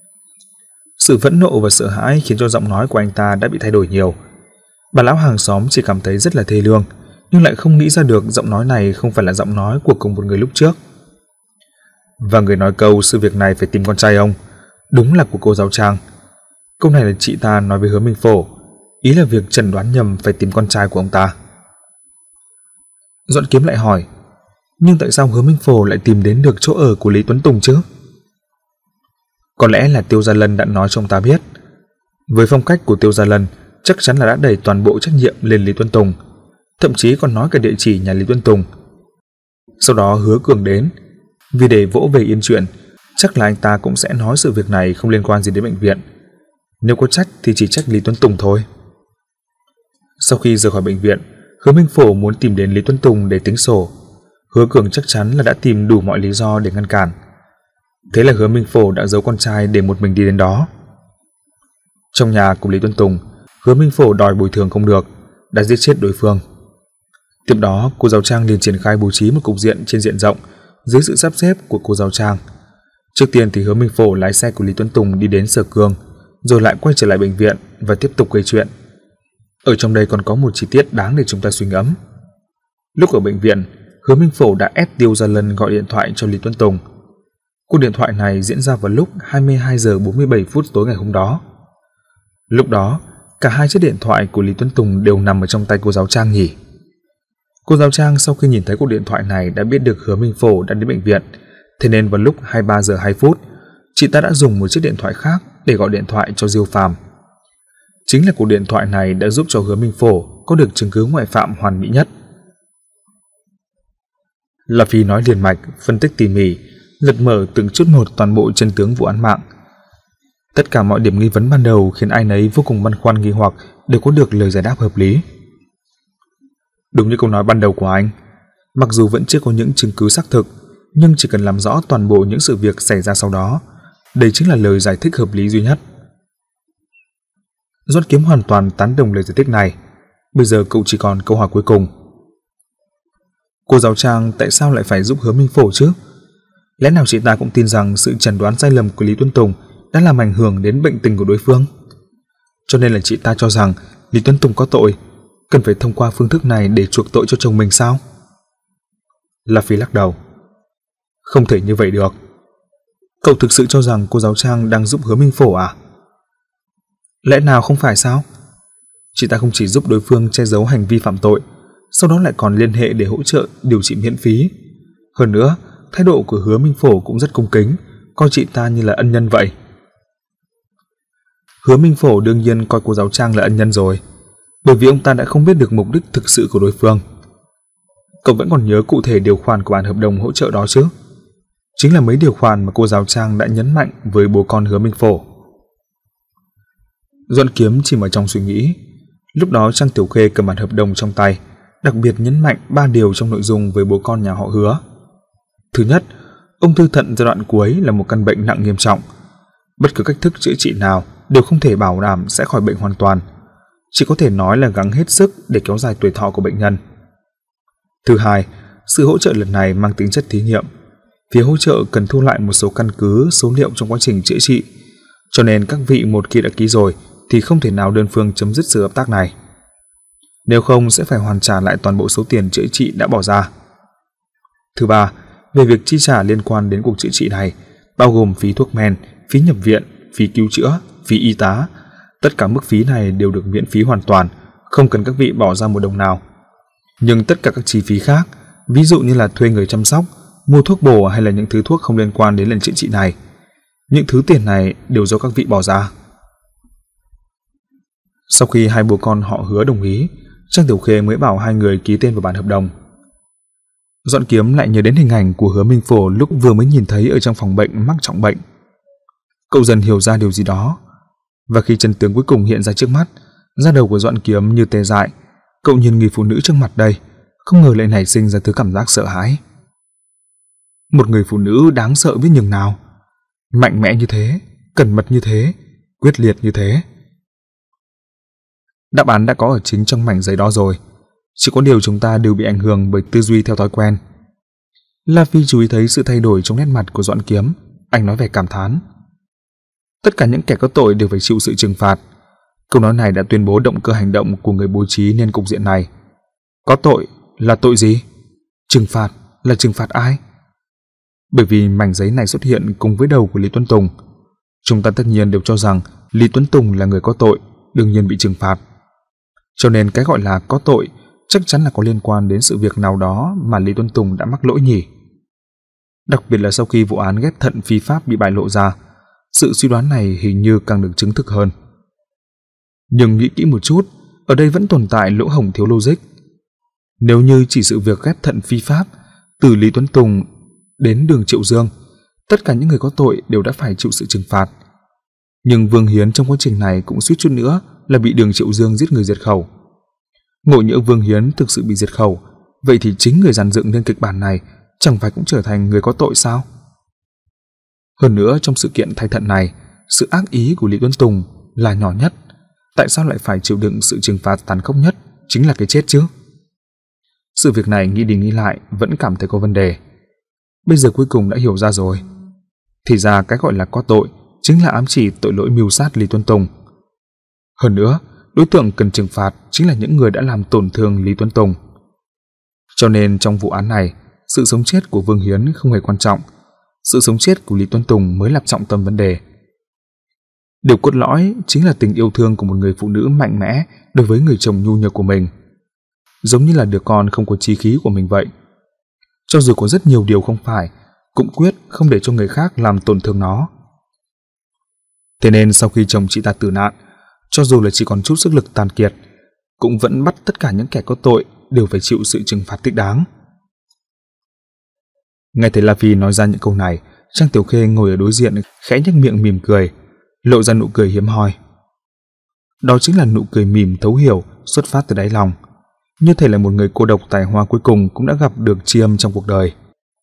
Sự phẫn nộ và sợ hãi khiến cho giọng nói của anh ta đã bị thay đổi nhiều. Bà lão hàng xóm chỉ cảm thấy rất là thê lương, nhưng lại không nghĩ ra được giọng nói này không phải là giọng nói của cùng một người lúc trước. Và người nói câu sự việc này phải tìm con trai ông đúng là của cô giáo Trang. Câu này là chị ta nói với Hứa Minh Phổ, ý là việc chẩn đoán nhầm phải tìm con trai của ông ta. Doãn Kiếm lại hỏi, nhưng tại sao Hứa Minh Phổ lại tìm đến được chỗ ở của Lý Tuấn Tùng chứ? Có lẽ là Tiêu Gia Lân đã nói cho ông ta biết. Với phong cách của Tiêu Gia Lân, chắc chắn là đã đẩy toàn bộ trách nhiệm lên Lý Tuấn Tùng, thậm chí còn nói cả địa chỉ nhà Lý Tuấn Tùng. Sau đó Hứa Cường đến, vì để vỗ về yên chuyện, chắc là anh ta cũng sẽ nói sự việc này không liên quan gì đến bệnh viện. Nếu có trách thì chỉ trách Lý Tuấn Tùng thôi. Sau khi rời khỏi bệnh viện, Hứa Minh Phổ muốn tìm đến Lý Tuấn Tùng để tính sổ. Hứa Cường chắc chắn là đã tìm đủ mọi lý do để ngăn cản. Thế là Hứa Minh Phổ đã giấu con trai để một mình đi đến đó. Trong nhà của Lý Tuấn Tùng, Hứa Minh Phổ đòi bồi thường không được, đã giết chết đối phương. Tiếp đó, cô giáo Trang liền triển khai bố trí một cục diện trên diện rộng dưới sự sắp xếp của cô giáo Trang. Trước tiên thì Hứa Minh Phổ lái xe của Lý Tuấn Tùng đi đến Sở Cương, rồi lại quay trở lại bệnh viện và tiếp tục gây chuyện. Ở trong đây còn có một chi tiết đáng để chúng ta suy ngẫm. Lúc ở bệnh viện, Hứa Minh Phổ đã ép Tiêu Gia Lân gọi điện thoại cho Lý Tuấn Tùng. Cuộc điện thoại này diễn ra vào lúc hai mươi hai giờ bốn mươi bảy phút tối ngày hôm đó. Lúc đó, cả hai chiếc điện thoại của Lý Tuấn Tùng đều nằm ở trong tay cô giáo Trang nhỉ. Cô giáo Trang sau khi nhìn thấy cuộc điện thoại này đã biết được Hứa Minh Phổ đã đến bệnh viện, thế nên vào lúc hai mươi ba giờ hai phút, chị ta đã dùng một chiếc điện thoại khác để gọi điện thoại cho Diêu Phàm. Chính là cuộc điện thoại này đã giúp cho Hứa Minh Phổ có được chứng cứ ngoại phạm hoàn mỹ nhất. La Phi nói liền mạch, phân tích tỉ mỉ, lật mở từng chút một toàn bộ chân tướng vụ án mạng. Tất cả mọi điểm nghi vấn ban đầu khiến ai nấy vô cùng băn khoăn nghi hoặc đều có được lời giải đáp hợp lý. Đúng như câu nói ban đầu của anh, mặc dù vẫn chưa có những chứng cứ xác thực, nhưng chỉ cần làm rõ toàn bộ những sự việc xảy ra sau đó, đây chính là lời giải thích hợp lý duy nhất. Doãn Kiếm hoàn toàn tán đồng lời giải thích này. Bây giờ cậu chỉ còn câu hỏi cuối cùng. Cô giáo Trang tại sao lại phải giúp Hứa Minh Phổ chứ? Lẽ nào chị ta cũng tin rằng sự chẩn đoán sai lầm của Lý Tuấn Tùng đã làm ảnh hưởng đến bệnh tình của đối phương? Cho nên là chị ta cho rằng Lý Tuấn Tùng có tội, cần phải thông qua phương thức này để chuộc tội cho chồng mình sao? La Phi lắc đầu. Không thể như vậy được. Cậu thực sự cho rằng cô giáo Trang đang giúp Hứa Minh Phổ à? Lẽ nào không phải sao? Chị ta không chỉ giúp đối phương che giấu hành vi phạm tội, sau đó lại còn liên hệ để hỗ trợ điều trị miễn phí. Hơn nữa, thái độ của Hứa Minh Phổ cũng rất cung kính, coi chị ta như là ân nhân vậy. Hứa Minh Phổ đương nhiên coi cô giáo Trang là ân nhân rồi, bởi vì ông ta đã không biết được mục đích thực sự của đối phương. Cậu vẫn còn nhớ cụ thể điều khoản của bản hợp đồng hỗ trợ đó chứ? Chính là mấy điều khoản mà cô giáo Trang đã nhấn mạnh với bố con Hứa Minh Phổ. Doãn Kiếm chìm ở trong suy nghĩ. Lúc đó Trang Tiểu Khê cầm bản hợp đồng trong tay, đặc biệt nhấn mạnh ba điều trong nội dung với bố con nhà họ Hứa. Thứ nhất, ung thư thận giai đoạn cuối là một căn bệnh nặng nghiêm trọng. Bất cứ cách thức chữa trị nào đều không thể bảo đảm sẽ khỏi bệnh hoàn toàn, chỉ có thể nói là gắng hết sức để kéo dài tuổi thọ của bệnh nhân. Thứ hai, sự hỗ trợ lần này mang tính chất thí nghiệm. Phía hỗ trợ cần thu lại một số căn cứ số liệu trong quá trình chữa trị, cho nên các vị một khi đã ký rồi thì không thể nào đơn phương chấm dứt sự hợp tác này. Nếu không sẽ phải hoàn trả lại toàn bộ số tiền chữa trị đã bỏ ra. Thứ ba, về việc chi trả liên quan đến cuộc chữa trị này, bao gồm phí thuốc men, phí nhập viện, phí cứu chữa, phí y tá, tất cả mức phí này đều được miễn phí hoàn toàn, không cần các vị bỏ ra một đồng nào. Nhưng tất cả các chi phí khác, ví dụ như là thuê người chăm sóc, mua thuốc bổ hay là những thứ thuốc không liên quan đến lần chữa trị này, những thứ tiền này đều do các vị bỏ ra. Sau khi hai bố con họ Hứa đồng ý, Trang Tiểu Khê mới bảo hai người ký tên vào bản hợp đồng. Doãn Kiếm lại nhớ đến hình ảnh của Hứa Minh Phổ lúc vừa mới nhìn thấy ở trong phòng bệnh mắc trọng bệnh. Cậu dần hiểu ra điều gì đó, và khi chân tướng cuối cùng hiện ra trước mắt, da đầu của Doãn Kiếm như tê dại. Cậu nhìn người phụ nữ trước mặt đây, không ngờ lại nảy sinh ra thứ cảm giác sợ hãi. Một người phụ nữ đáng sợ biết nhường nào, mạnh mẽ như thế, cẩn mật như thế, quyết liệt như thế. Đáp án đã có ở chính trong mảnh giấy đó rồi, chỉ có điều chúng ta đều bị ảnh hưởng bởi tư duy theo thói quen. La Phi chú ý thấy sự thay đổi trong nét mặt của Doãn Kiếm, anh nói vẻ cảm thán. Tất cả những kẻ có tội đều phải chịu sự trừng phạt. Câu nói này đã tuyên bố động cơ hành động của người bố trí nên cục diện này. Có tội là tội gì? Trừng phạt là trừng phạt ai? Bởi vì mảnh giấy này xuất hiện cùng với đầu của Lý Tuấn Tùng, chúng ta tất nhiên đều cho rằng Lý Tuấn Tùng là người có tội, đương nhiên bị trừng phạt. Cho nên cái gọi là có tội chắc chắn là có liên quan đến sự việc nào đó mà Lý Tuấn Tùng đã mắc lỗi nhỉ. Đặc biệt là sau khi vụ án ghép thận phi pháp bị bại lộ ra, sự suy đoán này hình như càng được chứng thực hơn. Nhưng nghĩ kỹ một chút, ở đây vẫn tồn tại lỗ hổng thiếu logic. Nếu như chỉ sự việc ghép thận phi pháp từ Lý Tuấn Tùng đến Đường Triệu Dương, tất cả những người có tội đều đã phải chịu sự trừng phạt. Nhưng Vương Hiến trong quá trình này cũng suýt chút nữa là bị Đường Triệu Dương giết người diệt khẩu. Ngộ nhỡ Vương Hiến thực sự bị diệt khẩu, vậy thì chính người dàn dựng nên kịch bản này chẳng phải cũng trở thành người có tội sao? Hơn nữa trong sự kiện thay thận này, sự ác ý của Lý Tuấn Tùng là nhỏ nhất. Tại sao lại phải chịu đựng sự trừng phạt tàn khốc nhất, chính là cái chết chứ? Sự việc này nghĩ đi nghĩ lại vẫn cảm thấy có vấn đề. Bây giờ cuối cùng đã hiểu ra rồi. Thì ra cái gọi là có tội chính là ám chỉ tội lỗi mưu sát Lý Tuấn Tùng. Hơn nữa, đối tượng cần trừng phạt chính là những người đã làm tổn thương Lý Tuấn Tùng. Cho nên trong vụ án này, sự sống chết của Vương Hiến không hề quan trọng, sự sống chết của Lý Tuấn Tùng mới là trọng tâm vấn đề. Điều cốt lõi chính là tình yêu thương của một người phụ nữ mạnh mẽ đối với người chồng nhu nhược của mình, giống như là đứa con không có chí khí của mình vậy. Cho dù có rất nhiều điều không phải, cũng quyết không để cho người khác làm tổn thương nó. Thế nên sau khi chồng chị ta tử nạn, cho dù là chỉ còn chút sức lực tàn kiệt, cũng vẫn bắt tất cả những kẻ có tội đều phải chịu sự trừng phạt thích đáng. Nghe thấy La Phi nói ra những câu này, Trang Tiểu Khê ngồi ở đối diện khẽ nhếch miệng mỉm cười, lộ ra nụ cười hiếm hoi. Đó chính là nụ cười mỉm thấu hiểu, xuất phát từ đáy lòng, như thể là một người cô độc tài hoa cuối cùng cũng đã gặp được tri âm trong cuộc đời.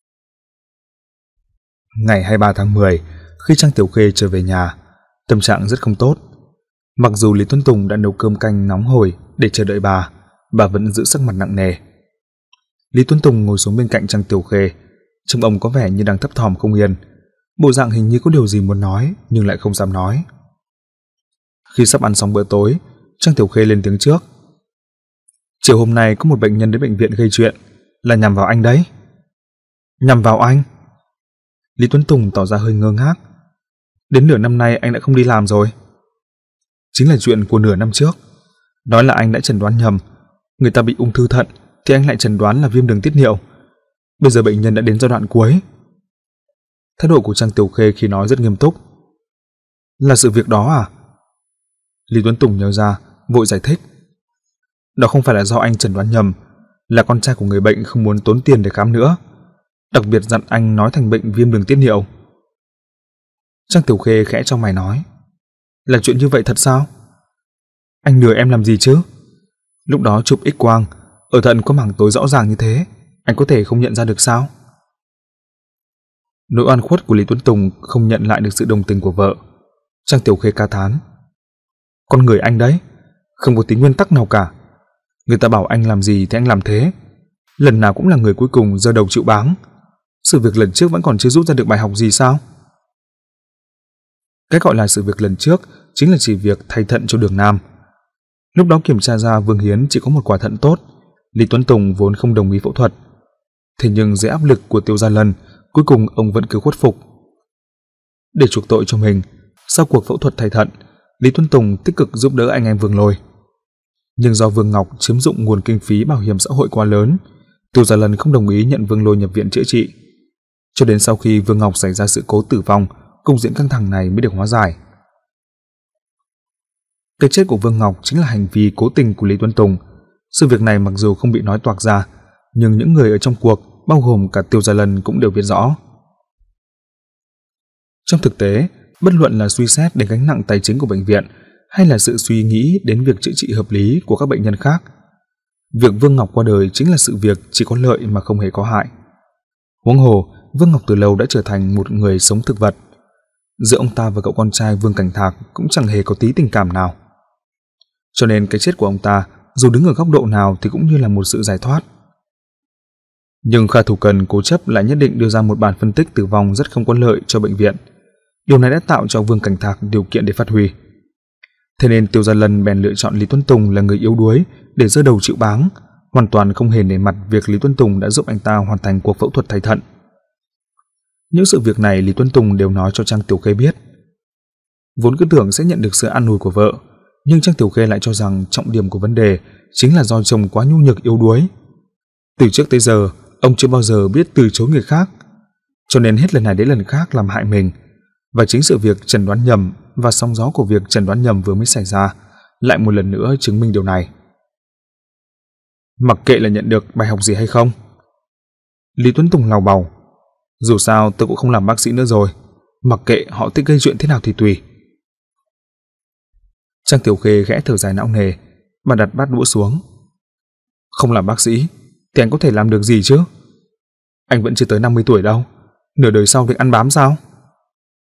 Ngày hai mươi ba tháng mười, khi Trang Tiểu Khê trở về nhà, tâm trạng rất không tốt. Mặc dù Lý Tuấn Tùng đã nấu cơm canh nóng hổi để chờ đợi bà, bà vẫn giữ sắc mặt nặng nề. Lý Tuấn Tùng ngồi xuống bên cạnh Trang Tiểu Khê, trông ông có vẻ như đang thấp thỏm không yên, bộ dạng hình như có điều gì muốn nói nhưng lại không dám nói. Khi sắp ăn xong bữa tối, Trang Tiểu Khê lên tiếng trước. Chiều hôm nay có một bệnh nhân đến bệnh viện gây chuyện, là nhằm vào anh đấy. Nhằm vào anh? Lý Tuấn Tùng tỏ ra hơi ngơ ngác. Đến nửa năm nay anh đã không đi làm rồi. Chính là chuyện của nửa năm trước. Nói là anh đã chẩn đoán nhầm, người ta bị ung thư thận thì anh lại chẩn đoán là viêm đường tiết niệu. Bây giờ bệnh nhân đã đến giai đoạn cuối. Thái độ của Trang Tiểu Khê khi nói rất nghiêm túc. Là sự việc đó à? Lý Tuấn Tùng nhớ ra, vội giải thích. Đó không phải là do anh chẩn đoán nhầm, là con trai của người bệnh không muốn tốn tiền để khám nữa, đặc biệt dặn anh nói thành bệnh viêm đường tiết niệu. Trang Tiểu Khê khẽ trong mày nói. Là chuyện như vậy thật sao? Anh lừa em làm gì chứ? Lúc đó chụp X quang, ở thận có mảng tối rõ ràng như thế, anh có thể không nhận ra được sao? Nỗi oan khuất của Lý Tuấn Tùng không nhận lại được sự đồng tình của vợ. Trang Tiểu Khê ca thán. Con người anh đấy, không có tính nguyên tắc nào cả. Người ta bảo anh làm gì thì anh làm thế, lần nào cũng là người cuối cùng giơ đầu chịu báng. Sự việc lần trước vẫn còn chưa rút ra được bài học gì sao? Cái gọi là sự việc lần trước chính là chỉ việc thay thận cho Đường Nam. Lúc đó kiểm tra ra Vương Hiến chỉ có một quả thận tốt, Lý Tuấn Tùng vốn không đồng ý phẫu thuật. Thế nhưng dưới áp lực của Tiêu Gia Lân, cuối cùng ông vẫn cứ khuất phục. Để chuộc tội cho mình, sau cuộc phẫu thuật thay thận, Lý Tuấn Tùng tích cực giúp đỡ anh em Vương Lôi. Nhưng do Vương Ngọc chiếm dụng nguồn kinh phí bảo hiểm xã hội quá lớn, Tiêu Gia Lân không đồng ý nhận Vương Lôi nhập viện chữa trị. Cho đến sau khi Vương Ngọc xảy ra sự cố tử vong, cục diện căng thẳng này mới được hóa giải. Cái chết của Vương Ngọc chính là hành vi cố tình của Lý Tuấn Tùng. Sự việc này mặc dù không bị nói toạc ra, nhưng những người ở trong cuộc, bao gồm cả Tiêu Gia Lân cũng đều biết rõ. Trong thực tế, bất luận là suy xét đến gánh nặng tài chính của bệnh viện hay là sự suy nghĩ đến việc chữa trị hợp lý của các bệnh nhân khác, việc Vương Ngọc qua đời chính là sự việc chỉ có lợi mà không hề có hại. Huống hồ, Vương Ngọc từ lâu đã trở thành một người sống thực vật. Giữa ông ta và cậu con trai Vương Cảnh Thạc cũng chẳng hề có tí tình cảm nào. Cho nên cái chết của ông ta, dù đứng ở góc độ nào thì cũng như là một sự giải thoát. Nhưng Kha Thủ Cần cố chấp lại nhất định đưa ra một bản phân tích tử vong rất không có lợi cho bệnh viện. Điều này đã tạo cho Vương Cảnh Thạc điều kiện để phát huy. Thế nên Tiêu Gia Lân bèn lựa chọn Lý Tuấn Tùng là người yếu đuối để giơ đầu chịu báng, hoàn toàn không hề nể mặt việc Lý Tuấn Tùng đã giúp anh ta hoàn thành cuộc phẫu thuật thay thận. Những sự việc này Lý Tuấn Tùng đều nói cho Trang Tiểu Khê biết. Vốn cứ tưởng sẽ nhận được sự an ủi của vợ, nhưng Trang Tiểu Khê lại cho rằng trọng điểm của vấn đề chính là do chồng quá nhu nhược yếu đuối. Từ trước tới giờ, ông chưa bao giờ biết từ chối người khác, cho nên hết lần này đến lần khác làm hại mình. Và chính sự việc chẩn đoán nhầm và sóng gió của việc chẩn đoán nhầm vừa mới xảy ra lại một lần nữa chứng minh điều này. Mặc kệ là nhận được bài học gì hay không, Lý Tuấn Tùng lào bào. Dù sao tôi cũng không làm bác sĩ nữa rồi, mặc kệ họ thích gây chuyện thế nào thì tùy. Trang Tiểu Khê khẽ thở dài não nề, bà đặt bát đũa xuống. Không làm bác sĩ thì anh có thể làm được gì chứ? Anh vẫn chưa tới năm mươi tuổi đâu, nửa đời sau việc ăn bám sao?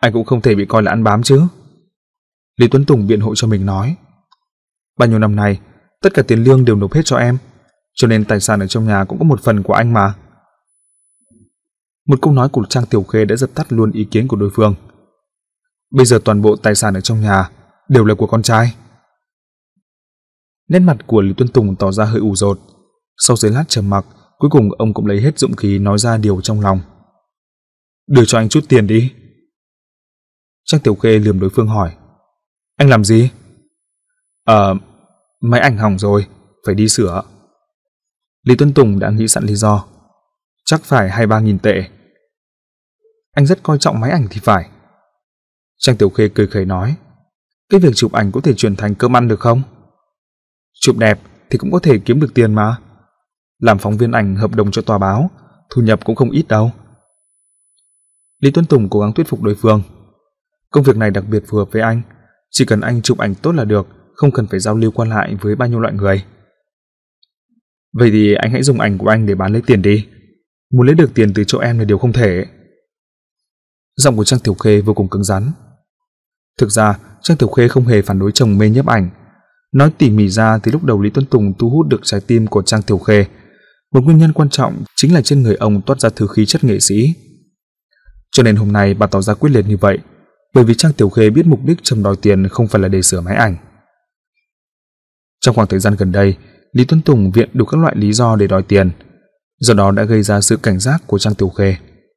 Anh cũng không thể bị coi là ăn bám chứ. Lý Tuấn Tùng biện hộ cho mình nói. Bao nhiêu năm nay, tất cả tiền lương đều nộp hết cho em, cho nên tài sản ở trong nhà cũng có một phần của anh mà. Một câu nói của Trang Tiểu Khê đã dập tắt luôn ý kiến của đối phương. Bây giờ toàn bộ tài sản ở trong nhà đều là của con trai. Nét mặt của Lý Tuấn Tùng tỏ ra hơi ủ rột. Sau giây lát trầm mặc, cuối cùng ông cũng lấy hết dũng khí nói ra điều trong lòng. Đưa cho anh chút tiền đi. Trang Tiểu Khê lườm đối phương hỏi. Anh làm gì? Ờ, máy ảnh hỏng rồi, phải đi sửa. Lý Tuấn Tùng đã nghĩ sẵn lý do. Chắc phải hai ba nghìn tệ. Anh rất coi trọng máy ảnh thì phải. Trang Tiểu Khê cười khẩy nói. Cái việc chụp ảnh có thể chuyển thành cơm ăn được không? Chụp đẹp thì cũng có thể kiếm được tiền mà. Làm phóng viên ảnh hợp đồng cho tòa báo, thu nhập cũng không ít đâu. Lý Tuấn Tùng cố gắng thuyết phục đối phương. Công việc này đặc biệt phù hợp với anh, chỉ cần anh chụp ảnh tốt là được, không cần phải giao lưu qua lại với bao nhiêu loại người. Vậy thì anh hãy dùng ảnh của anh để bán lấy tiền đi. Muốn lấy được tiền từ chỗ em là điều không thể. Giọng của Trang Tiểu Khê vô cùng cứng rắn. Thực ra Trang Tiểu Khê không hề phản đối chồng mê nhiếp ảnh. Nói tỉ mỉ ra thì lúc đầu Lý Tuấn Tùng thu hút được trái tim của Trang Tiểu Khê, một nguyên nhân quan trọng chính là trên người ông toát ra thứ khí chất nghệ sĩ. Cho nên hôm nay bà tỏ ra quyết liệt như vậy, bởi vì Trang Tiểu Khê biết mục đích chồng đòi tiền không phải là để sửa máy ảnh. Trong khoảng thời gian gần đây, Lý Tuấn Tùng viện đủ các loại lý do để đòi tiền, do đó đã gây ra sự cảnh giác của Trang Tiểu Khê.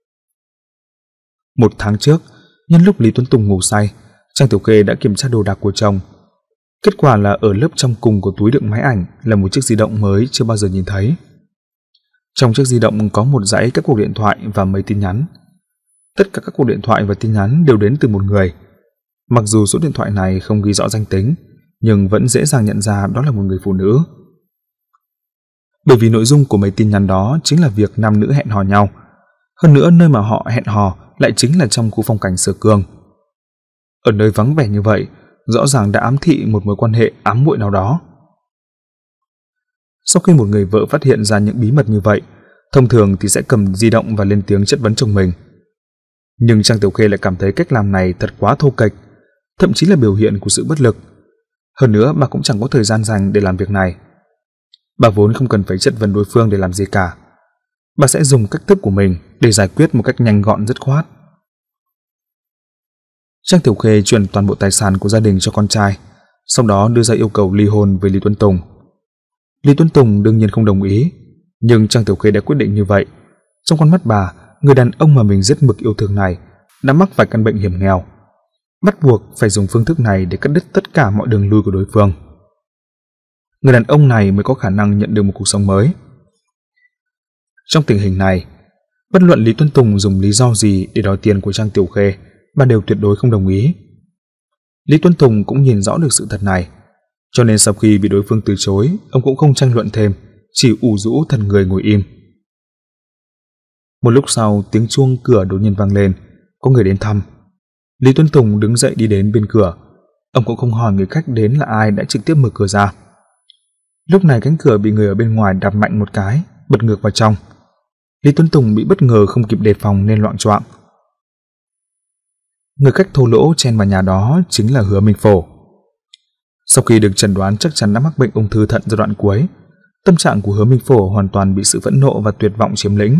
Một tháng trước, nhân lúc Lý Tuấn Tùng ngủ say, Trang Tiểu Khê đã kiểm tra đồ đạc của chồng. Kết quả là ở lớp trong cùng của túi đựng máy ảnh là một chiếc di động mới chưa bao giờ nhìn thấy. Trong chiếc di động có một dãy các cuộc điện thoại và mấy tin nhắn. Tất cả các cuộc điện thoại và tin nhắn đều đến từ một người. Mặc dù số điện thoại này không ghi rõ danh tính, nhưng vẫn dễ dàng nhận ra đó là một người phụ nữ. Bởi vì nội dung của mấy tin nhắn đó chính là việc nam nữ hẹn hò nhau. Hơn nữa nơi mà họ hẹn hò lại chính là trong khu phong cảnh Sở Cương. Ở nơi vắng vẻ như vậy, rõ ràng đã ám thị một mối quan hệ ám muội nào đó. Sau khi một người vợ phát hiện ra những bí mật như vậy, thông thường thì sẽ cầm di động và lên tiếng chất vấn chồng mình. Nhưng Trang Tiểu Khê lại cảm thấy cách làm này thật quá thô kệch, thậm chí là biểu hiện của sự bất lực. Hơn nữa bà cũng chẳng có thời gian dành để làm việc này. Bà vốn không cần phải chất vấn đối phương để làm gì cả. Bà sẽ dùng cách thức của mình để giải quyết một cách nhanh gọn dứt khoát. Trang Tiểu Khê chuyển toàn bộ tài sản của gia đình cho con trai, sau đó đưa ra yêu cầu ly hôn với Lý Tuấn Tùng. Lý Tuấn Tùng đương nhiên không đồng ý, nhưng Trang Tiểu Khê đã quyết định như vậy. Trong con mắt bà, người đàn ông mà mình rất mực yêu thương này đã mắc phải căn bệnh hiểm nghèo, bắt buộc phải dùng phương thức này để cắt đứt tất cả mọi đường lui của đối phương. Người đàn ông này mới có khả năng nhận được một cuộc sống mới. Trong tình hình này, bất luận Lý Tuấn Tùng dùng lý do gì để đòi tiền của Trang Tiểu Khê, bà đều tuyệt đối không đồng ý. Lý Tuấn Tùng cũng nhìn rõ được sự thật này, cho nên sau khi bị đối phương từ chối, ông cũng không tranh luận thêm, chỉ ủ rũ thần người ngồi im. Một lúc sau, tiếng chuông cửa đột nhiên vang lên, có người đến thăm. Lý Tuấn Tùng đứng dậy đi đến bên cửa. Ông cũng không hỏi người khách đến là ai, đã trực tiếp mở cửa ra. Lúc này cánh cửa bị người ở bên ngoài đạp mạnh một cái, bật ngược vào trong. Lý Tuấn Tùng bị bất ngờ không kịp đề phòng nên loạng choạng. Người khách thô lỗ chen vào nhà đó chính là Hứa Minh Phổ. Sau khi được chẩn đoán chắc chắn đã mắc bệnh ung thư thận giai đoạn cuối, tâm trạng của Hứa Minh Phổ hoàn toàn bị sự phẫn nộ và tuyệt vọng chiếm lĩnh.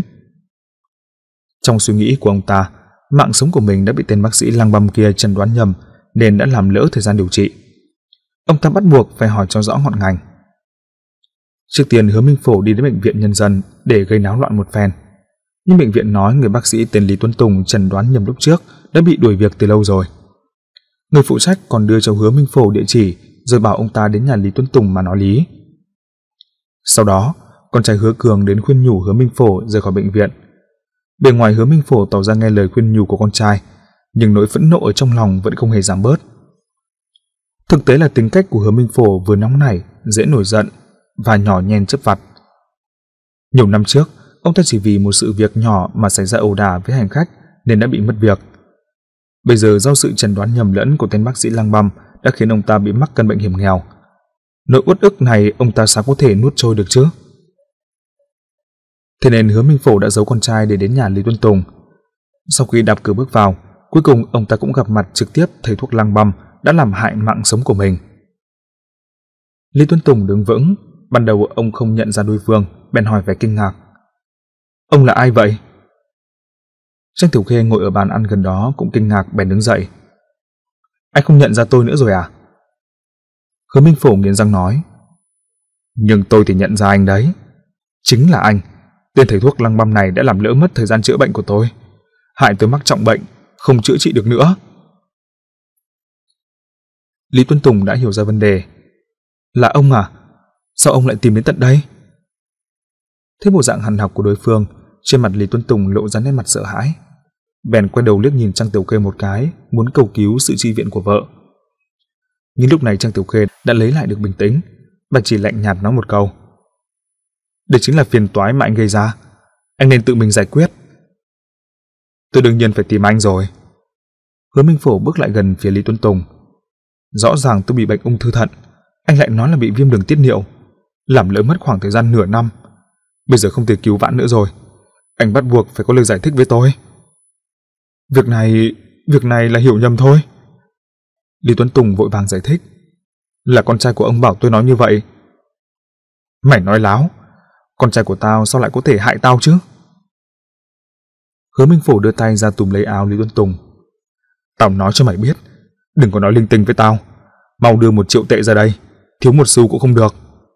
Trong suy nghĩ của ông ta, mạng sống của mình đã bị tên bác sĩ lăng băm kia chẩn đoán nhầm nên đã làm lỡ thời gian điều trị. Ông ta bắt buộc phải hỏi cho rõ ngọn ngành. Trước tiên Hứa Minh Phổ đi đến bệnh viện nhân dân để gây náo loạn một phen, nhưng bệnh viện nói người bác sĩ tên Lý Tuấn Tùng chẩn đoán nhầm lúc trước đã bị đuổi việc từ lâu rồi. Người phụ trách còn đưa cho Hứa Minh Phổ địa chỉ rồi bảo ông ta đến nhà Lý Tuấn Tùng mà nói lý. Sau đó, con trai Hứa Cường đến khuyên nhủ Hứa Minh Phổ rời khỏi bệnh viện. Bề ngoài Hứa Minh Phổ tỏ ra nghe lời khuyên nhủ của con trai, nhưng nỗi phẫn nộ ở trong lòng vẫn không hề giảm bớt. Thực tế là tính cách của Hứa Minh Phổ vừa nóng nảy, dễ nổi giận và nhỏ nhen chấp vặt. Nhiều năm trước, ông ta chỉ vì một sự việc nhỏ mà xảy ra ẩu đả với hành khách nên đã bị mất việc. Bây giờ do sự chẩn đoán nhầm lẫn của tên bác sĩ lăng băm đã khiến ông ta bị mắc căn bệnh hiểm nghèo. Nỗi uất ức này ông ta sao có thể nuốt trôi được chứ? Thế nên Hứa Minh Phổ đã giấu con trai để đến nhà Lý Tuấn Tùng. Sau khi đạp cửa bước vào, cuối cùng ông ta cũng gặp mặt trực tiếp thầy thuốc lang băm đã làm hại mạng sống của mình. Lý Tuấn Tùng đứng vững, ban đầu ông không nhận ra đối phương, bèn hỏi vẻ kinh ngạc. Ông là ai vậy? Trang Tiểu Khê ngồi ở bàn ăn gần đó cũng kinh ngạc bèn đứng dậy. Anh không nhận ra tôi nữa rồi à? Hứa Minh Phổ nghiến răng nói. Nhưng tôi thì nhận ra anh đấy. Chính là anh, tên thầy thuốc lang băm này đã làm lỡ mất thời gian chữa bệnh của tôi, hại tôi mắc trọng bệnh, không chữa trị được nữa. Lý Tuấn Tùng đã hiểu ra vấn đề. Là ông à? Sao ông lại tìm đến tận đây? Thấy bộ dạng hằn học của đối phương, trên mặt Lý Tuấn Tùng lộ ra nét mặt sợ hãi. Bèn quay đầu liếc nhìn Trang Tiểu Khê một cái, muốn cầu cứu sự chi viện của vợ. Nhưng lúc này Trang Tiểu Khê đã lấy lại được bình tĩnh, bà chỉ lạnh nhạt nói một câu. Đây chính là phiền toái mà anh gây ra, anh nên tự mình giải quyết. Tôi đương nhiên phải tìm anh rồi. Hứa Minh Phổ bước lại gần phía Lý Tuấn Tùng. Rõ ràng tôi bị bệnh ung thư thận, anh lại nói là bị viêm đường tiết niệu, làm lỡ mất khoảng thời gian nửa năm. Bây giờ không thể cứu vãn nữa rồi, anh bắt buộc phải có lời giải thích với tôi. Việc này, việc này là hiểu nhầm thôi. Lý Tuấn Tùng vội vàng giải thích. Là con trai của ông bảo tôi nói như vậy. Mày nói láo, con trai của tao sao lại có thể hại tao chứ? Hứa Minh Phổ đưa tay ra túm lấy áo Lý Tuấn Tùng. Tao nói cho mày biết, đừng có nói linh tinh với tao, mau đưa một triệu tệ ra đây, thiếu một xu cũng không được.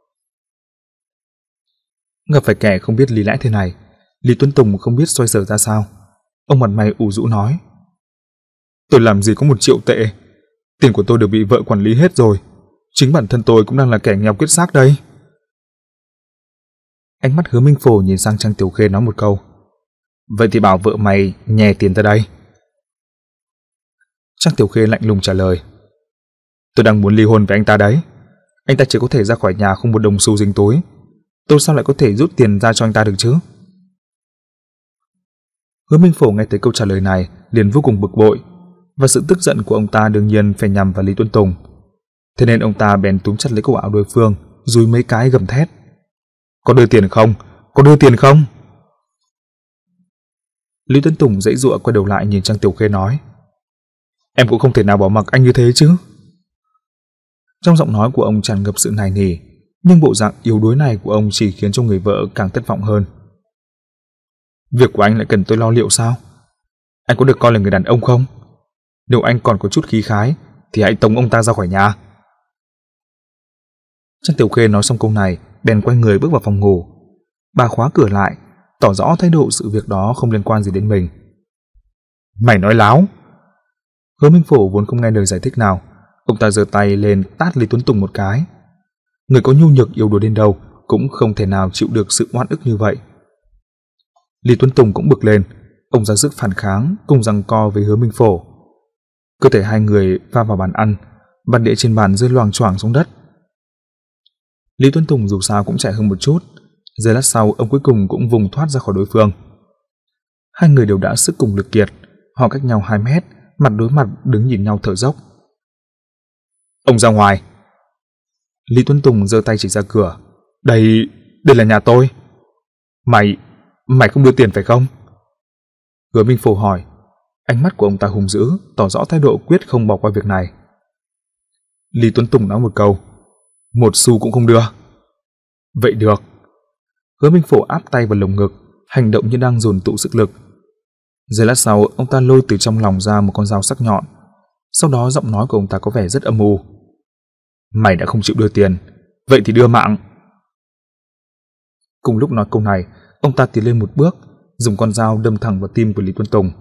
Gặp phải kẻ không biết lý lẽ thế này, Lý Tuấn Tùng không biết xoay sở ra sao. Ông mặt mày ủ rũ nói. Tôi làm gì có một triệu tệ, tiền của tôi đều bị vợ quản lý hết rồi, chính bản thân tôi cũng đang là kẻ nghèo kiết xác đây. Ánh mắt Hứa Minh Phổ nhìn sang Trang Tiểu Khê nói một câu. Vậy thì bảo vợ mày nhè tiền ra đây. Trang Tiểu Khê lạnh lùng trả lời. Tôi đang muốn ly hôn với anh ta đấy, anh ta chỉ có thể ra khỏi nhà không một đồng xu dính túi, tôi sao lại có thể rút tiền ra cho anh ta được chứ? Hứa Minh Phổ nghe thấy câu trả lời này liền vô cùng bực bội, và sự tức giận của ông ta đương nhiên phải nhằm vào Lý Tuấn Tùng. Thế nên ông ta bèn túm chặt lấy cổ áo đối phương, dúi mấy cái gầm thét. Có đưa tiền không? Có đưa tiền không? Lý Tuấn Tùng dãy dụa quay đầu lại nhìn Trang Tiểu Khê nói. Em cũng không thể nào bỏ mặc anh như thế chứ. Trong giọng nói của ông tràn ngập sự nài nỉ, nhưng bộ dạng yếu đuối này của ông chỉ khiến cho người vợ càng thất vọng hơn. Việc của anh lại cần tôi lo liệu sao? Anh có được coi là người đàn ông không? Nếu anh còn có chút khí khái thì hãy tống ông ta ra khỏi nhà. Trang Tiểu Khê nói xong câu này bèn quay người bước vào phòng ngủ. Bà khóa cửa lại, tỏ rõ thái độ sự việc đó không liên quan gì đến mình. Mày nói láo. Hứa Minh Phổ vốn không nghe lời giải thích nào, ông ta giơ tay lên tát Lý Tuấn Tùng một cái. Người có nhu nhược yếu đuối đến đâu cũng không thể nào chịu được sự oan ức như vậy. Lý Tuấn Tùng cũng bực lên, ông ra sức phản kháng cùng giằng co với Hứa Minh Phổ. Cơ thể hai người va vào bàn ăn, bát đĩa trên bàn rơi loàng choàng xuống đất. Lý Tuấn Tùng dù sao cũng chạy hơn một chút, giây lát sau ông cuối cùng cũng vùng thoát ra khỏi đối phương. Hai người đều đã sức cùng lực kiệt, họ cách nhau hai mét, mặt đối mặt đứng nhìn nhau thở dốc. Ông ra ngoài. Lý Tuấn Tùng giơ tay chỉ ra cửa. Đây, đây là nhà tôi. Mày, mày không đưa tiền phải không? Hứa Minh Phổ hỏi. Ánh mắt của ông ta hung dữ, tỏ rõ thái độ quyết không bỏ qua việc này. Lý Tuấn Tùng nói một câu. Một xu cũng không đưa. Vậy được. Hứa Minh Phổ áp tay vào lồng ngực, hành động như đang dồn tụ sức lực. Giây lát sau, ông ta lôi từ trong lòng ra một con dao sắc nhọn. Sau đó giọng nói của ông ta có vẻ rất âm u. Mày đã không chịu đưa tiền, vậy thì đưa mạng. Cùng lúc nói câu này, ông ta tiến lên một bước, dùng con dao đâm thẳng vào tim của Lý Tuấn Tùng.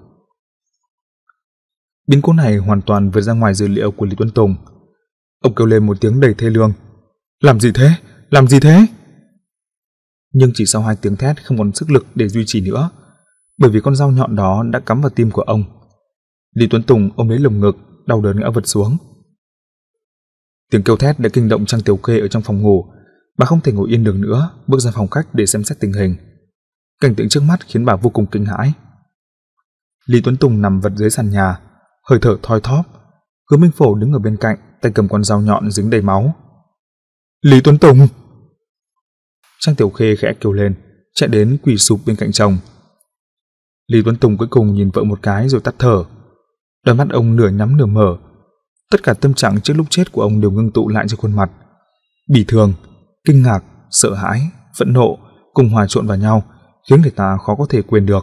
Biến cố này hoàn toàn vượt ra ngoài dự liệu của Lý Tuấn Tùng. Ông kêu lên một tiếng đầy thê lương. Làm gì thế? Làm gì thế? Nhưng chỉ sau hai tiếng thét không còn sức lực để duy trì nữa, bởi vì con dao nhọn đó đã cắm vào tim của ông. Lý Tuấn Tùng ôm lấy lồng ngực, đau đớn ngã vật xuống. Tiếng kêu thét đã kinh động Trang Tiểu Khê ở trong phòng ngủ. Bà không thể ngồi yên được nữa, bước ra phòng khách để xem xét tình hình. Cảnh tượng trước mắt khiến bà vô cùng kinh hãi. Lý Tuấn Tùng nằm vật dưới sàn nhà, hơi thở thoi thóp. Hứa Minh Phổ đứng ở bên cạnh, tay cầm con dao nhọn dính đầy máu. Lý Tuấn Tùng! Trang Tiểu Khê khẽ kêu lên, chạy đến quỳ sụp bên cạnh chồng. Lý Tuấn Tùng cuối cùng nhìn vợ một cái rồi tắt thở. Đôi mắt ông nửa nhắm nửa mở. Tất cả tâm trạng trước lúc chết của ông đều ngưng tụ lại trên khuôn mặt. Bỉ thường, kinh ngạc, sợ hãi, phẫn nộ cùng hòa trộn vào nhau, khiến người ta khó có thể quên được.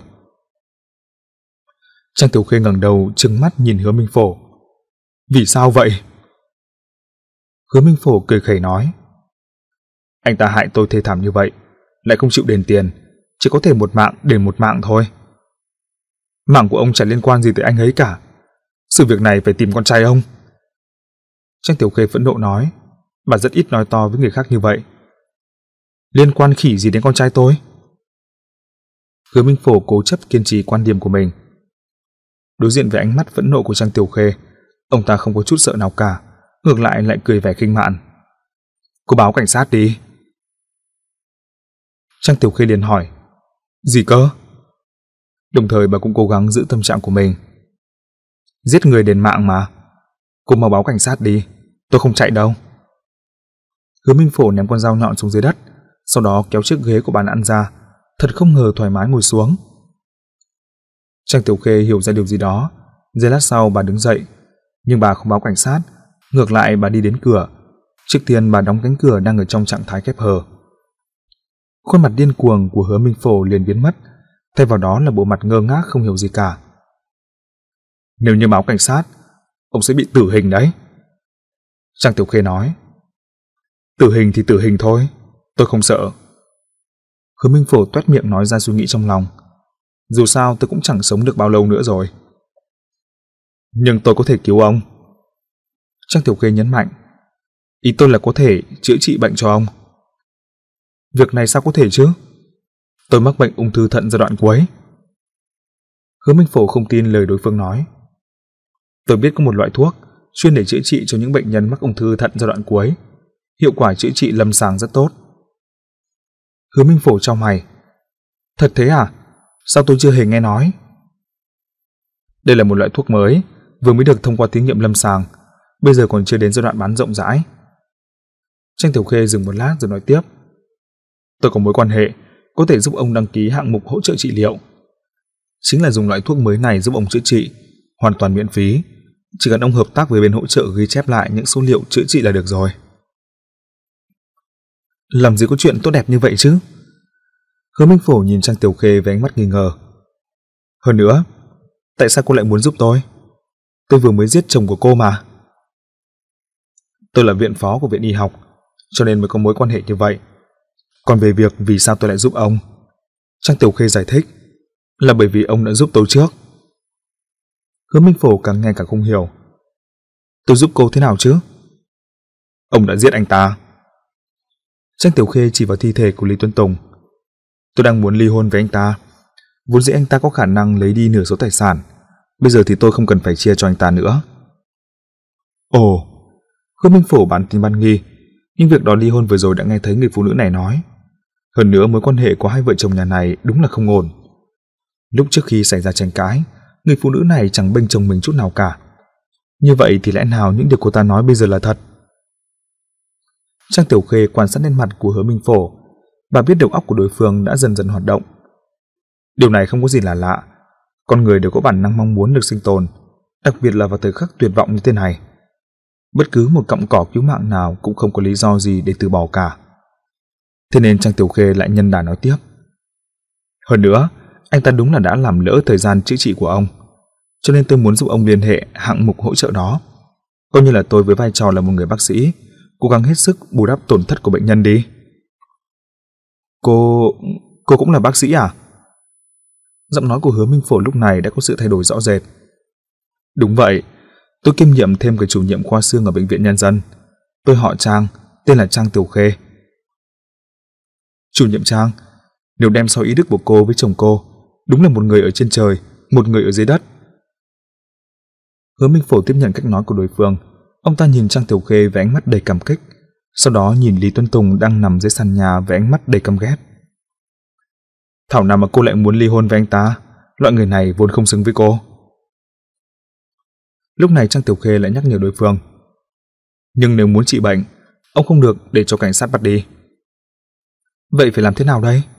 Trang Tiểu Khê ngẩng đầu trừng mắt nhìn Hứa Minh Phổ. Vì sao vậy? Hứa Minh Phổ cười khẩy nói. Anh ta hại tôi thê thảm như vậy, lại không chịu đền tiền, chỉ có thể một mạng đền một mạng thôi. Mạng của ông chẳng liên quan gì tới anh ấy cả. Sự việc này phải tìm con trai ông. Trang Tiểu Khê phẫn nộ nói. Bà rất ít nói to với người khác như vậy. Liên quan khỉ gì đến con trai tôi? Hứa Minh Phổ cố chấp kiên trì quan điểm của mình. Đối diện với ánh mắt phẫn nộ của Trang Tiểu Khê, ông ta không có chút sợ nào cả, ngược lại lại cười vẻ khinh mạn. Cô báo cảnh sát đi. Trang Tiểu Khê liền hỏi. Gì cơ? Đồng thời bà cũng cố gắng giữ tâm trạng của mình. Giết người đền mạng mà. Cô mau báo cảnh sát đi, tôi không chạy đâu. Hứa Minh Phổ ném con dao nhọn xuống dưới đất, sau đó kéo chiếc ghế của bàn ăn ra, thật không ngờ thoải mái ngồi xuống. Trang Tiểu Khê hiểu ra điều gì đó, giây lát sau bà đứng dậy, nhưng bà không báo cảnh sát, ngược lại bà đi đến cửa. Trước tiên bà đóng cánh cửa đang ở trong trạng thái khép hờ. Khuôn mặt điên cuồng của Hứa Minh Phổ liền biến mất, thay vào đó là bộ mặt ngơ ngác không hiểu gì cả. Nếu như báo cảnh sát, ông sẽ bị tử hình đấy. Trang Tiểu Khê nói. Tử hình thì tử hình thôi, tôi không sợ. Hứa Minh Phổ toét miệng nói ra suy nghĩ trong lòng. Dù sao tôi cũng chẳng sống được bao lâu nữa rồi. Nhưng tôi có thể cứu ông. Trang Tiểu Khê nhấn mạnh. Ý tôi là có thể chữa trị bệnh cho ông. Việc này sao có thể chứ? Tôi mắc bệnh ung thư thận giai đoạn cuối. Hứa Minh Phổ không tin lời đối phương nói. Tôi biết có một loại thuốc chuyên để chữa trị cho những bệnh nhân mắc ung thư thận giai đoạn cuối. Hiệu quả chữa trị lâm sàng rất tốt. Hứa Minh Phổ chau mày. Thật thế à? Sao tôi chưa hề nghe nói? Đây là một loại thuốc mới, vừa mới được thông qua thí nghiệm lâm sàng, bây giờ còn chưa đến giai đoạn bán rộng rãi. Trang Tiểu Khê dừng một lát rồi nói tiếp. Tôi có mối quan hệ, có thể giúp ông đăng ký hạng mục hỗ trợ trị liệu. Chính là dùng loại thuốc mới này giúp ông chữa trị, hoàn toàn miễn phí. Chỉ cần ông hợp tác với bên hỗ trợ ghi chép lại những số liệu chữa trị là được rồi. Làm gì có chuyện tốt đẹp như vậy chứ? Hứa Minh Phổ nhìn Trang Tiểu Khê với ánh mắt nghi ngờ. Hơn nữa, tại sao cô lại muốn giúp tôi? Tôi vừa mới giết chồng của cô mà. Tôi là viện phó của viện y học, cho nên mới có mối quan hệ như vậy. Còn về việc vì sao tôi lại giúp ông, Trang Tiểu Khê giải thích, là bởi vì ông đã giúp tôi trước. Hứa Minh Phổ càng nghe càng không hiểu. Tôi giúp cô thế nào chứ? Ông đã giết anh ta. Trang Tiểu Khê chỉ vào thi thể của Lý Tuấn Tùng. Tôi đang muốn ly hôn với anh ta. Vốn dĩ anh ta có khả năng lấy đi nửa số tài sản, bây giờ thì tôi không cần phải chia cho anh ta nữa. Ồ, Hứa Minh Phổ bán tin bán nghi, nhưng việc đó ly hôn vừa rồi đã nghe thấy người phụ nữ này nói. Hơn nữa mối quan hệ của hai vợ chồng nhà này đúng là không ổn. Lúc trước khi xảy ra tranh cãi, người phụ nữ này chẳng bênh chồng mình chút nào cả. Như vậy thì lẽ nào những điều cô ta nói bây giờ là thật? Trang Tiểu Khê quan sát lên mặt của Hứa Minh Phổ, bà biết đầu óc của đối phương đã dần dần hoạt động. Điều này không có gì là lạ, con người đều có bản năng mong muốn được sinh tồn, đặc biệt là vào thời khắc tuyệt vọng như thế này. Bất cứ một cọng cỏ cứu mạng nào cũng không có lý do gì để từ bỏ cả. Thế nên Trang Tiểu Khê lại nhân đà nói tiếp. Hơn nữa, anh ta đúng là đã làm lỡ thời gian chữa trị của ông, cho nên tôi muốn giúp ông liên hệ hạng mục hỗ trợ đó. Coi như là tôi với vai trò là một người bác sĩ, cố gắng hết sức bù đắp tổn thất của bệnh nhân đi. Cô... cô cũng là bác sĩ à? Giọng nói của Hứa Minh Phổ lúc này đã có sự thay đổi rõ rệt. Đúng vậy, tôi kiêm nhiệm thêm cái chủ nhiệm khoa xương ở bệnh viện Nhân dân. Tôi họ Trang, tên là Trang Tiểu Khê. Chủ nhiệm Trang, nếu đem so ý đức của cô với chồng cô, đúng là một người ở trên trời, một người ở dưới đất. Hứa Minh Phổ tiếp nhận cách nói của đối phương. Ông ta nhìn Trang Tiểu Khê với ánh mắt đầy cảm kích, sau đó nhìn Lý Tuấn Tùng đang nằm dưới sàn nhà với ánh mắt đầy căm ghét. Thảo nào mà cô lại muốn ly hôn với anh ta, loại người này vốn không xứng với cô. Lúc này Trang Tiểu Khê lại nhắc nhở đối phương. Nhưng nếu muốn trị bệnh, ông không được để cho cảnh sát bắt đi. Vậy phải làm thế nào đây?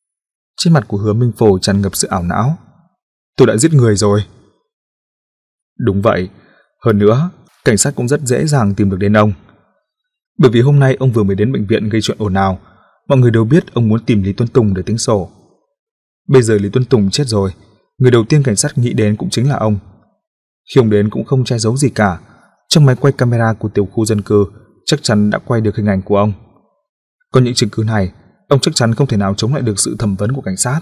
Trên mặt của Hứa Minh Phổ tràn ngập sự ảo não. Tôi đã giết người rồi. Đúng vậy, hơn nữa, cảnh sát cũng rất dễ dàng tìm được đến ông. Bởi vì hôm nay ông vừa mới đến bệnh viện gây chuyện ồn ào, mọi người đều biết ông muốn tìm Lý Tuấn Tùng để tính sổ. Bây giờ Lý Tuấn Tùng chết rồi, người đầu tiên cảnh sát nghĩ đến cũng chính là ông. Khi ông đến cũng không che giấu gì cả, trong máy quay camera của tiểu khu dân cư chắc chắn đã quay được hình ảnh của ông. Có những chứng cứ này, ông chắc chắn không thể nào chống lại được sự thẩm vấn của cảnh sát.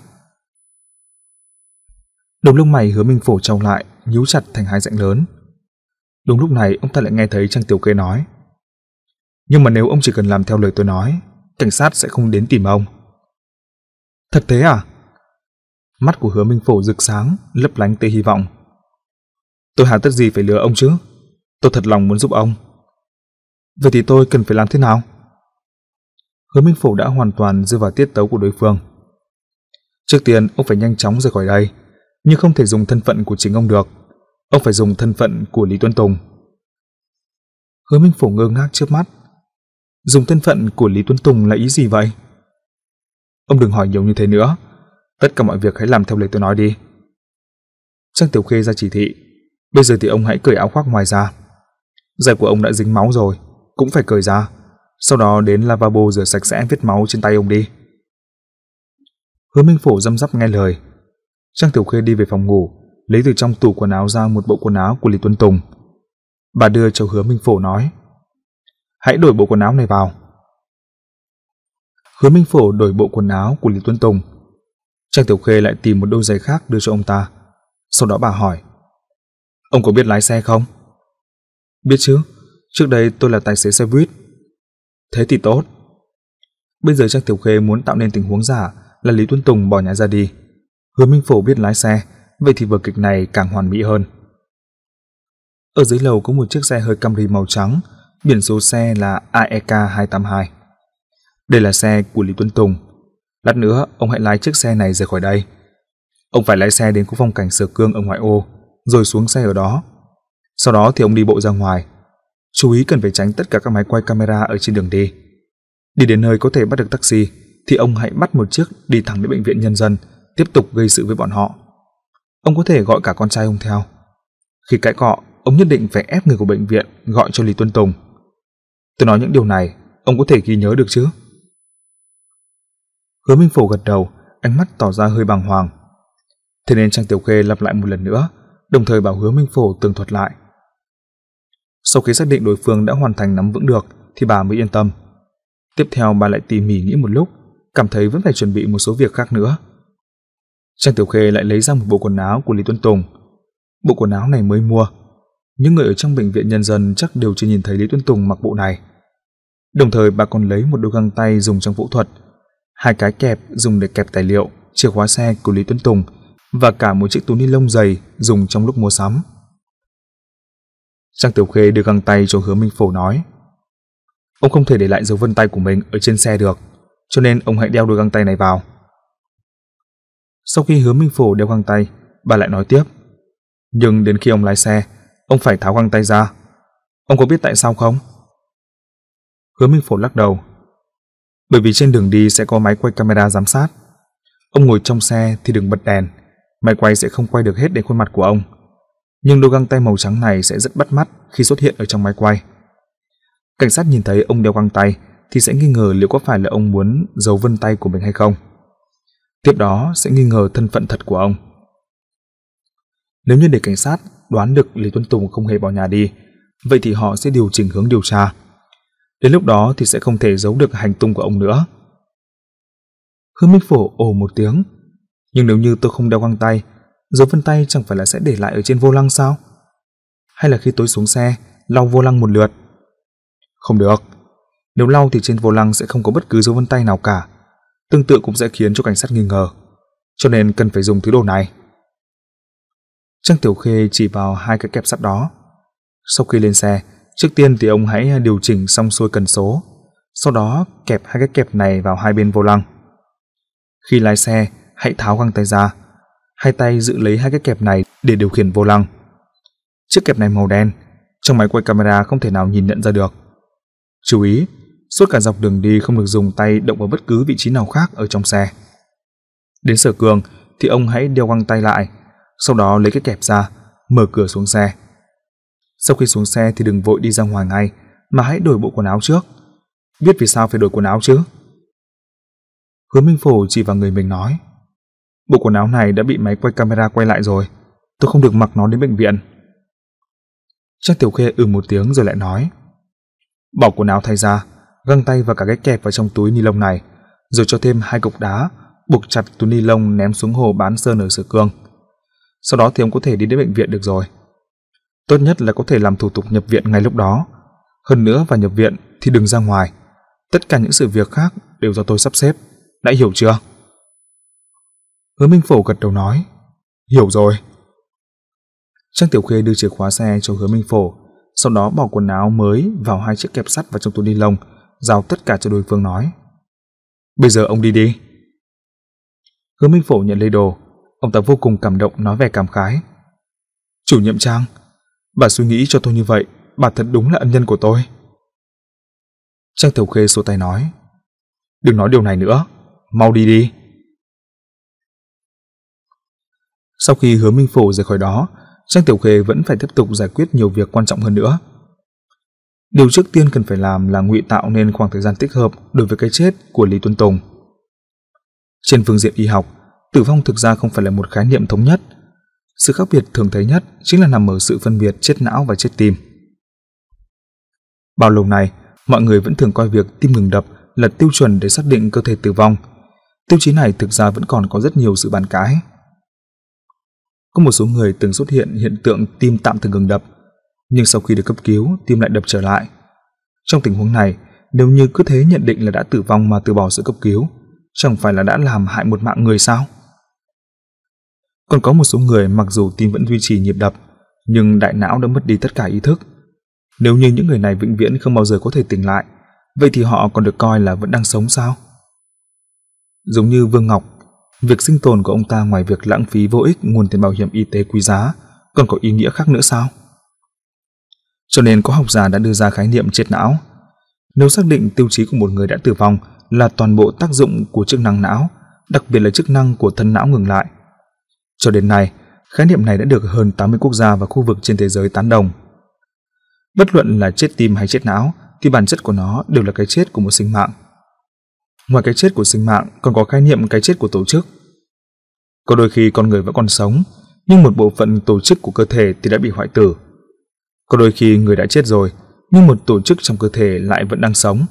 Đầu lông mày Hứa Minh Phổ chau lại, nhíu chặt thành hai rãnh lớn. Đúng lúc này ông ta lại nghe thấy Trang Tiểu Khê nói: "Nhưng mà nếu ông chỉ cần làm theo lời tôi nói, cảnh sát sẽ không đến tìm ông." Thật thế à? Mắt của Hứa Minh Phổ rực sáng, lấp lánh tia hy vọng. Tôi hà tất gì phải lừa ông chứ? Tôi thật lòng muốn giúp ông. Vậy thì tôi cần phải làm thế nào? Hứa Minh Phổ đã hoàn toàn rơi vào tiết tấu của đối phương. Trước tiên ông phải nhanh chóng rời khỏi đây, nhưng không thể dùng thân phận của chính ông được. Ông phải dùng thân phận của Lý Tuấn Tùng. Hứa Minh Phổ ngơ ngác chớp mắt. Dùng thân phận của Lý Tuấn Tùng là ý gì vậy? Ông đừng hỏi nhiều như thế nữa. Tất cả mọi việc hãy làm theo lời tôi nói đi. Trang Tiểu Khê ra chỉ thị. Bây giờ thì ông hãy cởi áo khoác ngoài ra. Giày của ông đã dính máu rồi, cũng phải cởi ra. Sau đó đến lavabo rửa sạch sẽ vết máu trên tay ông đi. Hứa Minh Phổ răm rắp nghe lời. Trang Tiểu Khê đi về phòng ngủ, lấy từ trong tủ quần áo ra một bộ quần áo của Lý Tuấn Tùng. Bà đưa cho Hứa Minh Phổ nói: "Hãy đổi bộ quần áo này vào." Hứa Minh Phổ đổi bộ quần áo của Lý Tuấn Tùng. Trang Tiểu Khê lại tìm một đôi giày khác đưa cho ông ta. Sau đó bà hỏi: "Ông có biết lái xe không?" "Biết chứ, trước đây tôi là tài xế xe buýt." "Thế thì tốt." Bây giờ Trang Tiểu Khê muốn tạo nên tình huống giả là Lý Tuấn Tùng bỏ nhà ra đi. Hứa Minh Phổ biết lái xe, vậy thì vở kịch này càng hoàn mỹ hơn. Ở dưới lầu có một chiếc xe hơi Camry màu trắng, biển số xe là A E K hai tám hai. Đây là xe của Lý Tuấn Tùng. Lát nữa ông hãy lái chiếc xe này rời khỏi đây. Ông phải lái xe đến khu phong cảnh Sở Cương ở ngoại ô, rồi xuống xe ở đó. Sau đó thì ông đi bộ ra ngoài. Chú ý cần phải tránh tất cả các máy quay camera ở trên đường đi. Đi đến nơi có thể bắt được taxi thì ông hãy bắt một chiếc đi thẳng đến bệnh viện Nhân dân, tiếp tục gây sự với bọn họ. Ông có thể gọi cả con trai ông theo. Khi cãi cọ, ông nhất định phải ép người của bệnh viện gọi cho Lý Tuấn Tùng. Tôi nói những điều này, ông có thể ghi nhớ được chứ?" Hứa Minh Phổ gật đầu, ánh mắt tỏ ra hơi bàng hoàng. Thế nên Trang Tiểu Khê lặp lại một lần nữa, đồng thời bảo Hứa Minh Phổ tường thuật lại. Sau khi xác định đối phương đã hoàn thành nắm vững được thì bà mới yên tâm. Tiếp theo bà lại tỉ mỉ nghĩ một lúc, cảm thấy vẫn phải chuẩn bị một số việc khác nữa. Trang Tiểu Khê lại lấy ra một bộ quần áo của Lý Tuấn Tùng. Bộ quần áo này mới mua, những người ở trong bệnh viện Nhân dân chắc đều chưa nhìn thấy Lý Tuấn Tùng mặc bộ này. Đồng thời bà còn lấy một đôi găng tay dùng trong phẫu thuật, hai cái kẹp dùng để kẹp tài liệu, chìa khóa xe của Lý Tuấn Tùng và cả một chiếc túi ni lông dày dùng trong lúc mua sắm. Trang Tiểu Khê đưa găng tay cho Hứa Minh Phổ nói: "Ông không thể để lại dấu vân tay của mình ở trên xe được, cho nên ông hãy đeo đôi găng tay này vào." Sau khi Hứa Minh Phổ đeo găng tay, bà lại nói tiếp: "Nhưng đến khi ông lái xe, ông phải tháo găng tay ra. Ông có biết tại sao không?" Hứa Minh Phổ lắc đầu. "Bởi vì trên đường đi sẽ có máy quay camera giám sát. Ông ngồi trong xe thì đừng bật đèn, máy quay sẽ không quay được hết đến khuôn mặt của ông. Nhưng đôi găng tay màu trắng này sẽ rất bắt mắt khi xuất hiện ở trong máy quay. Cảnh sát nhìn thấy ông đeo găng tay thì sẽ nghi ngờ liệu có phải là ông muốn giấu vân tay của mình hay không. Tiếp đó sẽ nghi ngờ thân phận thật của ông. Nếu như để cảnh sát đoán được Lý Tuấn Tùng không hề bỏ nhà đi, vậy thì họ sẽ điều chỉnh hướng điều tra. Đến lúc đó thì sẽ không thể giấu được hành tung của ông nữa." Hứa Minh Phổ ồ một tiếng. "Nhưng nếu như tôi không đeo găng tay, dấu vân tay chẳng phải là sẽ để lại ở trên vô lăng sao? Hay là khi tôi xuống xe, lau vô lăng một lượt?" "Không được. Nếu lau thì trên vô lăng sẽ không có bất cứ dấu vân tay nào cả. Tương tự cũng sẽ khiến cho cảnh sát nghi ngờ. Cho nên cần phải dùng thứ đồ này." Trang Tiểu Khê chỉ vào hai cái kẹp sắt đó. "Sau khi lên xe, trước tiên thì ông hãy điều chỉnh xong xuôi cần số, sau đó kẹp hai cái kẹp này vào hai bên vô lăng. Khi lái xe, hãy tháo găng tay ra, hai tay giữ lấy hai cái kẹp này để điều khiển vô lăng. Chiếc kẹp này màu đen, trong máy quay camera không thể nào nhìn nhận ra được. Chú ý, suốt cả dọc đường đi không được dùng tay động vào bất cứ vị trí nào khác ở trong xe. Đến Sở Cương thì ông hãy đeo găng tay lại, sau đó lấy cái kẹp ra, mở cửa xuống xe. Sau khi xuống xe thì đừng vội đi ra ngoài ngay, mà hãy đổi bộ quần áo trước. Biết vì sao phải đổi quần áo chứ? Hứa Minh Phổ chỉ vào người mình nói, bộ quần áo này đã bị máy quay camera quay lại rồi, tôi không được mặc nó đến bệnh viện. Trang Tiểu Khê ừ một tiếng rồi lại nói, bỏ quần áo thay ra, găng tay và cả cái kẹp vào trong túi ni lông này, rồi cho thêm hai cục đá, buộc chặt túi ni lông ném xuống hồ Bán Sơn ở Sở Cương. Sau đó thì ông có thể đi đến bệnh viện được rồi. Tốt nhất là có thể làm thủ tục nhập viện ngay lúc đó. Hơn nữa vào nhập viện thì đừng ra ngoài. Tất cả những sự việc khác đều do tôi sắp xếp. Đã hiểu chưa? Hứa Minh Phổ gật đầu nói, hiểu rồi. Trang Tiểu Khê đưa chìa khóa xe cho Hứa Minh Phổ, sau đó bỏ quần áo mới vào hai chiếc kẹp sắt vào trong túi ni lông, giao tất cả cho đối phương nói, bây giờ ông đi đi. Hứa Minh Phổ nhận lấy đồ, ông ta vô cùng cảm động nói vẻ cảm khái, chủ nhiệm Trang, bà suy nghĩ cho tôi như vậy, bà thật đúng là ân nhân của tôi. Trang Tiểu Khê xua tay nói, đừng nói điều này nữa, mau đi đi. Sau khi Hứa Minh Phổ rời khỏi đó, Trang Tiểu Khê vẫn phải tiếp tục giải quyết nhiều việc quan trọng hơn nữa. Điều trước tiên cần phải làm là ngụy tạo nên khoảng thời gian thích hợp đối với cái chết của Lý Tuấn Tùng. Trên phương diện y học, tử vong thực ra không phải là một khái niệm thống nhất. Sự khác biệt thường thấy nhất chính là nằm ở sự phân biệt chết não và chết tim. Bao lâu nay, mọi người vẫn thường coi việc tim ngừng đập là tiêu chuẩn để xác định cơ thể tử vong. Tiêu chí này thực ra vẫn còn có rất nhiều sự bàn cãi. Có một số người từng xuất hiện hiện tượng tim tạm thời ngừng đập, nhưng sau khi được cấp cứu, tim lại đập trở lại. Trong tình huống này, nếu như cứ thế nhận định là đã tử vong mà từ bỏ sự cấp cứu, chẳng phải là đã làm hại một mạng người sao? Còn có một số người mặc dù tim vẫn duy trì nhịp đập, nhưng đại não đã mất đi tất cả ý thức. Nếu như những người này vĩnh viễn không bao giờ có thể tỉnh lại, vậy thì họ còn được coi là vẫn đang sống sao? Giống như Vương Ngọc, việc sinh tồn của ông ta ngoài việc lãng phí vô ích nguồn tiền bảo hiểm y tế quý giá, còn có ý nghĩa khác nữa sao? Cho nên có học giả đã đưa ra khái niệm chết não. Nếu xác định tiêu chí của một người đã tử vong là toàn bộ tác dụng của chức năng não, đặc biệt là chức năng của thân não ngừng lại. Cho đến nay, khái niệm này đã được hơn tám mươi quốc gia và khu vực trên thế giới tán đồng. Bất luận là chết tim hay chết não, thì bản chất của nó đều là cái chết của một sinh mạng. Ngoài cái chết của sinh mạng, còn có khái niệm cái chết của tổ chức. Có đôi khi con người vẫn còn sống, nhưng một bộ phận tổ chức của cơ thể thì đã bị hoại tử. Có đôi khi người đã chết rồi, nhưng một tổ chức trong cơ thể lại vẫn đang sống.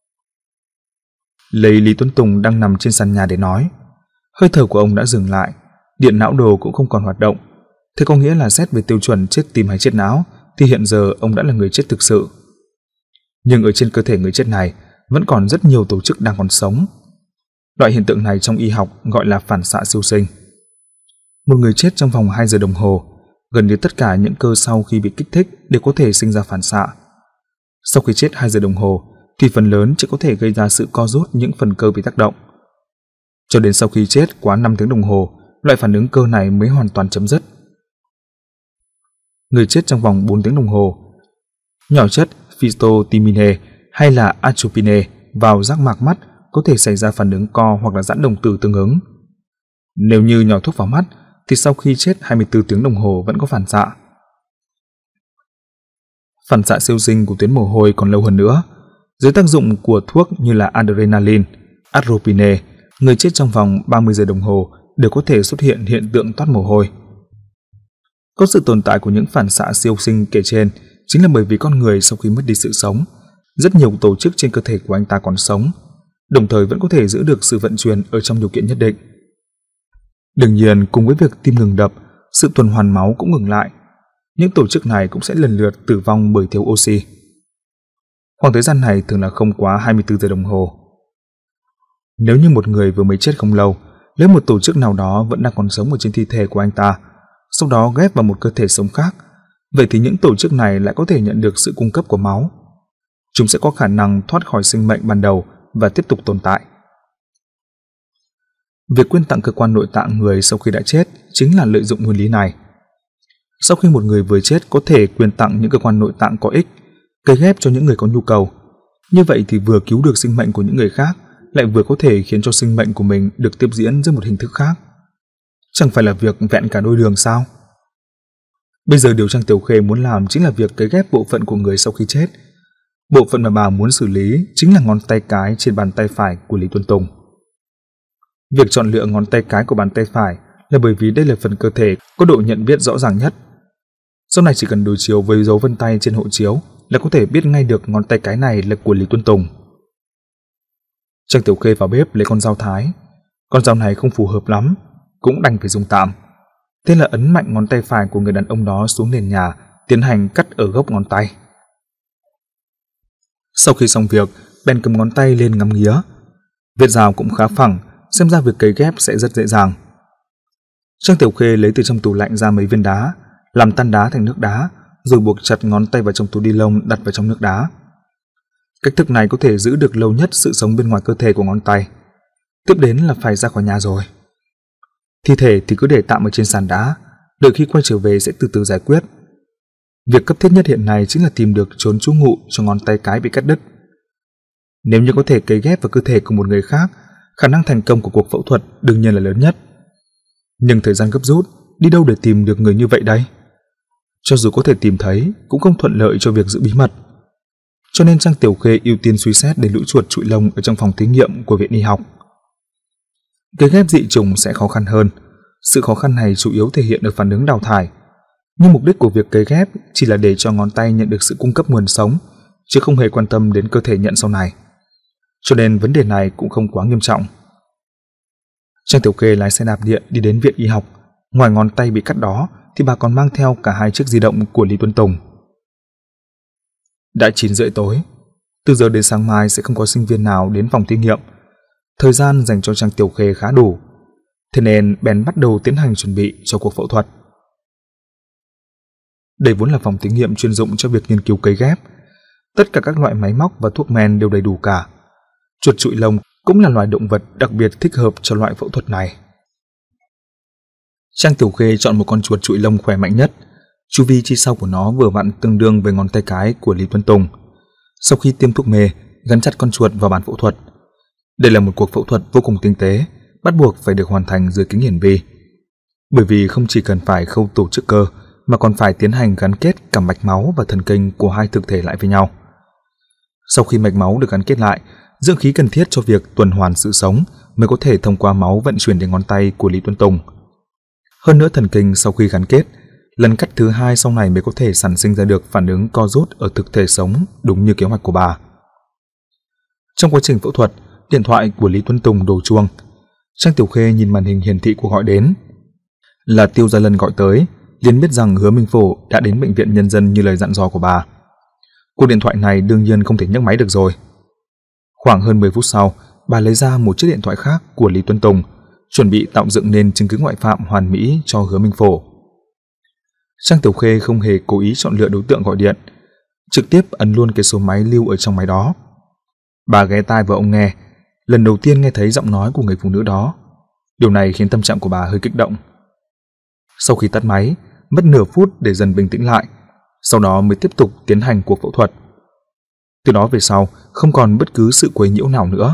Lấy Lý Tuấn Tùng đang nằm trên sàn nhà để nói, hơi thở của ông đã dừng lại, điện não đồ cũng không còn hoạt động. Thế có nghĩa là xét về tiêu chuẩn chết tim hay chết não, thì hiện giờ ông đã là người chết thực sự. Nhưng ở trên cơ thể người chết này vẫn còn rất nhiều tổ chức đang còn sống. Loại hiện tượng này trong y học gọi là phản xạ siêu sinh. Một người chết trong vòng hai giờ đồng hồ, gần như tất cả những cơ sau khi bị kích thích đều có thể sinh ra phản xạ. Sau khi chết hai giờ đồng hồ thì phần lớn chỉ có thể gây ra sự co rút những phần cơ bị tác động. Cho đến sau khi chết quá năm tiếng đồng hồ, loại phản ứng cơ này mới hoàn toàn chấm dứt. Người chết trong vòng bốn tiếng đồng hồ, nhỏ chất phytotimine hay là atropine vào giác mạc mắt có thể xảy ra phản ứng co hoặc là giãn đồng tử tương ứng. Nếu như nhỏ thuốc vào mắt thì sau khi chết hai mươi tư tiếng đồng hồ vẫn có phản xạ. Phản xạ siêu sinh của tuyến mồ hôi còn lâu hơn nữa. Dưới tác dụng của thuốc như là adrenaline, atropine, người chết trong vòng ba mươi giờ đồng hồ đều có thể xuất hiện hiện tượng toát mồ hôi. Có sự tồn tại của những phản xạ siêu sinh kể trên chính là bởi vì con người sau khi mất đi sự sống, rất nhiều tổ chức trên cơ thể của anh ta còn sống, đồng thời vẫn có thể giữ được sự vận chuyển ở trong điều kiện nhất định. Đương nhiên, cùng với việc tim ngừng đập, sự tuần hoàn máu cũng ngừng lại. Những tổ chức này cũng sẽ lần lượt tử vong bởi thiếu oxy. Khoảng thời gian này thường là không quá hai mươi tư giờ đồng hồ. Nếu như một người vừa mới chết không lâu, lấy một tổ chức nào đó vẫn đang còn sống ở trên thi thể của anh ta, sau đó ghép vào một cơ thể sống khác, vậy thì những tổ chức này lại có thể nhận được sự cung cấp của máu. Chúng sẽ có khả năng thoát khỏi sinh mệnh ban đầu và tiếp tục tồn tại. Việc quyên tặng cơ quan nội tạng người sau khi đã chết chính là lợi dụng nguyên lý này. Sau khi một người vừa chết có thể quyên tặng những cơ quan nội tạng có ích, cấy ghép cho những người có nhu cầu. Như vậy thì vừa cứu được sinh mệnh của những người khác, lại vừa có thể khiến cho sinh mệnh của mình được tiếp diễn dưới một hình thức khác. Chẳng phải là việc vẹn cả đôi đường sao? Bây giờ điều Trang Tiểu Khê muốn làm chính là việc cấy ghép bộ phận của người sau khi chết. Bộ phận mà bà muốn xử lý chính là ngón tay cái trên bàn tay phải của Lý Tuấn Tùng. Việc chọn lựa ngón tay cái của bàn tay phải là bởi vì đây là phần cơ thể có độ nhận biết rõ ràng nhất. Sau này chỉ cần đối chiếu với dấu vân tay trên hộ chiếu là có thể biết ngay được ngón tay cái này là của Lý Tuấn Tùng. Trang Tiểu Khê vào bếp lấy con dao thái. Con dao này không phù hợp lắm, cũng đành phải dùng tạm. Thế là ấn mạnh ngón tay phải của người đàn ông đó xuống nền nhà, tiến hành cắt ở gốc ngón tay. Sau khi xong việc, bèn cầm ngón tay lên ngắm nghía. Vết dao cũng khá phẳng, xem ra việc cấy ghép sẽ rất dễ dàng. Trang Tiểu Khê lấy từ trong tủ lạnh ra mấy viên đá, làm tan đá thành nước đá, rồi buộc chặt ngón tay vào trong túi ni lông đặt vào trong nước đá. Cách thức này có thể giữ được lâu nhất sự sống bên ngoài cơ thể của ngón tay. Tiếp đến là phải ra khỏi nhà rồi. Thi thể thì cứ để tạm ở trên sàn đá, đợi khi quay trở về sẽ từ từ giải quyết. Việc cấp thiết nhất hiện nay chính là tìm được chốn trú ngụ cho ngón tay cái bị cắt đứt. Nếu như có thể cấy ghép vào cơ thể của một người khác, khả năng thành công của cuộc phẫu thuật đương nhiên là lớn nhất. Nhưng thời gian gấp rút, đi đâu để tìm được người như vậy đây? Cho dù có thể tìm thấy, cũng không thuận lợi cho việc giữ bí mật. Cho nên Trang Tiểu Khê ưu tiên suy xét đến lũ chuột trụi lông ở trong phòng thí nghiệm của viện y học. Cấy ghép dị chủng sẽ khó khăn hơn. Sự khó khăn này chủ yếu thể hiện ở phản ứng đào thải. Nhưng mục đích của việc cấy ghép chỉ là để cho ngón tay nhận được sự cung cấp nguồn sống, chứ không hề quan tâm đến cơ thể nhận sau này. Cho nên vấn đề này cũng không quá nghiêm trọng. Trang Tiểu Khê lái xe đạp điện đi đến viện y học. Ngoài ngón tay bị cắt đó thì bà còn mang theo cả hai chiếc di động của Lý Tuấn Tùng. Đã chín rưỡi tối, từ giờ đến sáng mai sẽ không có sinh viên nào đến phòng thí nghiệm. Thời gian dành cho Trang Tiểu Khê khá đủ, thế nên bèn bắt đầu tiến hành chuẩn bị cho cuộc phẫu thuật. Đây vốn là phòng thí nghiệm chuyên dụng cho việc nghiên cứu cấy ghép. Tất cả các loại máy móc và thuốc men đều đầy đủ cả. Chuột trụi lông cũng là loài động vật đặc biệt thích hợp cho loại phẫu thuật này. Trang Tiểu Khê chọn một con chuột trụi lông khỏe mạnh nhất. Chu vi chi sau của nó vừa vặn tương đương với ngón tay cái của Lý Tuấn Tùng. Sau khi tiêm thuốc mê, gắn chặt con chuột vào bàn phẫu thuật. Đây là một cuộc phẫu thuật vô cùng tinh tế, bắt buộc phải được hoàn thành dưới kính hiển vi. Bởi vì không chỉ cần phải khâu tổ chức cơ, mà còn phải tiến hành gắn kết cả mạch máu và thần kinh của hai thực thể lại với nhau. Sau khi mạch máu được gắn kết lại, dưỡng khí cần thiết cho việc tuần hoàn sự sống mới có thể thông qua máu vận chuyển đến ngón tay của Lý Tuấn Tùng. Hơn nữa, thần kinh sau khi gắn kết, lần cắt thứ hai sau này mới có thể sản sinh ra được phản ứng co rút ở thực thể sống đúng như kế hoạch của bà. Trong quá trình phẫu thuật, điện thoại của Lý Tuấn Tùng đổ chuông. Trang Tiểu Khê nhìn màn hình hiển thị cuộc gọi đến. Là Tiêu Gia Lân gọi tới, liền biết rằng Hứa Minh Phổ đã đến bệnh viện nhân dân như lời dặn dò của bà. Cuộc điện thoại này đương nhiên không thể nhấc máy được rồi. Khoảng hơn mười phút sau, bà lấy ra một chiếc điện thoại khác của Lý Tuấn Tùng, chuẩn bị tạo dựng nên chứng cứ ngoại phạm hoàn mỹ cho Hứa Minh Phổ. Trang Tiểu Khê không hề cố ý chọn lựa đối tượng gọi điện, trực tiếp ấn luôn cái số máy lưu ở trong máy đó. Bà ghé tai vào ống nghe, lần đầu tiên nghe thấy giọng nói của người phụ nữ đó. Điều này khiến tâm trạng của bà hơi kích động. Sau khi tắt máy, mất nửa phút để dần bình tĩnh lại, sau đó mới tiếp tục tiến hành cuộc phẫu thuật. Từ đó về sau, không còn bất cứ sự quấy nhiễu nào nữa.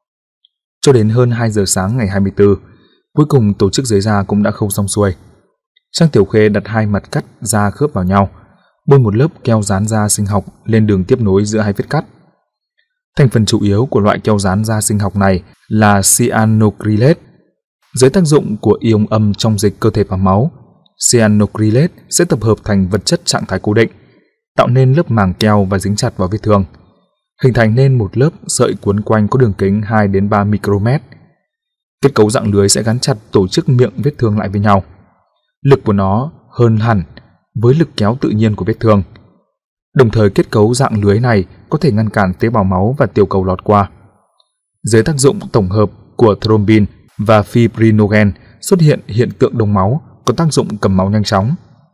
Cho đến hơn hai giờ sáng ngày hai mươi tư, cuối cùng tổ chức dưới da cũng đã khâu xong xuôi. Trang Tiểu Khê đặt hai mặt cắt da khớp vào nhau, bôi một lớp keo dán da sinh học lên đường tiếp nối giữa hai vết cắt. Thành phần chủ yếu của loại keo dán da sinh học này là cyanocrylate. Dưới tác dụng của ion âm trong dịch cơ thể và máu, cyanocrylate sẽ tập hợp thành vật chất trạng thái cố định, tạo nên lớp màng keo và dính chặt vào vết thương, hình thành nên một lớp sợi cuốn quanh có đường kính hai đến ba micromet. Kết cấu dạng lưới sẽ gắn chặt tổ chức miệng vết thương lại với nhau. Lực của nó hơn hẳn với lực kéo tự nhiên của vết thương. Đồng thời kết cấu dạng lưới này có thể ngăn cản tế bào máu và tiểu cầu lọt qua. Dưới tác dụng tổng hợp của thrombin và fibrinogen xuất hiện hiện tượng đông máu, có tác dụng cầm máu nhanh chóng.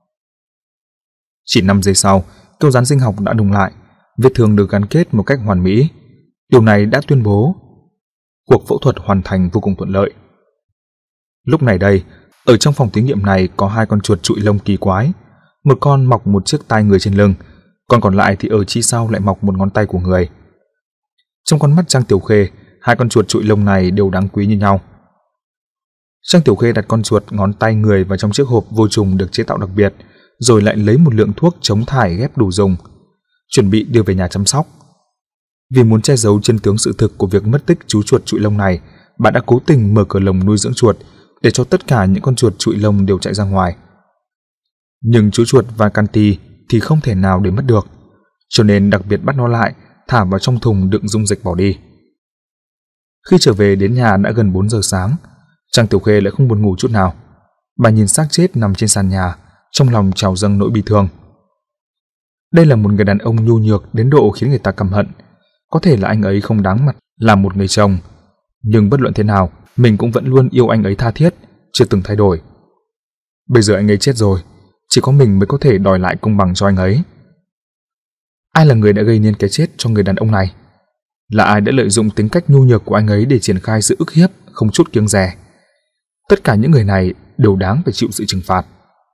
Chỉ năm giây sau, keo dán sinh học đã đùng lại, vết thương được gắn kết một cách hoàn mỹ. Điều này đã tuyên bố cuộc phẫu thuật hoàn thành vô cùng thuận lợi. Lúc này đây, ở trong phòng thí nghiệm này có hai con chuột trụi lông kỳ quái, một con mọc một chiếc tai người trên lưng, còn còn lại thì ở chi sau lại mọc một ngón tay của người. Trong con mắt Trang Tiểu Khê, hai con chuột trụi lông này đều đáng quý như nhau. Trang Tiểu Khê đặt con chuột ngón tay người vào trong chiếc hộp vô trùng được chế tạo đặc biệt, rồi lại lấy một lượng thuốc chống thải ghép đủ dùng, chuẩn bị đưa về nhà chăm sóc. Vì muốn che giấu chân tướng sự thực của việc mất tích chú chuột trụi lông này, bà đã cố tình mở cửa lồng nuôi dưỡng chuột để cho tất cả những con chuột trụi lông đều chạy ra ngoài. Nhưng chú chuột Vacanti thì không thể nào để mất được, cho nên đặc biệt bắt nó lại, thả vào trong thùng đựng dung dịch bỏ đi. Khi trở về đến nhà đã gần bốn giờ sáng, Trang Tiểu Khê lại không buồn ngủ chút nào. Bà nhìn xác chết nằm trên sàn nhà, trong lòng trào dâng nỗi bi thương. Đây là một người đàn ông nhu nhược đến độ khiến người ta căm hận. Có thể là anh ấy không đáng mặt làm một người chồng, nhưng bất luận thế nào, mình cũng vẫn luôn yêu anh ấy tha thiết, chưa từng thay đổi. Bây giờ anh ấy chết rồi, chỉ có mình mới có thể đòi lại công bằng cho anh ấy. Ai là người đã gây nên cái chết cho người đàn ông này? Là ai đã lợi dụng tính cách nhu nhược của anh ấy để triển khai sự ức hiếp không chút kiêng dè? Tất cả những người này đều đáng phải chịu sự trừng phạt.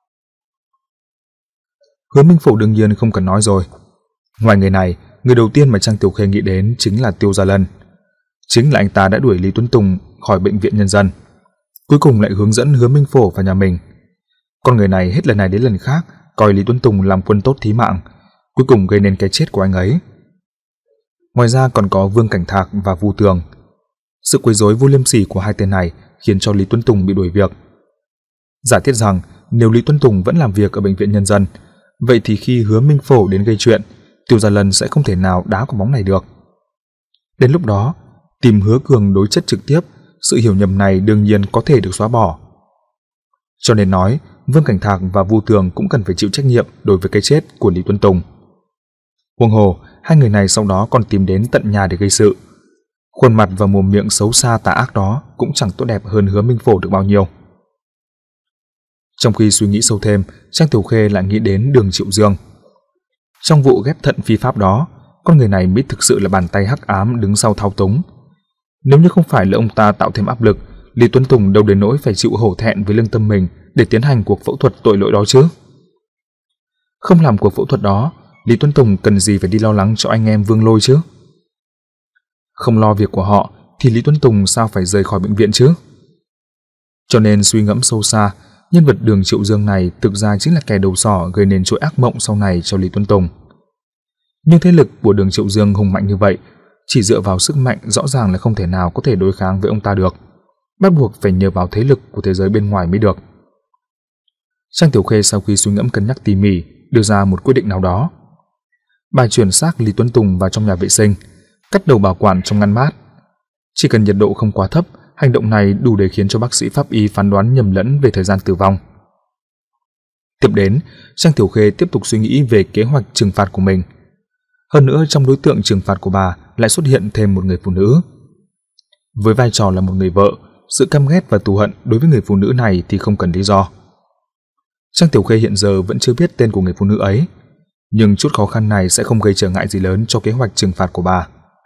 Hứa Minh Phổ đương nhiên không cần nói rồi. Ngoài người này, người đầu tiên mà Trang Tiểu Khê nghĩ đến chính là Tiêu Gia Lân. Chính là anh ta đã đuổi Lý Tuấn Tùng khỏi bệnh viện nhân dân, cuối cùng lại hướng dẫn Hứa Minh Phổ vào nhà mình. Con người này hết lần này đến lần khác coi Lý Tuấn Tùng làm quân tốt thí mạng, cuối cùng gây nên cái chết của anh ấy. Ngoài ra còn có Vương Cảnh Thạc và Vu Tường. Sự quấy rối vô liêm sỉ của hai tên này khiến cho Lý Tuấn Tùng bị đuổi việc. Giả thiết rằng nếu Lý Tuấn Tùng vẫn làm việc ở bệnh viện nhân dân, vậy thì khi Hứa Minh Phổ đến gây chuyện, Tiêu Gia Lân sẽ không thể nào đá quả bóng này được. Đến lúc đó, tìm Hứa Cường đối chất trực tiếp, sự hiểu nhầm này đương nhiên có thể được xóa bỏ. Cho nên nói, Vương Cảnh Thạc và Vu Tường cũng cần phải chịu trách nhiệm đối với cái chết của Lý Tuấn Tùng. Huống hồ, hai người này sau đó còn tìm đến tận nhà để gây sự. Khuôn mặt và mồm miệng xấu xa tà ác đó cũng chẳng tốt đẹp hơn Hứa Minh Phổ được bao nhiêu. Trong khi suy nghĩ sâu thêm, Trang Tiểu Khê lại nghĩ đến Đường Triệu Dương. Trong vụ ghép thận phi pháp đó, con người này mới thực sự là bàn tay hắc ám đứng sau thao túng. Nếu như không phải là ông ta tạo thêm áp lực, Lý Tuấn Tùng đâu đến nỗi phải chịu hổ thẹn với lương tâm mình để tiến hành cuộc phẫu thuật tội lỗi đó chứ. Không làm cuộc phẫu thuật đó, Lý Tuấn Tùng cần gì phải đi lo lắng cho anh em Vương Lôi chứ? Không lo việc của họ thì Lý Tuấn Tùng sao phải rời khỏi bệnh viện chứ? Cho nên suy ngẫm sâu xa, nhân vật Đường Triệu Dương này thực ra chính là kẻ đầu sỏ gây nên chuỗi ác mộng sau này cho Lý Tuấn Tùng. Nhưng thế lực của Đường Triệu Dương hùng mạnh như vậy, chỉ dựa vào sức mạnh rõ ràng là không thể nào có thể đối kháng với ông ta được, bắt buộc phải nhờ vào thế lực của thế giới bên ngoài mới được. Trang Tiểu Khê sau khi suy ngẫm cân nhắc tỉ mỉ, đưa ra một quyết định nào đó. Bà chuyển xác Lý Tuấn Tùng vào trong nhà vệ sinh, cắt đầu bảo quản trong ngăn mát. Chỉ cần nhiệt độ không quá thấp, hành động này đủ để khiến cho bác sĩ pháp y phán đoán nhầm lẫn về thời gian tử vong. Tiếp đến, Trang Tiểu Khê tiếp tục suy nghĩ về kế hoạch trừng phạt của mình. Hơn nữa, trong đối tượng trừng phạt của bà lại xuất hiện thêm một người phụ nữ. Với vai trò là một người vợ, sự căm ghét và thù hận đối với người phụ nữ này thì không cần lý do. Trang Tiểu Khê hiện giờ vẫn chưa biết tên của người phụ nữ ấy, nhưng chút khó khăn này sẽ không gây trở ngại gì lớn cho kế hoạch trừng phạt của bà.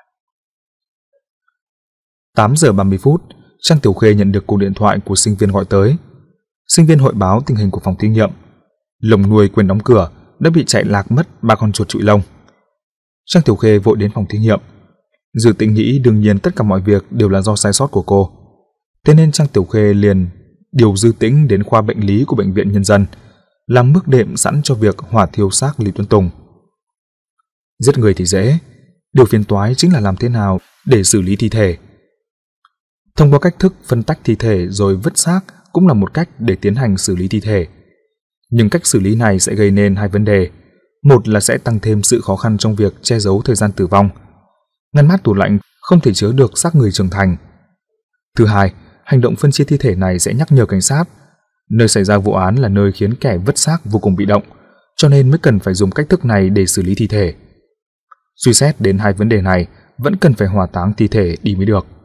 tám giờ ba mươi phút, Trang Tiểu Khê nhận được cuộc điện thoại của sinh viên gọi tới. Sinh viên hội báo tình hình của phòng thí nghiệm. Lồng nuôi quên đóng cửa, đã bị chạy lạc mất ba con chuột trụi lông. Trang Tiểu Khê vội đến phòng thí nghiệm. Dư Tĩnh nghĩ đương nhiên tất cả mọi việc đều là do sai sót của cô. Thế nên Trang Tiểu Khê liền điều Dư Tĩnh đến khoa bệnh lý của bệnh viện nhân dân, làm bước đệm sẵn cho việc hỏa thiêu xác Lý Tuấn Tùng. Giết người thì dễ, điều phiền toái chính là làm thế nào để xử lý thi thể. Thông qua cách thức phân tách thi thể rồi vứt xác cũng là một cách để tiến hành xử lý thi thể. Nhưng cách xử lý này sẽ gây nên hai vấn đề. Một là sẽ tăng thêm sự khó khăn trong việc che giấu thời gian tử vong. Ngăn mát tủ lạnh không thể chứa được xác người trưởng thành. Thứ hai, hành động phân chia thi thể này sẽ nhắc nhở cảnh sát. Nơi xảy ra vụ án là nơi khiến kẻ vứt xác vô cùng bị động, cho nên mới cần phải dùng cách thức này để xử lý thi thể. Suy xét đến hai vấn đề này, vẫn cần phải hỏa táng thi thể đi mới được.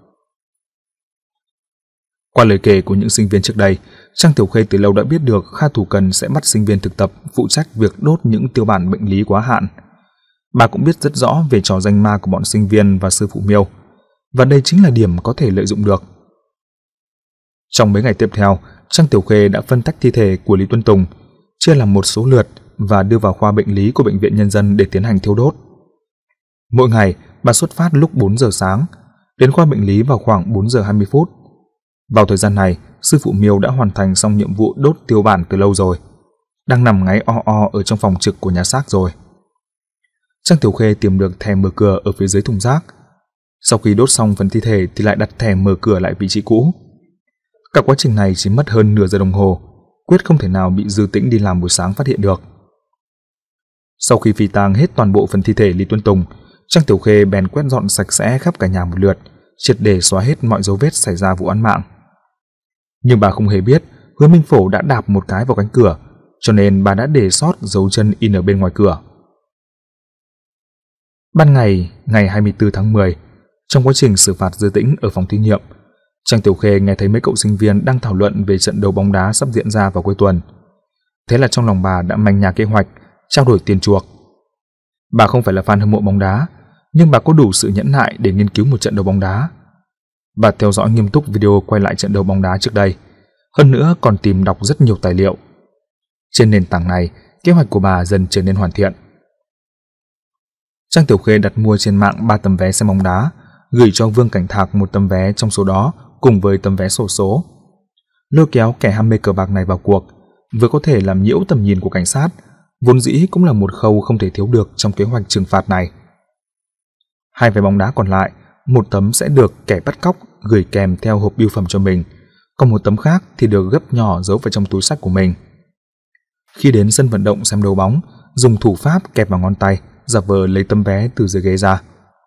Qua lời kể của những sinh viên trước đây, Trang Tiểu Khê từ lâu đã biết được Kha Thủ Cần sẽ bắt sinh viên thực tập phụ trách việc đốt những tiêu bản bệnh lý quá hạn. Bà cũng biết rất rõ về trò danh ma của bọn sinh viên và sư phụ Miêu, và đây chính là điểm có thể lợi dụng được. Trong mấy ngày tiếp theo, Trang Tiểu Khê đã phân tách thi thể của Lý Tuấn Tùng, chia làm một số lượt và đưa vào khoa bệnh lý của bệnh viện nhân dân để tiến hành thiêu đốt. Mỗi ngày, bà xuất phát lúc bốn giờ sáng, đến khoa bệnh lý vào khoảng bốn giờ hai mươi phút. Vào thời gian này, sư phụ Miêu đã hoàn thành xong nhiệm vụ đốt tiêu bản từ lâu rồi. đang nằm ngáy o o ở trong phòng trực của nhà xác rồi. Trang Tiểu Khê tìm được thẻ mở cửa ở phía dưới thùng rác. Sau khi đốt xong phần thi thể thì lại đặt thẻ mở cửa lại vị trí cũ. Cả quá trình này chỉ mất hơn nửa giờ đồng hồ, quyết không thể nào bị Dư Tĩnh đi làm buổi sáng phát hiện được. Sau khi phi tang hết toàn bộ phần thi thể Lý Tuấn Tùng, Trang Tiểu Khê bèn quét dọn sạch sẽ khắp cả nhà một lượt, triệt để xóa hết mọi dấu vết xảy ra vụ án mạng. Nhưng bà không hề biết Hứa Minh Phổ đã đạp một cái vào cánh cửa, cho nên bà đã để sót dấu chân in ở bên ngoài cửa. Ban ngày, ngày hai mươi tư tháng mười, trong quá trình xử phạt Dư Tĩnh ở phòng thí nghiệm, Trang Tiểu Khê nghe thấy mấy cậu sinh viên đang thảo luận về trận đấu bóng đá sắp diễn ra vào cuối tuần. Thế là trong lòng bà đã manh nha kế hoạch trao đổi tiền chuộc. Bà không phải là fan hâm mộ bóng đá, nhưng bà có đủ sự nhẫn nại để nghiên cứu một trận đấu bóng đá. Bà theo dõi nghiêm túc video quay lại trận đấu bóng đá trước đây, hơn nữa còn tìm đọc rất nhiều tài liệu. Trên nền tảng này, kế hoạch của bà dần trở nên hoàn thiện. Trang Tiểu Khê đặt mua trên mạng ba tấm vé xem bóng đá, gửi cho Vương Cảnh Thạc một tấm vé trong số đó cùng với tấm vé xổ số. Lôi kéo kẻ ham mê cờ bạc này vào cuộc, vừa có thể làm nhiễu tầm nhìn của cảnh sát, vốn dĩ cũng là một khâu không thể thiếu được trong kế hoạch trừng phạt này. Hai vé bóng đá còn lại, một tấm sẽ được kẻ bắt cóc gửi kèm theo hộp bưu phẩm cho mình, còn một tấm khác thì được gấp nhỏ giấu vào trong túi xách của mình. Khi đến sân vận động xem đấu bóng, dùng thủ pháp kẹp vào ngón tay, giả vờ lấy tấm vé từ dưới ghế ra.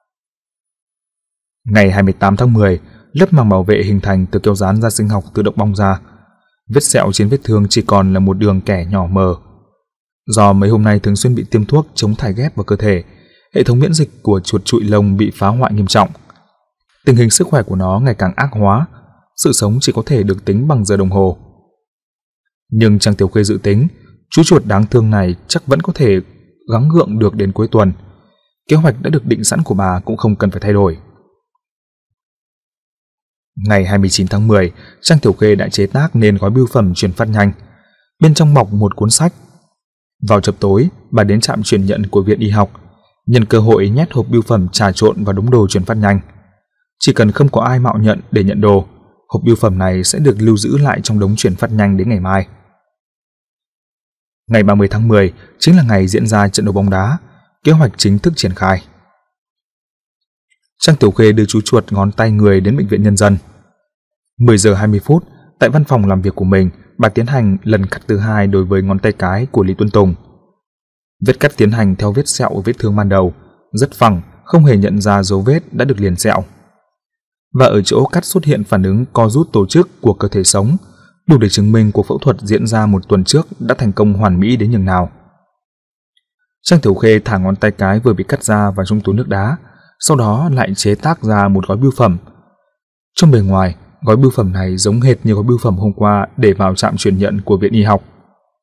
Ngày hai mươi tám tháng mười, lớp màng bảo vệ hình thành từ keo dán da sinh học tự động bong ra. Vết sẹo trên vết thương chỉ còn là một đường kẻ nhỏ mờ. Do mấy hôm nay thường xuyên bị tiêm thuốc chống thải ghép vào cơ thể, hệ thống miễn dịch của chuột trụi lông bị phá hoại nghiêm trọng. Tình hình sức khỏe của nó ngày càng ác hóa, sự sống chỉ có thể được tính bằng giờ đồng hồ. Nhưng Trang Tiểu Khê dự tính, chú chuột đáng thương này chắc vẫn có thể gắng gượng được đến cuối tuần. Kế hoạch đã được định sẵn của bà cũng không cần phải thay đổi. Ngày hai mươi chín tháng mười, Trang Tiểu Khê đã chế tác nên gói bưu phẩm chuyển phát nhanh. Bên trong bọc một cuốn sách. Vào chập tối, bà đến trạm chuyển nhận của Viện Y học, nhân cơ hội nhét hộp bưu phẩm trà trộn vào đống đồ chuyển phát nhanh. Chỉ cần không có ai mạo nhận để nhận đồ, hộp bưu phẩm này sẽ được lưu giữ lại trong đống chuyển phát nhanh đến ngày mai. Ngày ba mươi tháng mười chính là ngày diễn ra trận đấu bóng đá, kế hoạch chính thức triển khai. Trang Tiểu Khê đưa chú chuột ngón tay người đến bệnh viện nhân dân. mười giờ hai mươi phút, tại văn phòng làm việc của mình, bà tiến hành lần cắt thứ hai đối với ngón tay cái của Lý Tuấn Tùng. Vết cắt tiến hành theo vết sẹo ở vết thương ban đầu, rất phẳng, không hề nhận ra dấu vết đã được liền sẹo. Và ở chỗ cắt xuất hiện phản ứng co rút tổ chức của cơ thể sống, đủ để chứng minh cuộc phẫu thuật diễn ra một tuần trước đã thành công hoàn mỹ đến nhường nào. Trang Tiểu Khê thả ngón tay cái vừa bị cắt ra vào trong túi nước đá, sau đó lại chế tác ra một gói bưu phẩm. Trong bề ngoài, gói bưu phẩm này giống hệt như gói bưu phẩm hôm qua để vào trạm chuyển nhận của Viện Y học.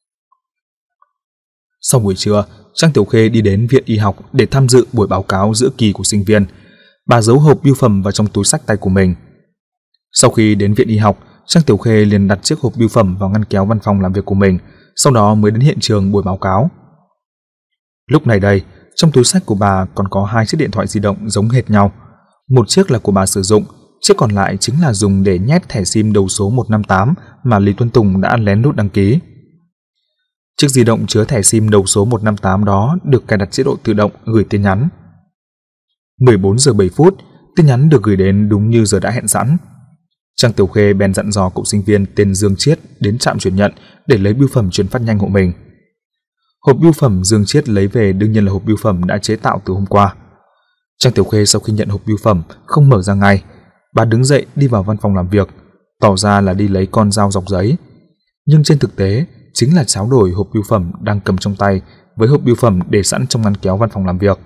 Sau buổi trưa, Trang Tiểu Khê đi đến Viện Y học để tham dự buổi báo cáo giữa kỳ của sinh viên. Bà giấu hộp bưu phẩm vào trong túi xách tay của mình. Sau khi đến Viện Y học, Trang Tiểu Khê liền đặt chiếc hộp bưu phẩm vào ngăn kéo văn phòng làm việc của mình, sau đó mới đến hiện trường buổi báo cáo. Lúc này đây, trong túi xách của bà còn có hai chiếc điện thoại di động giống hệt nhau. Một chiếc là của bà sử dụng, chiếc còn lại chính là dùng để nhét thẻ sim đầu số một năm tám mà Lý Tuấn Tùng đã lén lút đăng ký. Chiếc di động chứa thẻ sim đầu số một năm tám đó được cài đặt chế độ tự động gửi tin nhắn. mười bốn giờ bảy phút, tin nhắn được gửi đến đúng như giờ đã hẹn sẵn. Trang Tiểu Khê bèn dặn dò cậu sinh viên tên Dương Chiết đến trạm chuyển nhận để lấy bưu phẩm chuyển phát nhanh hộ mình. Hộp bưu phẩm Dương Chiết lấy về đương nhiên là hộp bưu phẩm đã chế tạo từ hôm qua. Trang Tiểu Khê sau khi nhận hộp bưu phẩm không mở ra ngay, bà đứng dậy đi vào văn phòng làm việc, tỏ ra là đi lấy con dao dọc giấy. Nhưng trên thực tế chính là tráo đổi hộp bưu phẩm đang cầm trong tay với hộp bưu phẩm để sẵn trong ngăn kéo văn phòng làm việc.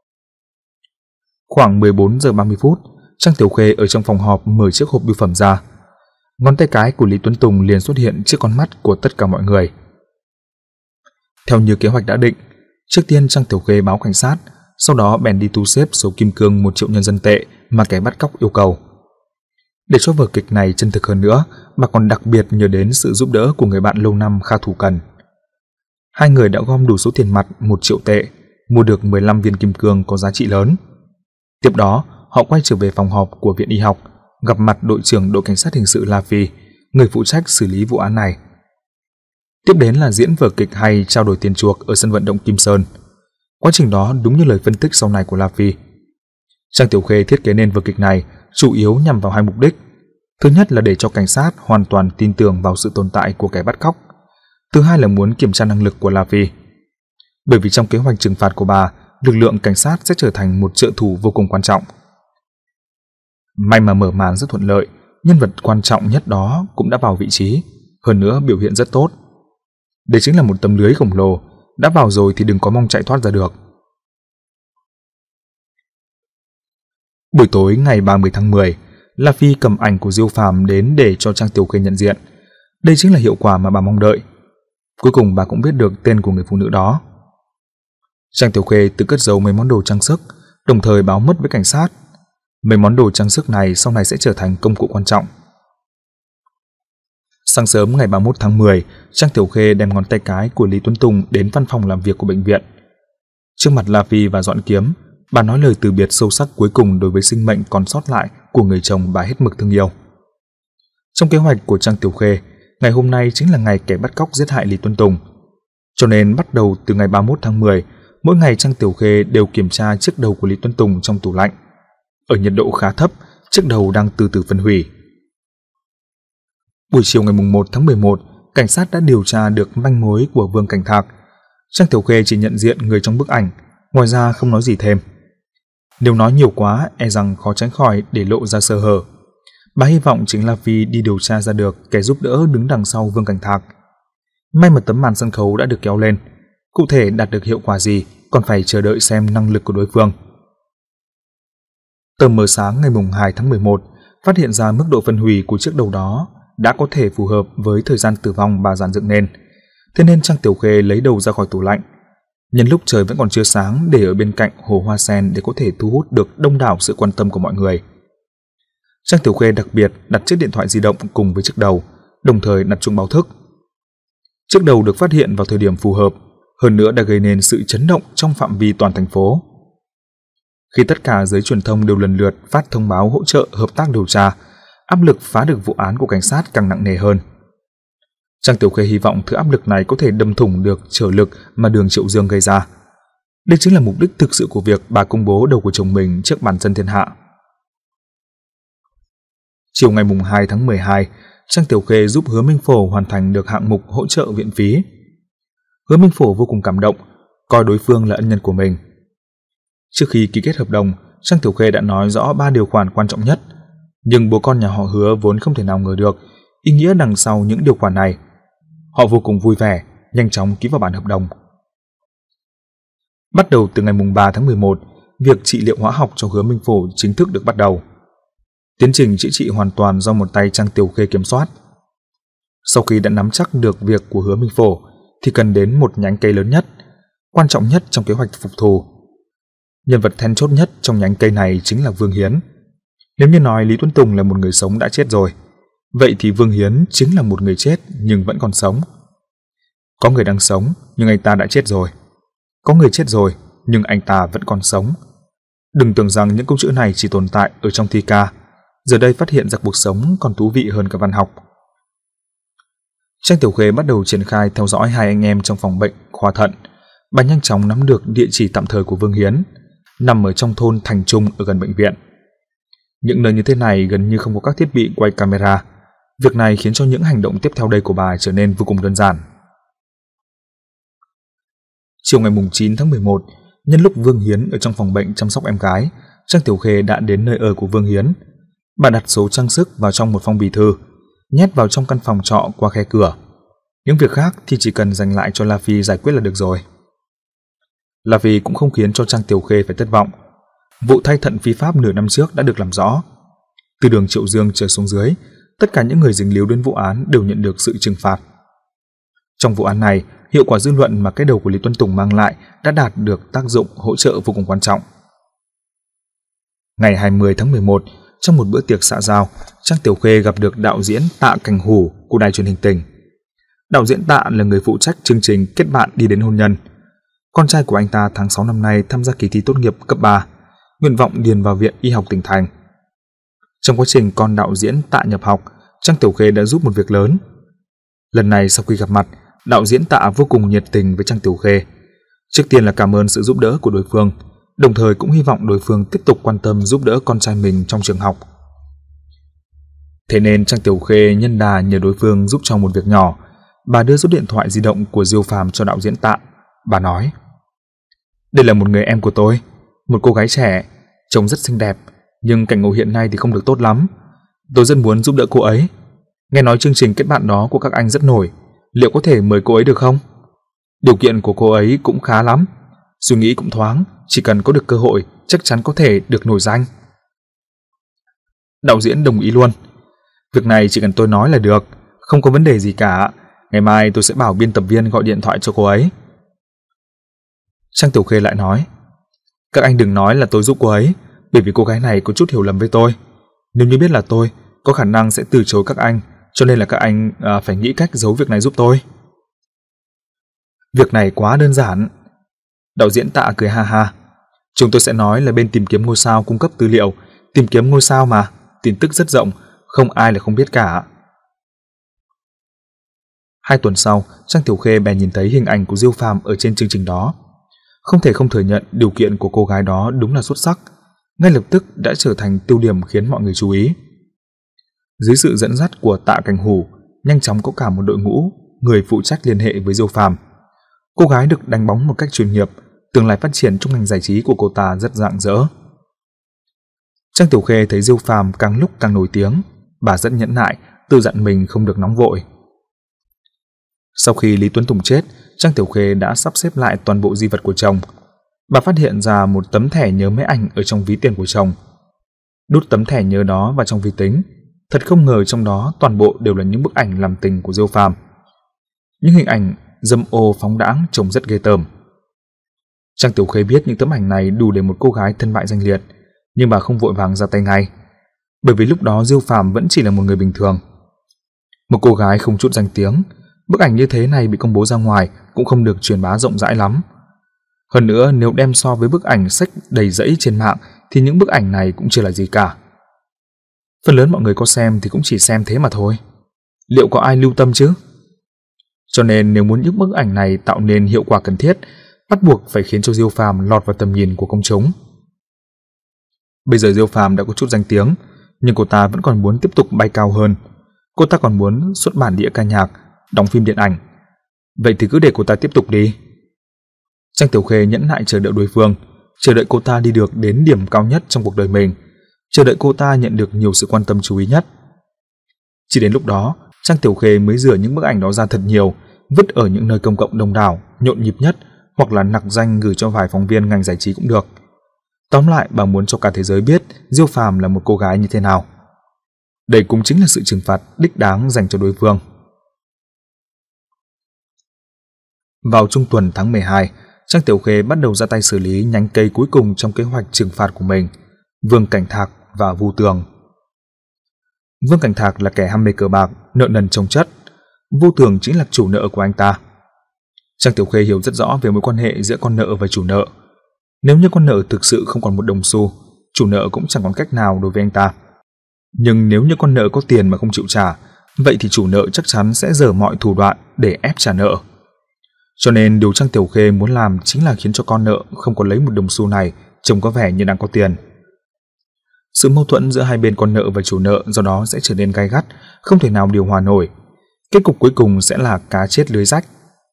Khoảng mười bốn giờ ba mươi phút, Trang Tiểu Khê ở trong phòng họp mở chiếc hộp bưu phẩm ra. Ngón tay cái của Lý Tuấn Tùng liền xuất hiện trước con mắt của tất cả mọi người. Theo như kế hoạch đã định, trước tiên Trang Tiểu Khê báo cảnh sát, sau đó bèn đi thu xếp số kim cương một triệu nhân dân tệ mà kẻ bắt cóc yêu cầu. Để cho vở kịch này chân thực hơn nữa, bà còn đặc biệt nhớ đến sự giúp đỡ của người bạn lâu năm Kha Thủ Cần. Hai người đã gom đủ số tiền mặt một triệu tệ, mua được mười lăm viên kim cương có giá trị lớn. Tiếp đó, họ quay trở về phòng họp của Viện Y học, gặp mặt đội trưởng đội cảnh sát hình sự La Phi, người phụ trách xử lý vụ án này. Tiếp đến là diễn vở kịch hay trao đổi tiền chuộc ở sân vận động Kim Sơn. Quá trình đó đúng như lời phân tích sau này của La Phi. Trang Tiểu Khê thiết kế nên vở kịch này chủ yếu nhằm vào hai mục đích. Thứ nhất là để cho cảnh sát hoàn toàn tin tưởng vào sự tồn tại của kẻ bắt cóc. Thứ hai là muốn kiểm tra năng lực của La Phi. Bởi vì trong kế hoạch trừng phạt của bà, lực lượng cảnh sát sẽ trở thành một trợ thủ vô cùng quan trọng. May mà mở màn rất thuận lợi, nhân vật quan trọng nhất đó cũng đã vào vị trí, hơn nữa biểu hiện rất tốt. Đây chính là một tấm lưới khổng lồ, đã vào rồi thì đừng có mong chạy thoát ra được. Buổi tối ngày ba mươi tháng mười, La Phi cầm ảnh của Diêu Phàm đến để cho Trang Tiểu Khê nhận diện. Đây chính là hiệu quả mà bà mong đợi. Cuối cùng bà cũng biết được tên của người phụ nữ đó. Trang Tiểu Khê tự cất giấu mấy món đồ trang sức, đồng thời báo mất với cảnh sát. Mấy món đồ trang sức này sau này sẽ trở thành công cụ quan trọng. Sáng sớm ngày ba mươi mốt tháng mười, Trang Tiểu Khê đem ngón tay cái của Lý Tuấn Tùng đến văn phòng làm việc của bệnh viện. Trước mặt La Phi và Dọn Kiếm, bà nói lời từ biệt sâu sắc cuối cùng đối với sinh mệnh còn sót lại của người chồng bà hết mực thương yêu. Trong kế hoạch của Trang Tiểu Khê, ngày hôm nay chính là ngày kẻ bắt cóc giết hại Lý Tuấn Tùng. Cho nên bắt đầu từ ngày ba mươi mốt tháng mười, mỗi ngày Trang Tiểu Khê đều kiểm tra chiếc đầu của Lý Tuấn Tùng trong tủ lạnh. Ở nhiệt độ khá thấp, chiếc đầu đang từ từ phân hủy. Buổi chiều ngày mùng một tháng mười một, cảnh sát đã điều tra được manh mối của Vương Cảnh Thạc. Trang Tiểu Khê chỉ nhận diện người trong bức ảnh, ngoài ra không nói gì thêm. Nếu nói nhiều quá, e rằng khó tránh khỏi để lộ ra sơ hở. Bà hy vọng chính La Phi đi điều tra ra được kẻ giúp đỡ đứng đằng sau Vương Cảnh Thạc. May mà tấm màn sân khấu đã được kéo lên. Cụ thể đạt được hiệu quả gì còn phải chờ đợi xem năng lực của đối phương. Tờ mờ sáng ngày mùng hai tháng mười một phát hiện ra mức độ phân hủy của chiếc đầu đó đã có thể phù hợp với thời gian tử vong bà dàn dựng nên. Thế nên Trang Tiểu Khê lấy đầu ra khỏi tủ lạnh. Nhân lúc trời vẫn còn chưa sáng để ở bên cạnh hồ hoa sen để có thể thu hút được đông đảo sự quan tâm của mọi người. Trang Tiểu Khê đặc biệt đặt chiếc điện thoại di động cùng với chiếc đầu, đồng thời đặt chuông báo thức. Chiếc đầu được phát hiện vào thời điểm phù hợp, hơn nữa đã gây nên sự chấn động trong phạm vi toàn thành phố. Khi tất cả giới truyền thông đều lần lượt phát thông báo hỗ trợ hợp tác điều tra, áp lực phá được vụ án của cảnh sát càng nặng nề hơn. Trang Tiểu Khê hy vọng thứ áp lực này có thể đâm thủng được trở lực mà Đường Triệu Dương gây ra. Đây chính là mục đích thực sự của việc bà công bố đầu của chồng mình trước bàn dân thiên hạ. Chiều ngày mùng hai tháng mười hai, Trang Tiểu Khê giúp Hứa Minh Phổ hoàn thành được hạng mục hỗ trợ viện phí. Hứa Minh Phổ vô cùng cảm động, coi đối phương là ân nhân của mình. Trước khi ký kết hợp đồng, Trang Tiểu Khê đã nói rõ ba điều khoản quan trọng nhất, nhưng bố con nhà họ Hứa vốn không thể nào ngờ được ý nghĩa đằng sau những điều khoản này. Họ vô cùng vui vẻ, nhanh chóng ký vào bản hợp đồng. Bắt đầu từ ngày mùng ba tháng mười một, việc trị liệu hóa học cho Hứa Minh Phổ chính thức được bắt đầu. Tiến trình chữa trị hoàn toàn do một tay Trang Tiểu Khê kiểm soát. Sau khi đã nắm chắc được việc của Hứa Minh Phổ, thì cần đến một nhánh cây lớn nhất, quan trọng nhất trong kế hoạch phục thù. Nhân vật then chốt nhất trong nhánh cây này chính là Vương Hiến. Nếu như nói Lý Tuấn Tùng là một người sống đã chết rồi, vậy thì Vương Hiến chính là một người chết nhưng vẫn còn sống. Có người đang sống nhưng anh ta đã chết rồi. Có người chết rồi nhưng anh ta vẫn còn sống. Đừng tưởng rằng những câu chữ này chỉ tồn tại ở trong thi ca, giờ đây phát hiện ra cuộc sống còn thú vị hơn cả văn học. Trang Tiểu Khê bắt đầu triển khai theo dõi hai anh em trong phòng bệnh khoa thận. Bà nhanh chóng nắm được địa chỉ tạm thời của Vương Hiến, nằm ở trong thôn Thành Trung ở gần bệnh viện. Những nơi như thế này gần như không có các thiết bị quay camera. Việc này khiến cho những hành động tiếp theo đây của bà trở nên vô cùng đơn giản. Chiều ngày chín tháng mười một, nhân lúc Vương Hiến ở trong phòng bệnh chăm sóc em gái, Trang Tiểu Khê đã đến nơi ở của Vương Hiến. Bà đặt số trang sức vào trong một phong bì thư, nhét vào trong căn phòng trọ qua khe cửa. Những việc khác thì chỉ cần dành lại cho La Phi giải quyết là được rồi. La Phi cũng không khiến cho Trang Tiểu Khê phải thất vọng. Vụ thay thận phi pháp nửa năm trước đã được làm rõ. Từ Đường Triệu Dương trở xuống dưới, tất cả những người dính líu đến vụ án đều nhận được sự trừng phạt. Trong vụ án này, hiệu quả dư luận mà cái đầu của Lý Tuấn Tùng mang lại đã đạt được tác dụng hỗ trợ vô cùng quan trọng. Ngày hai mươi tháng mười một, trong một bữa tiệc xã giao, Trang Tiểu Khê gặp được đạo diễn Tạ Cảnh Hủ của đài truyền hình tỉnh. Đạo diễn Tạ là người phụ trách chương trình Kết bạn đi đến hôn nhân. Con trai của anh ta tháng sáu năm nay tham gia kỳ thi tốt nghiệp cấp ba, nguyện vọng điền vào Viện Y học tỉnh thành. Trong quá trình con đạo diễn Tạ nhập học, Trang Tiểu Khê đã giúp một việc lớn. Lần này sau khi gặp mặt, đạo diễn Tạ vô cùng nhiệt tình với Trang Tiểu Khê. Trước tiên là cảm ơn sự giúp đỡ của đối phương, đồng thời cũng hy vọng đối phương tiếp tục quan tâm giúp đỡ con trai mình trong trường học. Thế nên Trang Tiểu Khê nhân đà nhờ đối phương giúp trong một việc nhỏ. Bà đưa số điện thoại di động của Diêu Phàm cho đạo diễn Tạ. Bà nói: "Đây là một người em của tôi, một cô gái trẻ, trông rất xinh đẹp, nhưng cảnh ngộ hiện nay thì không được tốt lắm. Tôi rất muốn giúp đỡ cô ấy. Nghe nói chương trình kết bạn đó của các anh rất nổi, liệu có thể mời cô ấy được không? Điều kiện của cô ấy cũng khá lắm, suy nghĩ cũng thoáng, chỉ cần có được cơ hội chắc chắn có thể được nổi danh." Đạo diễn đồng ý luôn. "Việc này chỉ cần tôi nói là được, không có vấn đề gì cả. Ngày mai tôi sẽ bảo biên tập viên gọi điện thoại cho cô ấy." Trang Tiểu Khê lại nói: "Các anh đừng nói là tôi giúp cô ấy, bởi vì cô gái này có chút hiểu lầm với tôi. Nếu như biết là tôi, có khả năng sẽ từ chối các anh, cho nên là các anh à, phải nghĩ cách giấu việc này giúp tôi." "Việc này quá đơn giản." Đạo diễn Tạ cười ha ha: "Chúng tôi sẽ nói là bên tìm kiếm ngôi sao cung cấp tư liệu, tìm kiếm ngôi sao mà, tin tức rất rộng, không ai là không biết cả." Hai tuần sau, Trang Tiểu Khê bèn nhìn thấy hình ảnh của Diêu Phàm ở trên chương trình đó. Không thể không thừa nhận điều kiện của cô gái đó đúng là xuất sắc, ngay lập tức đã trở thành tiêu điểm khiến mọi người chú ý. Dưới sự dẫn dắt của Tạ Cảnh Hủ, nhanh chóng có cả một đội ngũ người phụ trách liên hệ với Diêu Phàm. Cô gái được đánh bóng một cách chuyên nghiệp, tương lai phát triển trong ngành giải trí của cô ta rất rạng rỡ. Trang Tiểu Khê thấy Diêu Phàm càng lúc càng nổi tiếng, bà rất nhẫn nại, tự dặn mình không được nóng vội. Sau khi Lý Tuấn Tùng chết, Trang Tiểu Khê đã sắp xếp lại toàn bộ di vật của chồng. Bà phát hiện ra một tấm thẻ nhớ máy ảnh ở trong ví tiền của chồng. Đút tấm thẻ nhớ đó vào trong vi tính, thật không ngờ trong đó toàn bộ đều là những bức ảnh làm tình của Diêu Phàm. Những hình ảnh dâm ô phóng đãng trông rất ghê tởm. Trang Tiểu Khê biết những tấm ảnh này đủ để một cô gái thân bại danh liệt, nhưng bà không vội vàng ra tay ngay, bởi vì lúc đó Diêu Phàm vẫn chỉ là một người bình thường. Một cô gái không chút danh tiếng, bức ảnh như thế này bị công bố ra ngoài cũng không được truyền bá rộng rãi lắm. Hơn nữa, nếu đem so với bức ảnh sách đầy rẫy trên mạng thì những bức ảnh này cũng chưa là gì cả. Phần lớn mọi người có xem thì cũng chỉ xem thế mà thôi, liệu có ai lưu tâm chứ? Cho nên nếu muốn những bức ảnh này tạo nên hiệu quả cần thiết, bắt buộc phải khiến cho Diêu Phàm lọt vào tầm nhìn của công chúng. Bây giờ Diêu Phàm đã có chút danh tiếng, nhưng cô ta vẫn còn muốn tiếp tục bay cao hơn. Cô ta còn muốn xuất bản đĩa ca nhạc, đóng phim điện ảnh. Vậy thì cứ để cô ta tiếp tục đi. Trang Tiểu Khê nhẫn nại chờ đợi đối phương, chờ đợi cô ta đi được đến điểm cao nhất trong cuộc đời mình, chờ đợi cô ta nhận được nhiều sự quan tâm chú ý nhất. Chỉ đến lúc đó, Trang Tiểu Khê mới rửa những bức ảnh đó ra thật nhiều, vứt ở những nơi công cộng đông đảo, nhộn nhịp nhất, hoặc là nặc danh gửi cho vài phóng viên ngành giải trí cũng được. Tóm lại, bà muốn cho cả thế giới biết Diêu Phàm là một cô gái như thế nào. Đây cũng chính là sự trừng phạt đích đáng dành cho đối phương. Vào trung tuần tháng mười hai, Trang Tiểu Khê bắt đầu ra tay xử lý nhánh cây cuối cùng trong kế hoạch trừng phạt của mình, Vương Cảnh Thạc và Vu Tường. Vương Cảnh Thạc là kẻ ham mê cờ bạc, nợ nần chồng chất. Vu Tường chính là chủ nợ của anh ta. Trang Tiểu Khê hiểu rất rõ về mối quan hệ giữa con nợ và chủ nợ. Nếu như con nợ thực sự không còn một đồng xu, chủ nợ cũng chẳng còn cách nào đối với anh ta. Nhưng nếu như con nợ có tiền mà không chịu trả, vậy thì chủ nợ chắc chắn sẽ giở mọi thủ đoạn để ép trả nợ. Cho nên điều Trang Tiểu Khê muốn làm chính là khiến cho con nợ không có lấy một đồng xu này trông có vẻ như đang có tiền. Sự mâu thuẫn giữa hai bên con nợ và chủ nợ do đó sẽ trở nên gay gắt, không thể nào điều hòa nổi. Kết cục cuối cùng sẽ là cá chết lưới rách.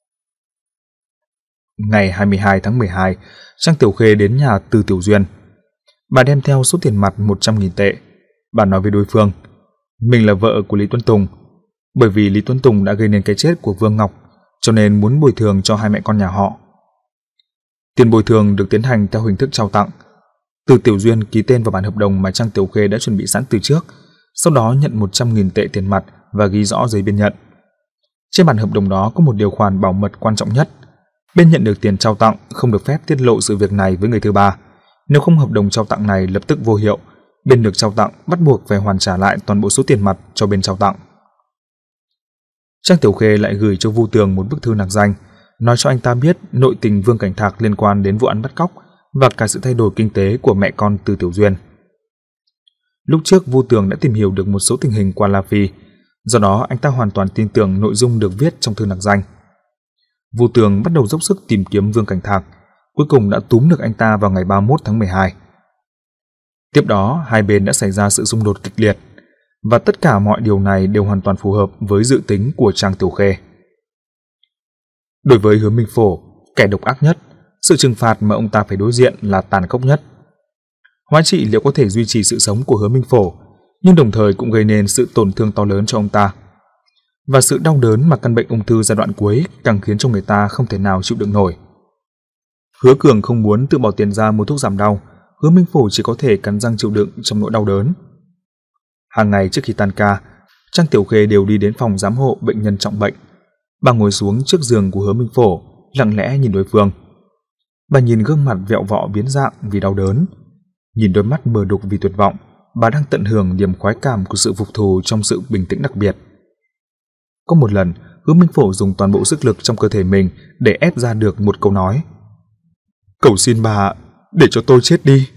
Ngày hai mươi hai tháng mười hai, Trang Tiểu Khê đến nhà Từ Tiểu Duyên. Bà đem theo số tiền mặt một trăm nghìn tệ. Bà nói với đối phương, mình là vợ của Lý Tuấn Tùng. Bởi vì Lý Tuấn Tùng đã gây nên cái chết của Vương Ngọc, cho nên muốn bồi thường cho hai mẹ con nhà họ. Tiền bồi thường được tiến hành theo hình thức trao tặng. Từ Tiểu Duyên ký tên vào bản hợp đồng mà Trang Tiểu Khê đã chuẩn bị sẵn từ trước, sau đó nhận một trăm nghìn tệ tiền mặt và ghi rõ giấy biên nhận. Trên bản hợp đồng đó có một điều khoản bảo mật quan trọng nhất. Bên nhận được tiền trao tặng không được phép tiết lộ sự việc này với người thứ ba. Nếu không, hợp đồng trao tặng này lập tức vô hiệu. Bên được trao tặng bắt buộc phải hoàn trả lại toàn bộ số tiền mặt cho bên trao tặng. Trang Tiểu Khê lại gửi cho Vu Tường một bức thư nặc danh, nói cho anh ta biết nội tình Vương Cảnh Thạc liên quan đến vụ án bắt cóc và cả sự thay đổi kinh tế của mẹ con Từ Tiểu Duyên. Lúc trước Vu Tường đã tìm hiểu được một số tình hình qua La Phi, do đó anh ta hoàn toàn tin tưởng nội dung được viết trong thư nặc danh. Vô Tường bắt đầu dốc sức tìm kiếm Vương Cảnh Thạc, cuối cùng đã túm được anh ta vào ngày ba mươi mốt tháng mười hai. Tiếp đó, hai bên đã xảy ra sự xung đột kịch liệt, và tất cả mọi điều này đều hoàn toàn phù hợp với dự tính của Trang Tiểu Khê. Đối với Hứa Minh Phổ, kẻ độc ác nhất, sự trừng phạt mà ông ta phải đối diện là tàn khốc nhất. Hóa trị liệu có thể duy trì sự sống của Hứa Minh Phổ, nhưng đồng thời cũng gây nên sự tổn thương to lớn cho ông ta. Và sự đau đớn mà căn bệnh ung thư giai đoạn cuối càng khiến cho người ta không thể nào chịu đựng nổi. Hứa Cường không muốn tự bỏ tiền ra mua thuốc giảm đau, Hứa Minh Phổ chỉ có thể cắn răng chịu đựng trong nỗi đau đớn. Hàng ngày trước khi tan ca, Trang Tiểu Khê đều đi đến phòng giám hộ bệnh nhân trọng bệnh. Bà ngồi xuống trước giường của Hứa Minh Phổ, lặng lẽ nhìn đối phương. Bà nhìn gương mặt vẹo vọ biến dạng vì đau đớn, nhìn đôi mắt mờ đục vì tuyệt vọng. Bà đang tận hưởng niềm khoái cảm của sự phục thù trong sự bình tĩnh đặc biệt. Có một lần, Hứa Minh Phổ dùng toàn bộ sức lực trong cơ thể mình để ép ra được một câu nói: "Cầu xin bà, để cho tôi chết đi."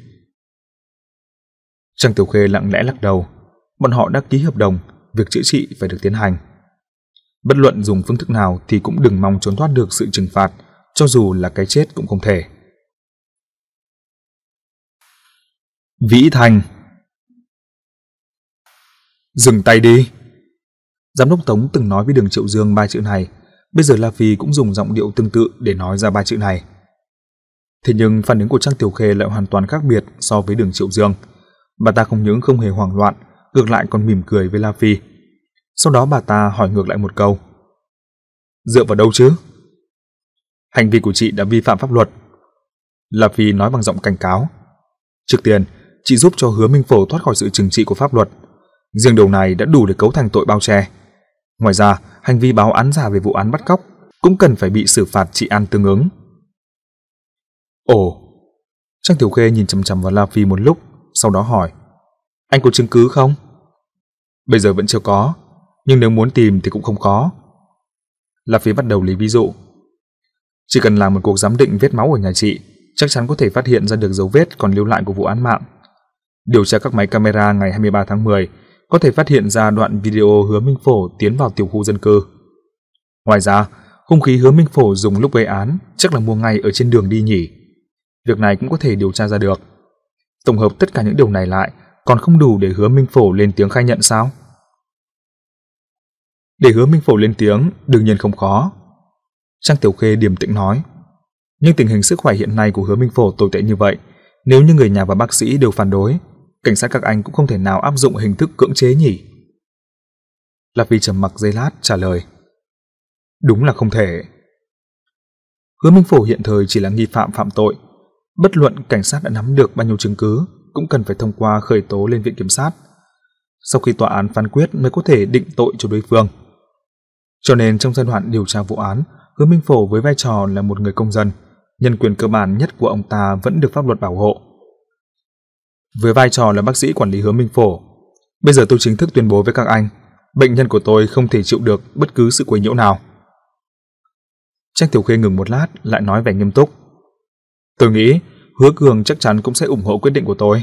Trang Tiểu Khê lặng lẽ lắc đầu. Bọn họ đã ký hợp đồng, việc chữa trị phải được tiến hành. Bất luận dùng phương thức nào thì cũng đừng mong trốn thoát được sự trừng phạt, cho dù là cái chết cũng không thể. Vĩ Thành. Dừng tay đi. Giám đốc Tống từng nói với Đường Triệu Dương ba chữ này, bây giờ La Phi cũng dùng giọng điệu tương tự để nói ra ba chữ này. Thế nhưng phản ứng của Trang Tiểu Khê lại hoàn toàn khác biệt so với Đường Triệu Dương. Bà ta không những không hề hoảng loạn, ngược lại còn mỉm cười với La Phi. Sau đó bà ta hỏi ngược lại một câu: "Dựa vào đâu chứ?" "Hành vi của chị đã vi phạm pháp luật." La Phi nói bằng giọng cảnh cáo. "Trước tiên, chị giúp cho Hứa Minh Phổ thoát khỏi sự trừng trị của pháp luật. Riêng điều này đã đủ để cấu thành tội bao che. Ngoài ra, hành vi báo án giả về vụ án bắt cóc cũng cần phải bị xử phạt trị an tương ứng." Ồ. Trang Tiểu Khê nhìn chằm chằm vào La Phi một lúc, sau đó hỏi: "Anh có chứng cứ không?" "Bây giờ vẫn chưa có, nhưng nếu muốn tìm thì cũng không khó." La Phi bắt đầu lấy ví dụ: "Chỉ cần làm một cuộc giám định vết máu ở nhà chị, chắc chắn có thể phát hiện ra được dấu vết còn lưu lại của vụ án mạng. Điều tra các máy camera ngày hai mươi ba tháng mười, có thể phát hiện ra đoạn video Hứa Minh Phổ tiến vào tiểu khu dân cư. Ngoài ra, hung khí Hứa Minh Phổ dùng lúc gây án chắc là mua ngay ở trên đường đi nhỉ. Việc này cũng có thể điều tra ra được. Tổng hợp tất cả những điều này lại, còn không đủ để Hứa Minh Phổ lên tiếng khai nhận sao?" "Để Hứa Minh Phổ lên tiếng đương nhiên không khó," Trang Tiểu Khê điềm tĩnh nói. "Nhưng tình hình sức khỏe hiện nay của Hứa Minh Phổ tồi tệ như vậy, nếu như người nhà và bác sĩ đều phản đối, cảnh sát các anh cũng không thể nào áp dụng hình thức cưỡng chế nhỉ?" La Phi trầm mặc giây lát trả lời: "Đúng là không thể. Hứa Minh Phổ hiện thời chỉ là nghi phạm phạm tội, bất luận cảnh sát đã nắm được bao nhiêu chứng cứ cũng cần phải thông qua khởi tố lên viện kiểm sát. Sau khi tòa án phán quyết mới có thể định tội cho đối phương. Cho nên trong giai đoạn điều tra vụ án, Hứa Minh Phổ với vai trò là một người công dân, nhân quyền cơ bản nhất của ông ta vẫn được pháp luật bảo hộ. Với vai trò là bác sĩ quản lý Hứa Minh Phổ, bây giờ tôi chính thức tuyên bố với các anh, bệnh nhân của tôi không thể chịu được bất cứ sự quấy nhiễu nào." Trang Tiểu Khê ngừng một lát, lại nói vẻ nghiêm túc: "Tôi nghĩ Hứa Cường chắc chắn cũng sẽ ủng hộ quyết định của tôi."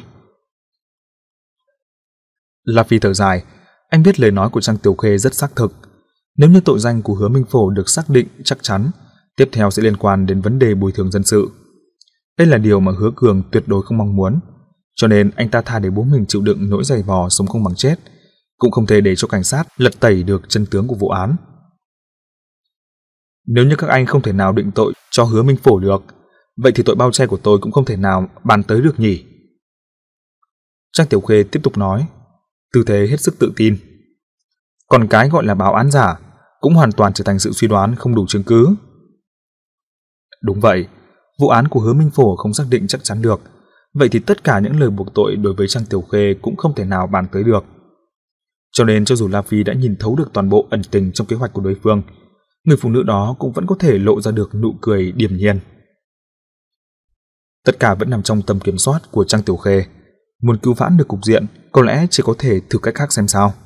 La Phi thở dài, anh biết lời nói của Trang Tiểu Khê rất xác thực. Nếu như tội danh của Hứa Minh Phổ được xác định chắc chắn, tiếp theo sẽ liên quan đến vấn đề bồi thường dân sự. Đây là điều mà Hứa Cường tuyệt đối không mong muốn, cho nên anh ta thà để bố mình chịu đựng nỗi dày vò sống không bằng chết, cũng không thể để cho cảnh sát lật tẩy được chân tướng của vụ án. "Nếu như các anh không thể nào định tội cho Hứa Minh Phổ được, vậy thì tội bao che của tôi cũng không thể nào bàn tới được nhỉ?" Trang Tiểu Khê tiếp tục nói, tư thế hết sức tự tin: "Còn cái gọi là báo án giả cũng hoàn toàn trở thành sự suy đoán không đủ chứng cứ." "Đúng vậy, vụ án của Hứa Minh Phổ không xác định chắc chắn được, vậy thì tất cả những lời buộc tội đối với Trang Tiểu Khê cũng không thể nào bàn tới được. Cho nên cho dù La Phi đã nhìn thấu được toàn bộ ẩn tình trong kế hoạch của đối phương, người phụ nữ đó cũng vẫn có thể lộ ra được nụ cười điềm nhiên. Tất cả vẫn nằm trong tầm kiểm soát của Trang Tiểu Khê. Muốn cứu vãn được cục diện, có lẽ chỉ có thể thử cách khác xem sao."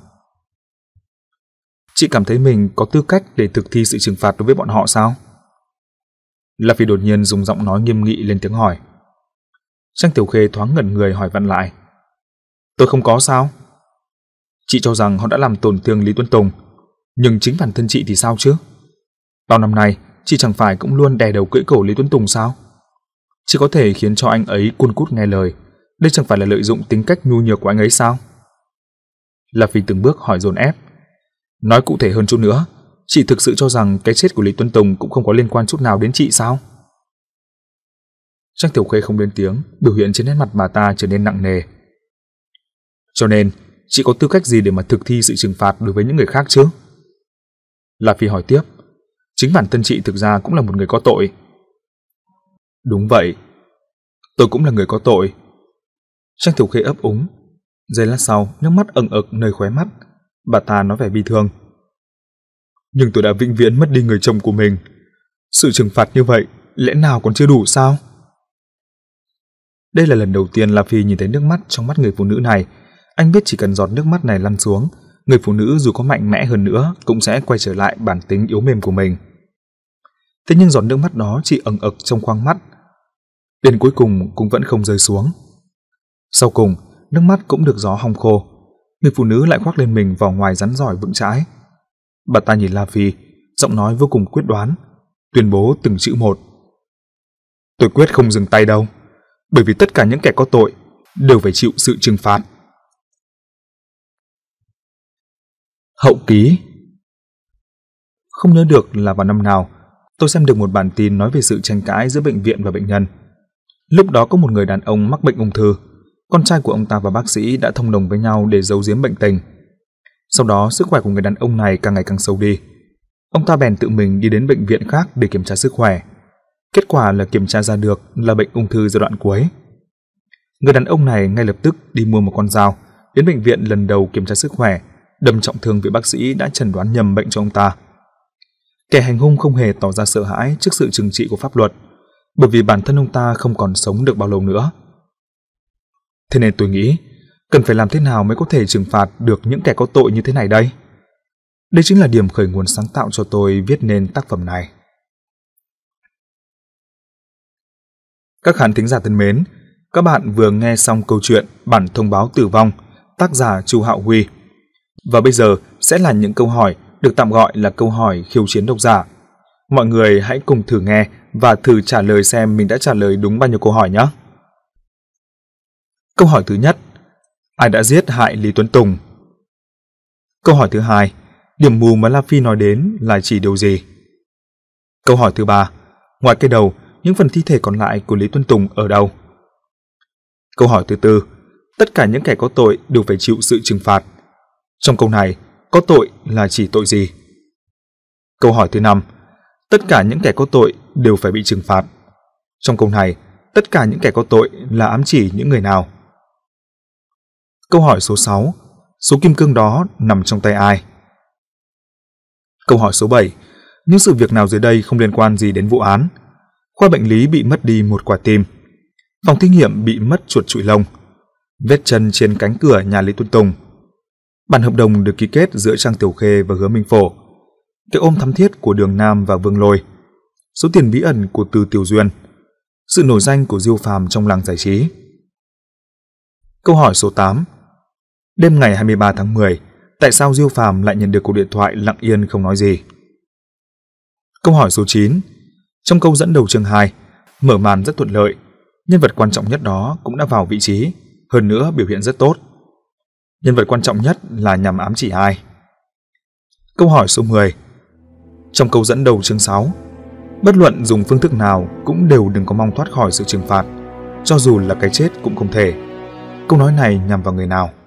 "Chị cảm thấy mình có tư cách để thực thi sự trừng phạt đối với bọn họ sao?" La Phi đột nhiên dùng giọng nói nghiêm nghị lên tiếng hỏi. Trang Tiểu Khê thoáng ngẩn người hỏi vặn lại: "Tôi không có sao?" "Chị cho rằng họ đã làm tổn thương Lý Tuấn Tùng, nhưng chính bản thân chị thì sao chứ? Bao năm nay, chị chẳng phải cũng luôn đè đầu cưỡi cổ Lý Tuấn Tùng sao? Chị có thể khiến cho anh ấy cuôn cút nghe lời, đây chẳng phải là lợi dụng tính cách nhu nhược của anh ấy sao? La Phi từng bước hỏi dồn ép. Nói cụ thể hơn chút nữa, chị thực sự cho rằng cái chết của Lý Tuấn Tùng cũng không có liên quan chút nào đến chị sao? Trang Tiểu Khê không lên tiếng, biểu hiện trên nét mặt bà ta trở nên nặng nề. Cho nên, chị có tư cách gì để mà thực thi sự trừng phạt đối với những người khác chứ? La Phi hỏi tiếp. Chính bản thân chị thực ra cũng là một người có tội. Đúng vậy, tôi cũng là người có tội. Trang Tiểu Khê ấp úng. Giây lát sau, nước mắt ẩn ực nơi khóe mắt. Bà ta nói vẻ bi thương. Nhưng tôi đã vĩnh viễn mất đi người chồng của mình. Sự trừng phạt như vậy, lẽ nào còn chưa đủ sao? Đây là lần đầu tiên La Phi nhìn thấy nước mắt trong mắt người phụ nữ này. Anh biết chỉ cần giọt nước mắt này lăn xuống, người phụ nữ dù có mạnh mẽ hơn nữa cũng sẽ quay trở lại bản tính yếu mềm của mình. Thế nhưng giọt nước mắt đó chỉ ẩn ực trong khoang mắt, đến cuối cùng cũng vẫn không rơi xuống. Sau cùng, nước mắt cũng được gió hong khô, người phụ nữ lại khoác lên mình vỏ ngoài rắn giỏi vững chãi. Bà ta nhìn La Phi, giọng nói vô cùng quyết đoán, tuyên bố từng chữ một. Tôi quyết không dừng tay đâu, bởi vì tất cả những kẻ có tội đều phải chịu sự trừng phạt. Hậu ký. Không nhớ được là vào năm nào, tôi xem được một bản tin nói về sự tranh cãi giữa bệnh viện và bệnh nhân. Lúc đó có một người đàn ông mắc bệnh ung thư, con trai của ông ta và bác sĩ đã thông đồng với nhau để giấu giếm bệnh tình. Sau đó sức khỏe của người đàn ông này càng ngày càng xấu đi. Ông ta bèn tự mình đi đến bệnh viện khác để kiểm tra sức khỏe. Kết quả là kiểm tra ra được là bệnh ung thư giai đoạn cuối. Người đàn ông này ngay lập tức đi mua một con dao, đến bệnh viện lần đầu kiểm tra sức khỏe, đâm trọng thương vị bác sĩ đã chẩn đoán nhầm bệnh cho ông ta. Kẻ hành hung không hề tỏ ra sợ hãi trước sự trừng trị của pháp luật, bởi vì bản thân ông ta không còn sống được bao lâu nữa. Thế nên tôi nghĩ, cần phải làm thế nào mới có thể trừng phạt được những kẻ có tội như thế này đây? Đây chính là điểm khởi nguồn sáng tạo cho tôi viết nên tác phẩm này. Các khán thính giả thân mến, các bạn vừa nghe xong câu chuyện Bản thông báo tử vong, tác giả Chu Hạo Huy. Và bây giờ sẽ là những câu hỏi được tạm gọi là câu hỏi khiêu chiến độc giả. Mọi người hãy cùng thử nghe và thử trả lời xem mình đã trả lời đúng bao nhiêu câu hỏi nhé. Câu hỏi thứ nhất, ai đã giết hại Lý Tuấn Tùng? Câu hỏi thứ hai, điểm mù mà La Phi nói đến là chỉ điều gì? Câu hỏi thứ ba, ngoài cái đầu, những phần thi thể còn lại của Lý Tuấn Tùng ở đâu? Câu hỏi thứ tư, tất cả những kẻ có tội đều phải chịu sự trừng phạt. Trong câu này, có tội là chỉ tội gì? Câu hỏi thứ năm, tất cả những kẻ có tội đều phải bị trừng phạt. Trong câu này, tất cả những kẻ có tội là ám chỉ những người nào? Câu hỏi số sáu, số kim cương đó nằm trong tay ai? Câu hỏi số bảy, những sự việc nào dưới đây không liên quan gì đến vụ án? Khoa bệnh lý bị mất đi một quả tim, phòng thí nghiệm bị mất chuột chụi lông, vết chân trên cánh cửa nhà Lý Tuấn Tùng, bản hợp đồng được ký kết giữa Trang Tiểu Khê và Hứa Minh Phổ, cái ôm thắm thiết của Đường Nam và Vương Lôi, số tiền bí ẩn của Từ Tiểu Duyên, sự nổi danh của Diêu Phàm trong làng giải trí. Câu hỏi số tám, đêm ngày hai mươi ba tháng mười, tại sao Diêu Phàm lại nhận được cuộc điện thoại lặng yên không nói gì? Câu hỏi số chín, trong câu dẫn đầu chương hai, mở màn rất thuận lợi, nhân vật quan trọng nhất đó cũng đã vào vị trí, hơn nữa biểu hiện rất tốt. Nhân vật quan trọng nhất là nhằm ám chỉ ai? Câu hỏi số mười, trong câu dẫn đầu chương sáu, bất luận dùng phương thức nào cũng đều đừng có mong thoát khỏi sự trừng phạt, cho dù là cái chết cũng không thể. Câu nói này nhằm vào người nào?